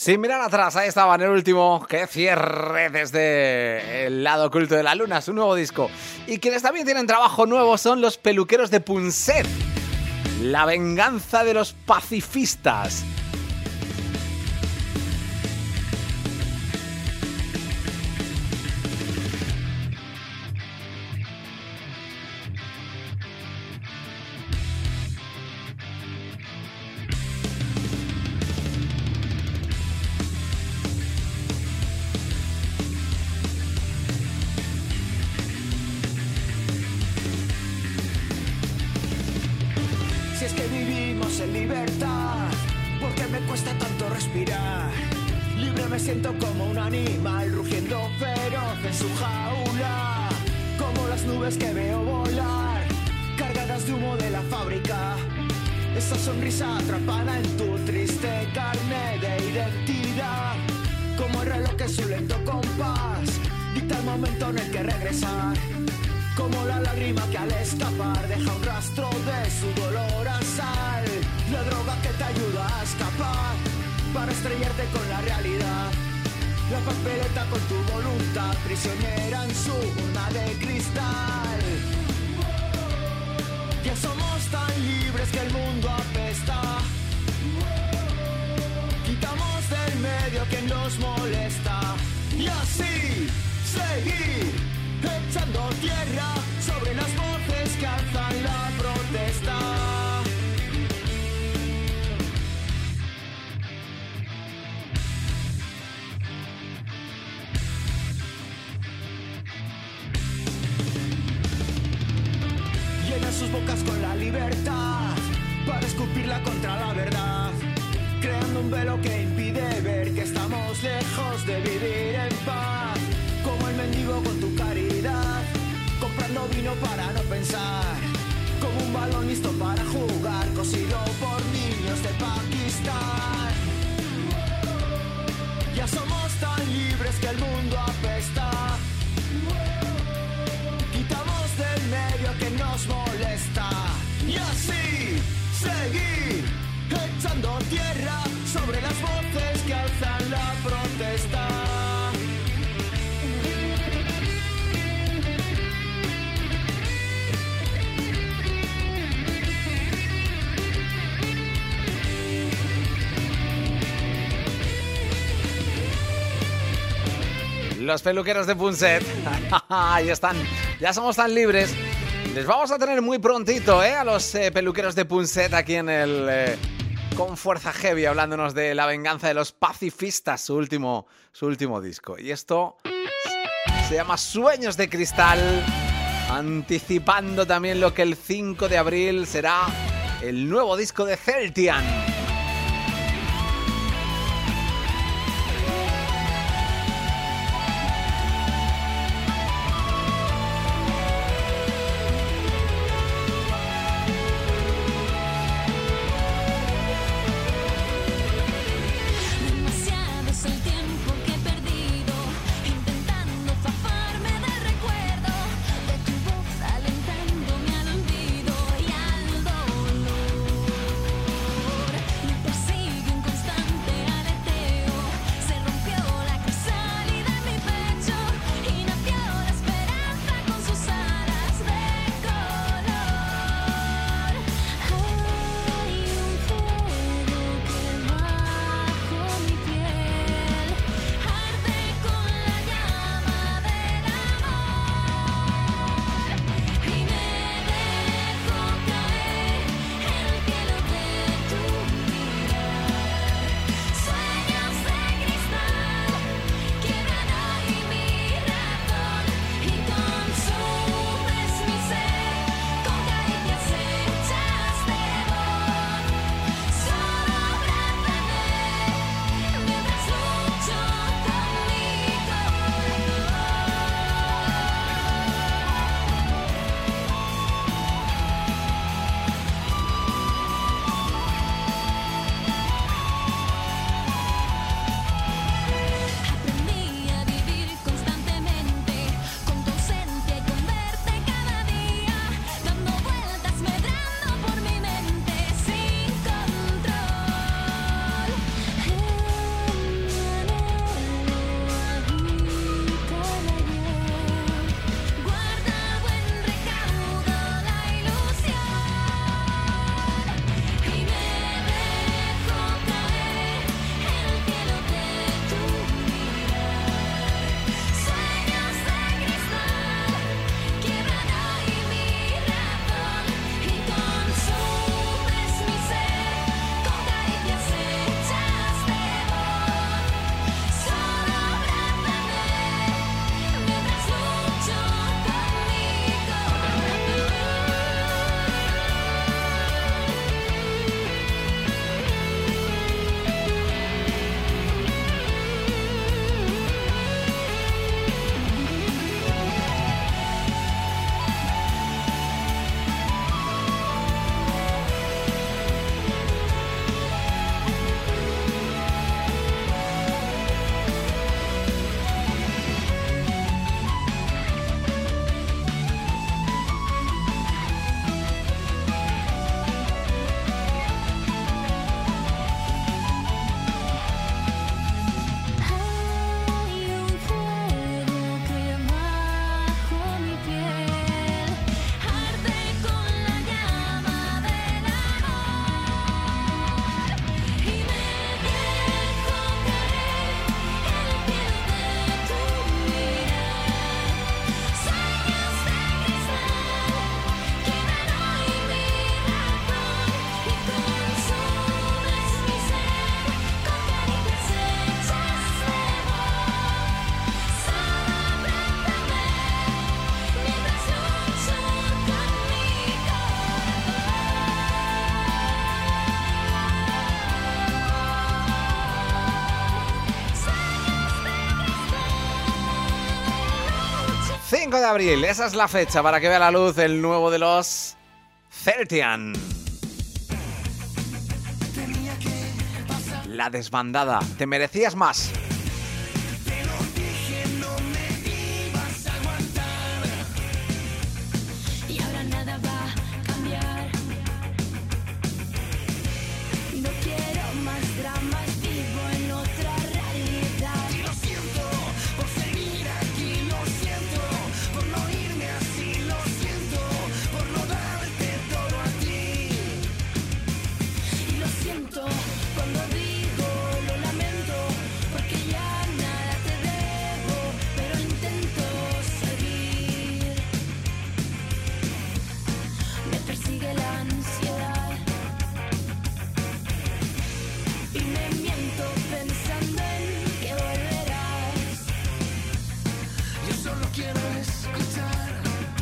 S1: Sin mirar atrás, ahí estaba en el último que cierre desde el lado oculto de la luna, su nuevo disco. Y quienes también tienen trabajo nuevo son los peluqueros de Punset. La venganza de los pacifistas.
S10: Si es que vivimos en libertad, ¿por qué me cuesta tanto respirar? Libre me siento como un animal rugiendo feroz en su jaula, como las nubes que veo volar, cargadas de humo de la fábrica. Esa sonrisa atrapada en tu triste carne de identidad, como el reloj en su lento compás dicta el momento en el que regresar. Como la lágrima que al escapar deja un rastro de su dolor a sal. La droga que te ayuda a escapar para estrellarte con la realidad. La papeleta con tu voluntad prisionera en su urna de cristal. Ya somos tan libres que el mundo apesta. Quitamos del medio que nos molesta. Y así seguir echando tierra sobre las voces que alzan la protesta. Llenan sus bocas con la libertad para escupirla contra la verdad, creando un velo que impide ver que estamos lejos de vivir en paz. Como el mendigo con tu caridad, comprando vino para no pensar, como un balón listo para jugar, cosido por niños de Pakistán. Ya somos tan libres que el mundo apesta. Quitamos del medio que nos molesta. Y así seguir echando tierra sobre las voces que alzan la protesta.
S1: Los peluqueros de Punset. Ahí están. Ya somos tan libres. Les vamos a tener muy prontito, a los peluqueros de Punset aquí en el Con Fuerza Heavy, hablándonos de la venganza de los pacifistas, su último disco. Y esto se llama Sueños de Cristal, anticipando también lo que el 5 de abril será el nuevo disco de Celtian.
S7: Demasiado es el tiempo que he perdido intentando zafarme del recuerdo de tu voz alentándome al olvido y al dolor.
S1: 25 de abril, esa es la fecha para que vea la luz el nuevo de los 30. La desbandada, te merecías más.
S7: Y ahora nada va a cambiar. No quiero más dramas, vivo en otra realidad. Y lo siento por seguir aquí, lo siento por no irme así, lo siento por no darte todo a ti. Y lo siento cuando digo, lo lamento, porque ya nada te debo, pero intento seguir. Me persigue la ansiedad y me miento pensando en que volverás. Yo solo quiero escuchar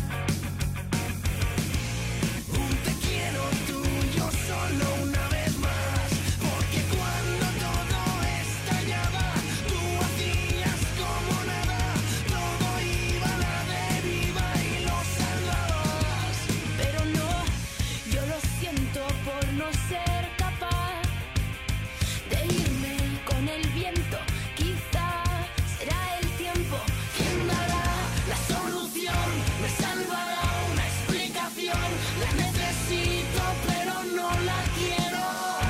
S7: un te quiero tuyo solo una vez más, porque cuando todo estallaba tú hacías como nada, todo iba a la deriva y lo salvabas. Pero no, yo lo siento por no ser capaz de irme con el viento. Quizá será el tiempo quien dará la solución, me salvará una explicación. La necesito pero no la quiero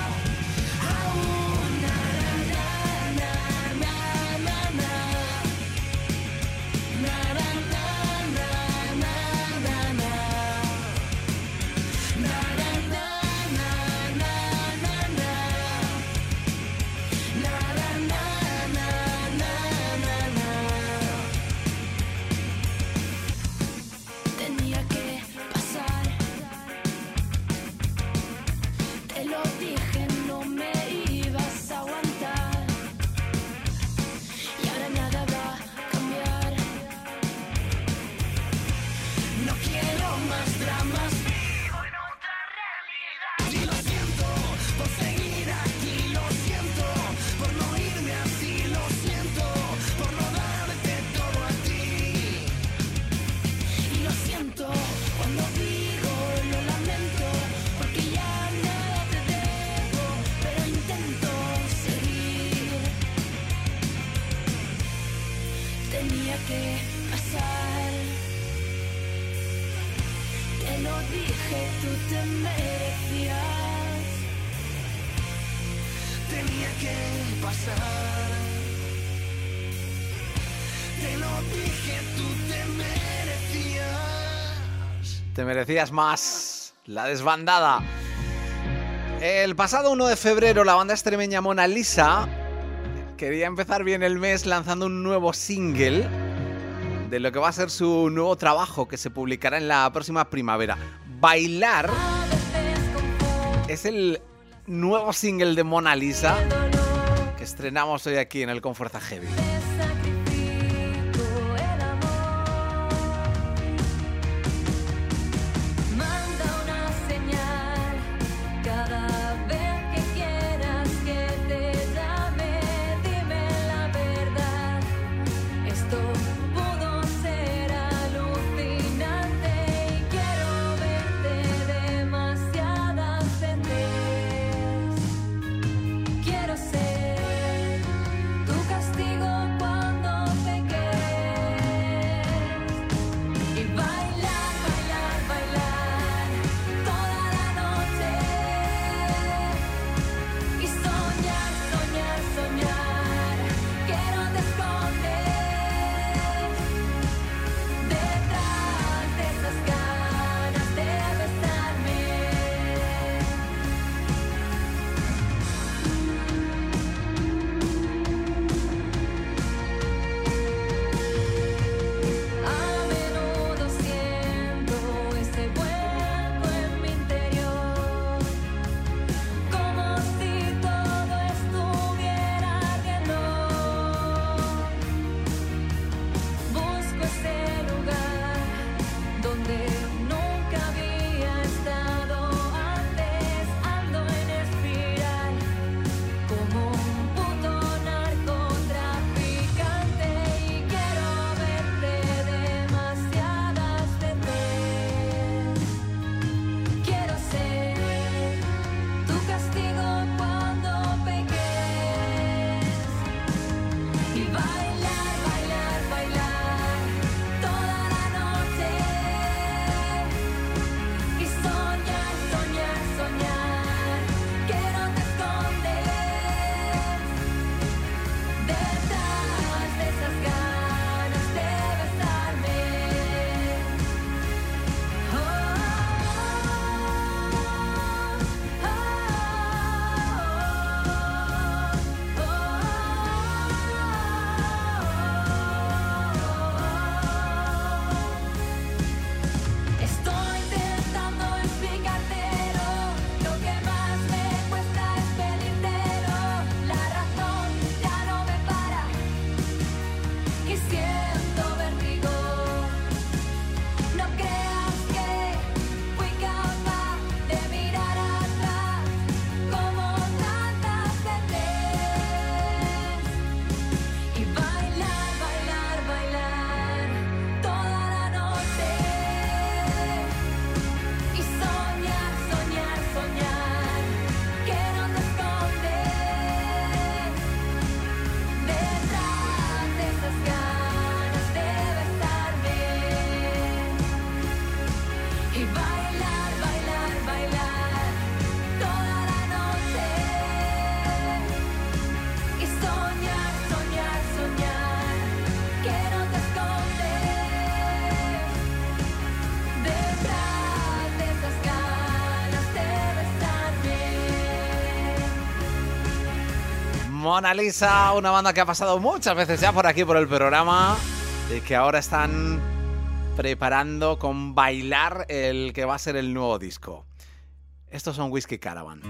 S7: aún. Na, na, na, na, na, na. Na, na, na, na, na, na, na. Na, na, na, na, na, na, na. Na, na, na, na, na, na, na. Tenía que pasar, te lo dije, no me ibas a aguantar. Y ahora nada va a cambiar. No quiero más dramas, vivo en otra realidad. Y lo siento por seguir aquí, lo siento por no irme así, lo siento por no darte todo a ti. Y lo siento cuando digo, lo lamento, porque ya nada te debo, pero intento seguir. Tenía que pasar, te lo dije, tú te merecías. Tenía que pasar, te lo dije, tú te merecías.
S1: Te merecías más. La desbandada. El pasado 1 de febrero la banda extremeña Mona Lisa quería empezar bien el mes lanzando un nuevo single de lo que va a ser su nuevo trabajo que se publicará en la próxima primavera. Bailar es el nuevo single de Mona Lisa que estrenamos hoy aquí en el Con Fuerza Heavy.
S7: Manda una señal cada vez que quieras que te llame, dime la verdad. Esto pudo ser alucinante y quiero verte demasiadas veces. Quiero ser tu castigo
S1: Mona Lisa, una banda que ha pasado muchas veces ya por aquí por el programa y que ahora están preparando con Bailar el que va a ser el nuevo disco. Estos son Whiskey Caravan.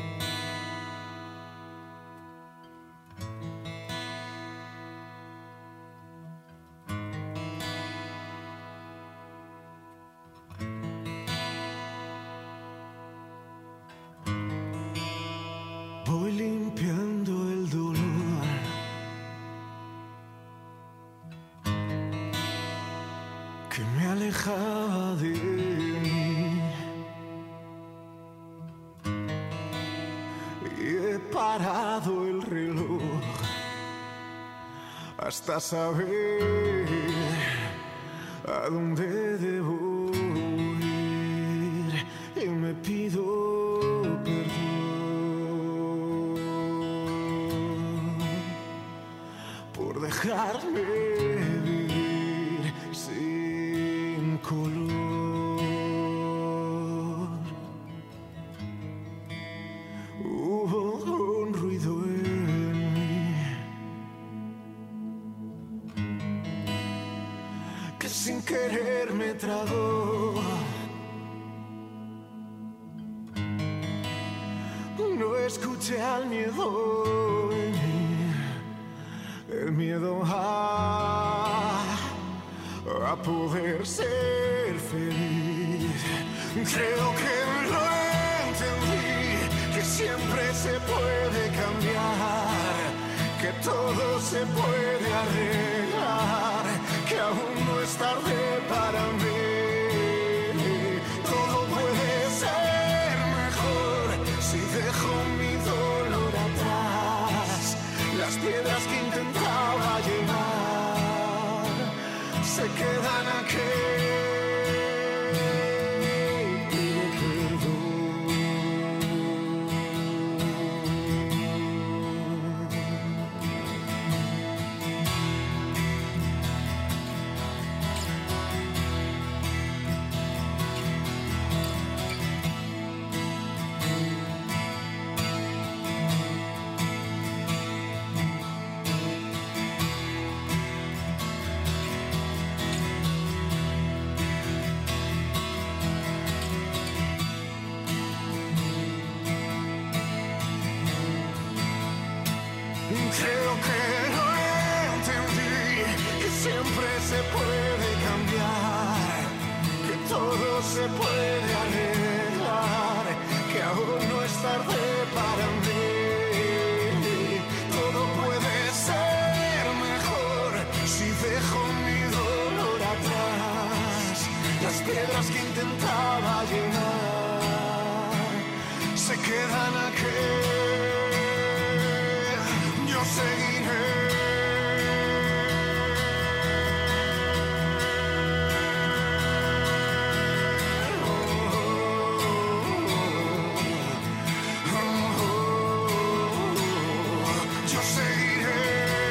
S6: Voy limpiando el dolor que me alejaba de mí y he parado el reloj hasta saber a dónde debo ir y me pido perdón por dejarme vivir sin color. Hubo un ruido en mí que sin querer me tragó. No escuché al miedo en mí, el miedo a poder ser feliz. Creo que lo entendí, que siempre se puede cambiar, que todo se puede arreglar, que aún no es tarde para mí. Todo puede ser mejor si dejo mi dolor atrás. Las piedras que intentaba llevar se quedan aquí. Pido Creo que lo entendí, que siempre se puede cambiar, que todo se puede arreglar, que aún no es tarde para mí. Todo puede ser mejor si dejo mi dolor atrás. Las piedras que intentaba llenar se quedan aquí. Yo seguiré. Yo seguiré.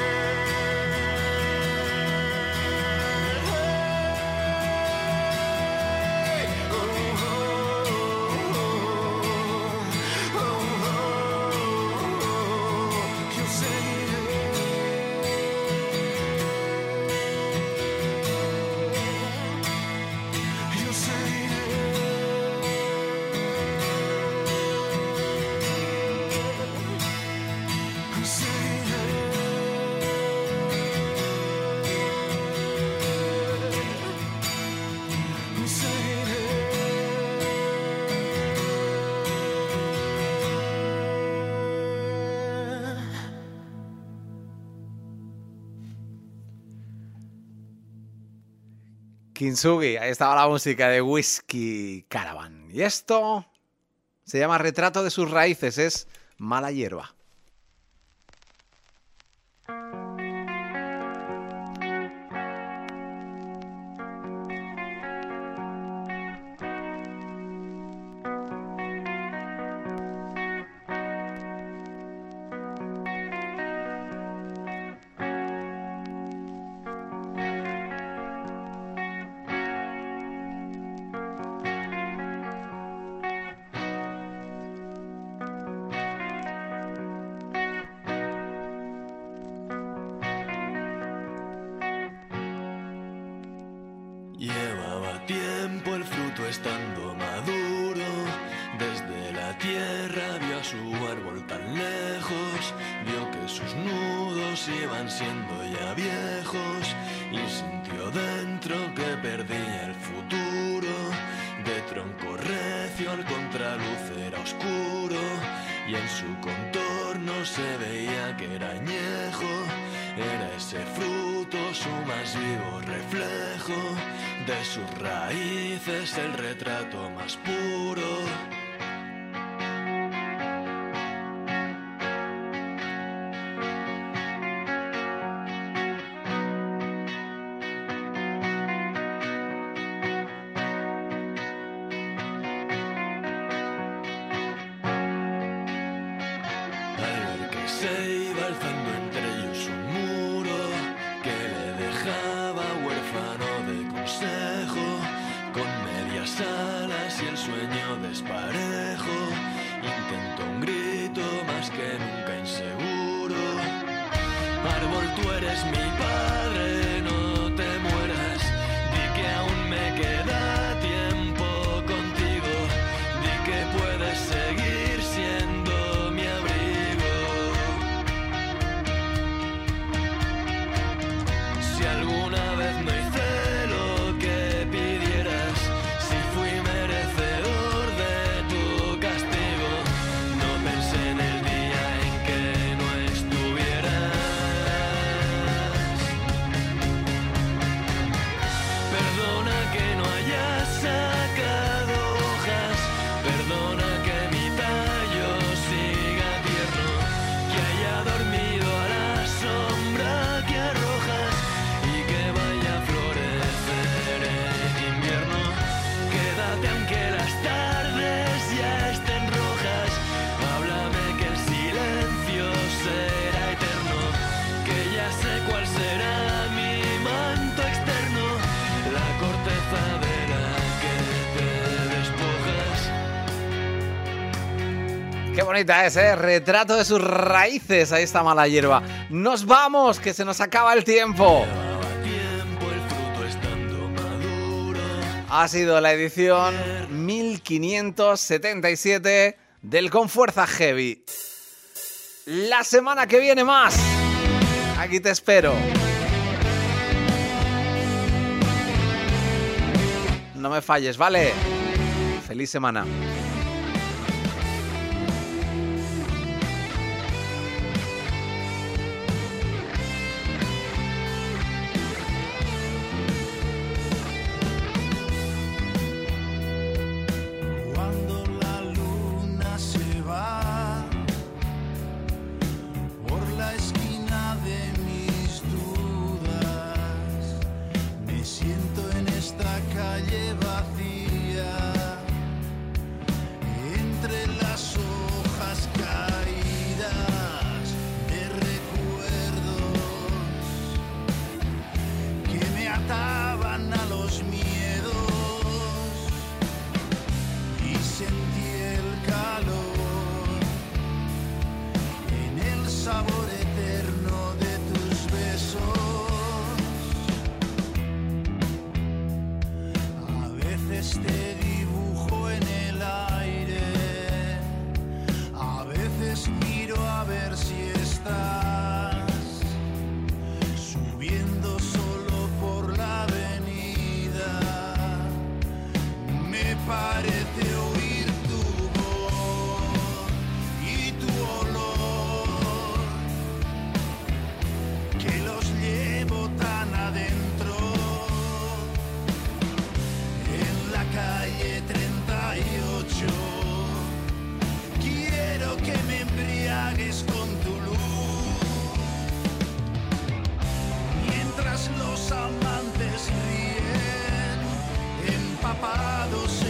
S6: Yo
S1: Kintsugi, ahí estaba la música de Whiskey Caravan. Y esto se llama Retrato de sus raíces, es Mala Hierba.
S6: siendo ya viejos y sintió dentro que perdía el futuro. De tronco recio al contraluz era oscuro y en su contorno se veía que era añejo. Era ese fruto su más vivo reflejo, de sus raíces el retrato más puro. Se iba alzando entre ellos un muro que le dejaba huérfano de consejo, con medias alas y el sueño desparejo. Intentó un grito más que nunca inseguro: árbol, tú eres mi padre, no te mueras, di que aún me queda tiempo contigo, di que puedes seguir siendo mi abrigo. Si alguna vez no hice lo que pidieras, si fui merecedor de tu castigo, no pensé en el día en que no estuvieras. Perdona que no haya sacado hojas, perdona que mi tallo siga tierno, que haya dormido a la sombra que arrojas y que vaya a florecer en invierno. Quédate aunque las tardes ya estén rojas, háblame que el silencio será eterno, que ya sé cuál será mi manto externo, la corteza de la que te despojas.
S1: Qué bonita es, ¿eh? Retrato de sus raíces. Ahí está Mala Hierba. Nos vamos, que se nos acaba el tiempo. Ha sido la edición 1577 del Con Fuerza Heavy. La semana que viene más. Aquí te espero. No me falles, ¿vale? Feliz semana.
S10: Cuando la luna se va por la esquina de mis dudas, me siento en esta calle vacía, entre las hojas caídas de recuerdos que me ataban a los miedos. Y sentí el calor en el sabor eterno de tus besos. A veces te dibujo en el aire, a veces miro a ver si estás subiendo solo por la avenida. Me parece oír tu voz y tu olor, que los llevo tan adentro. En la calle 38 quiero que me embriagues con tu luz, mientras los amantes ríen empapados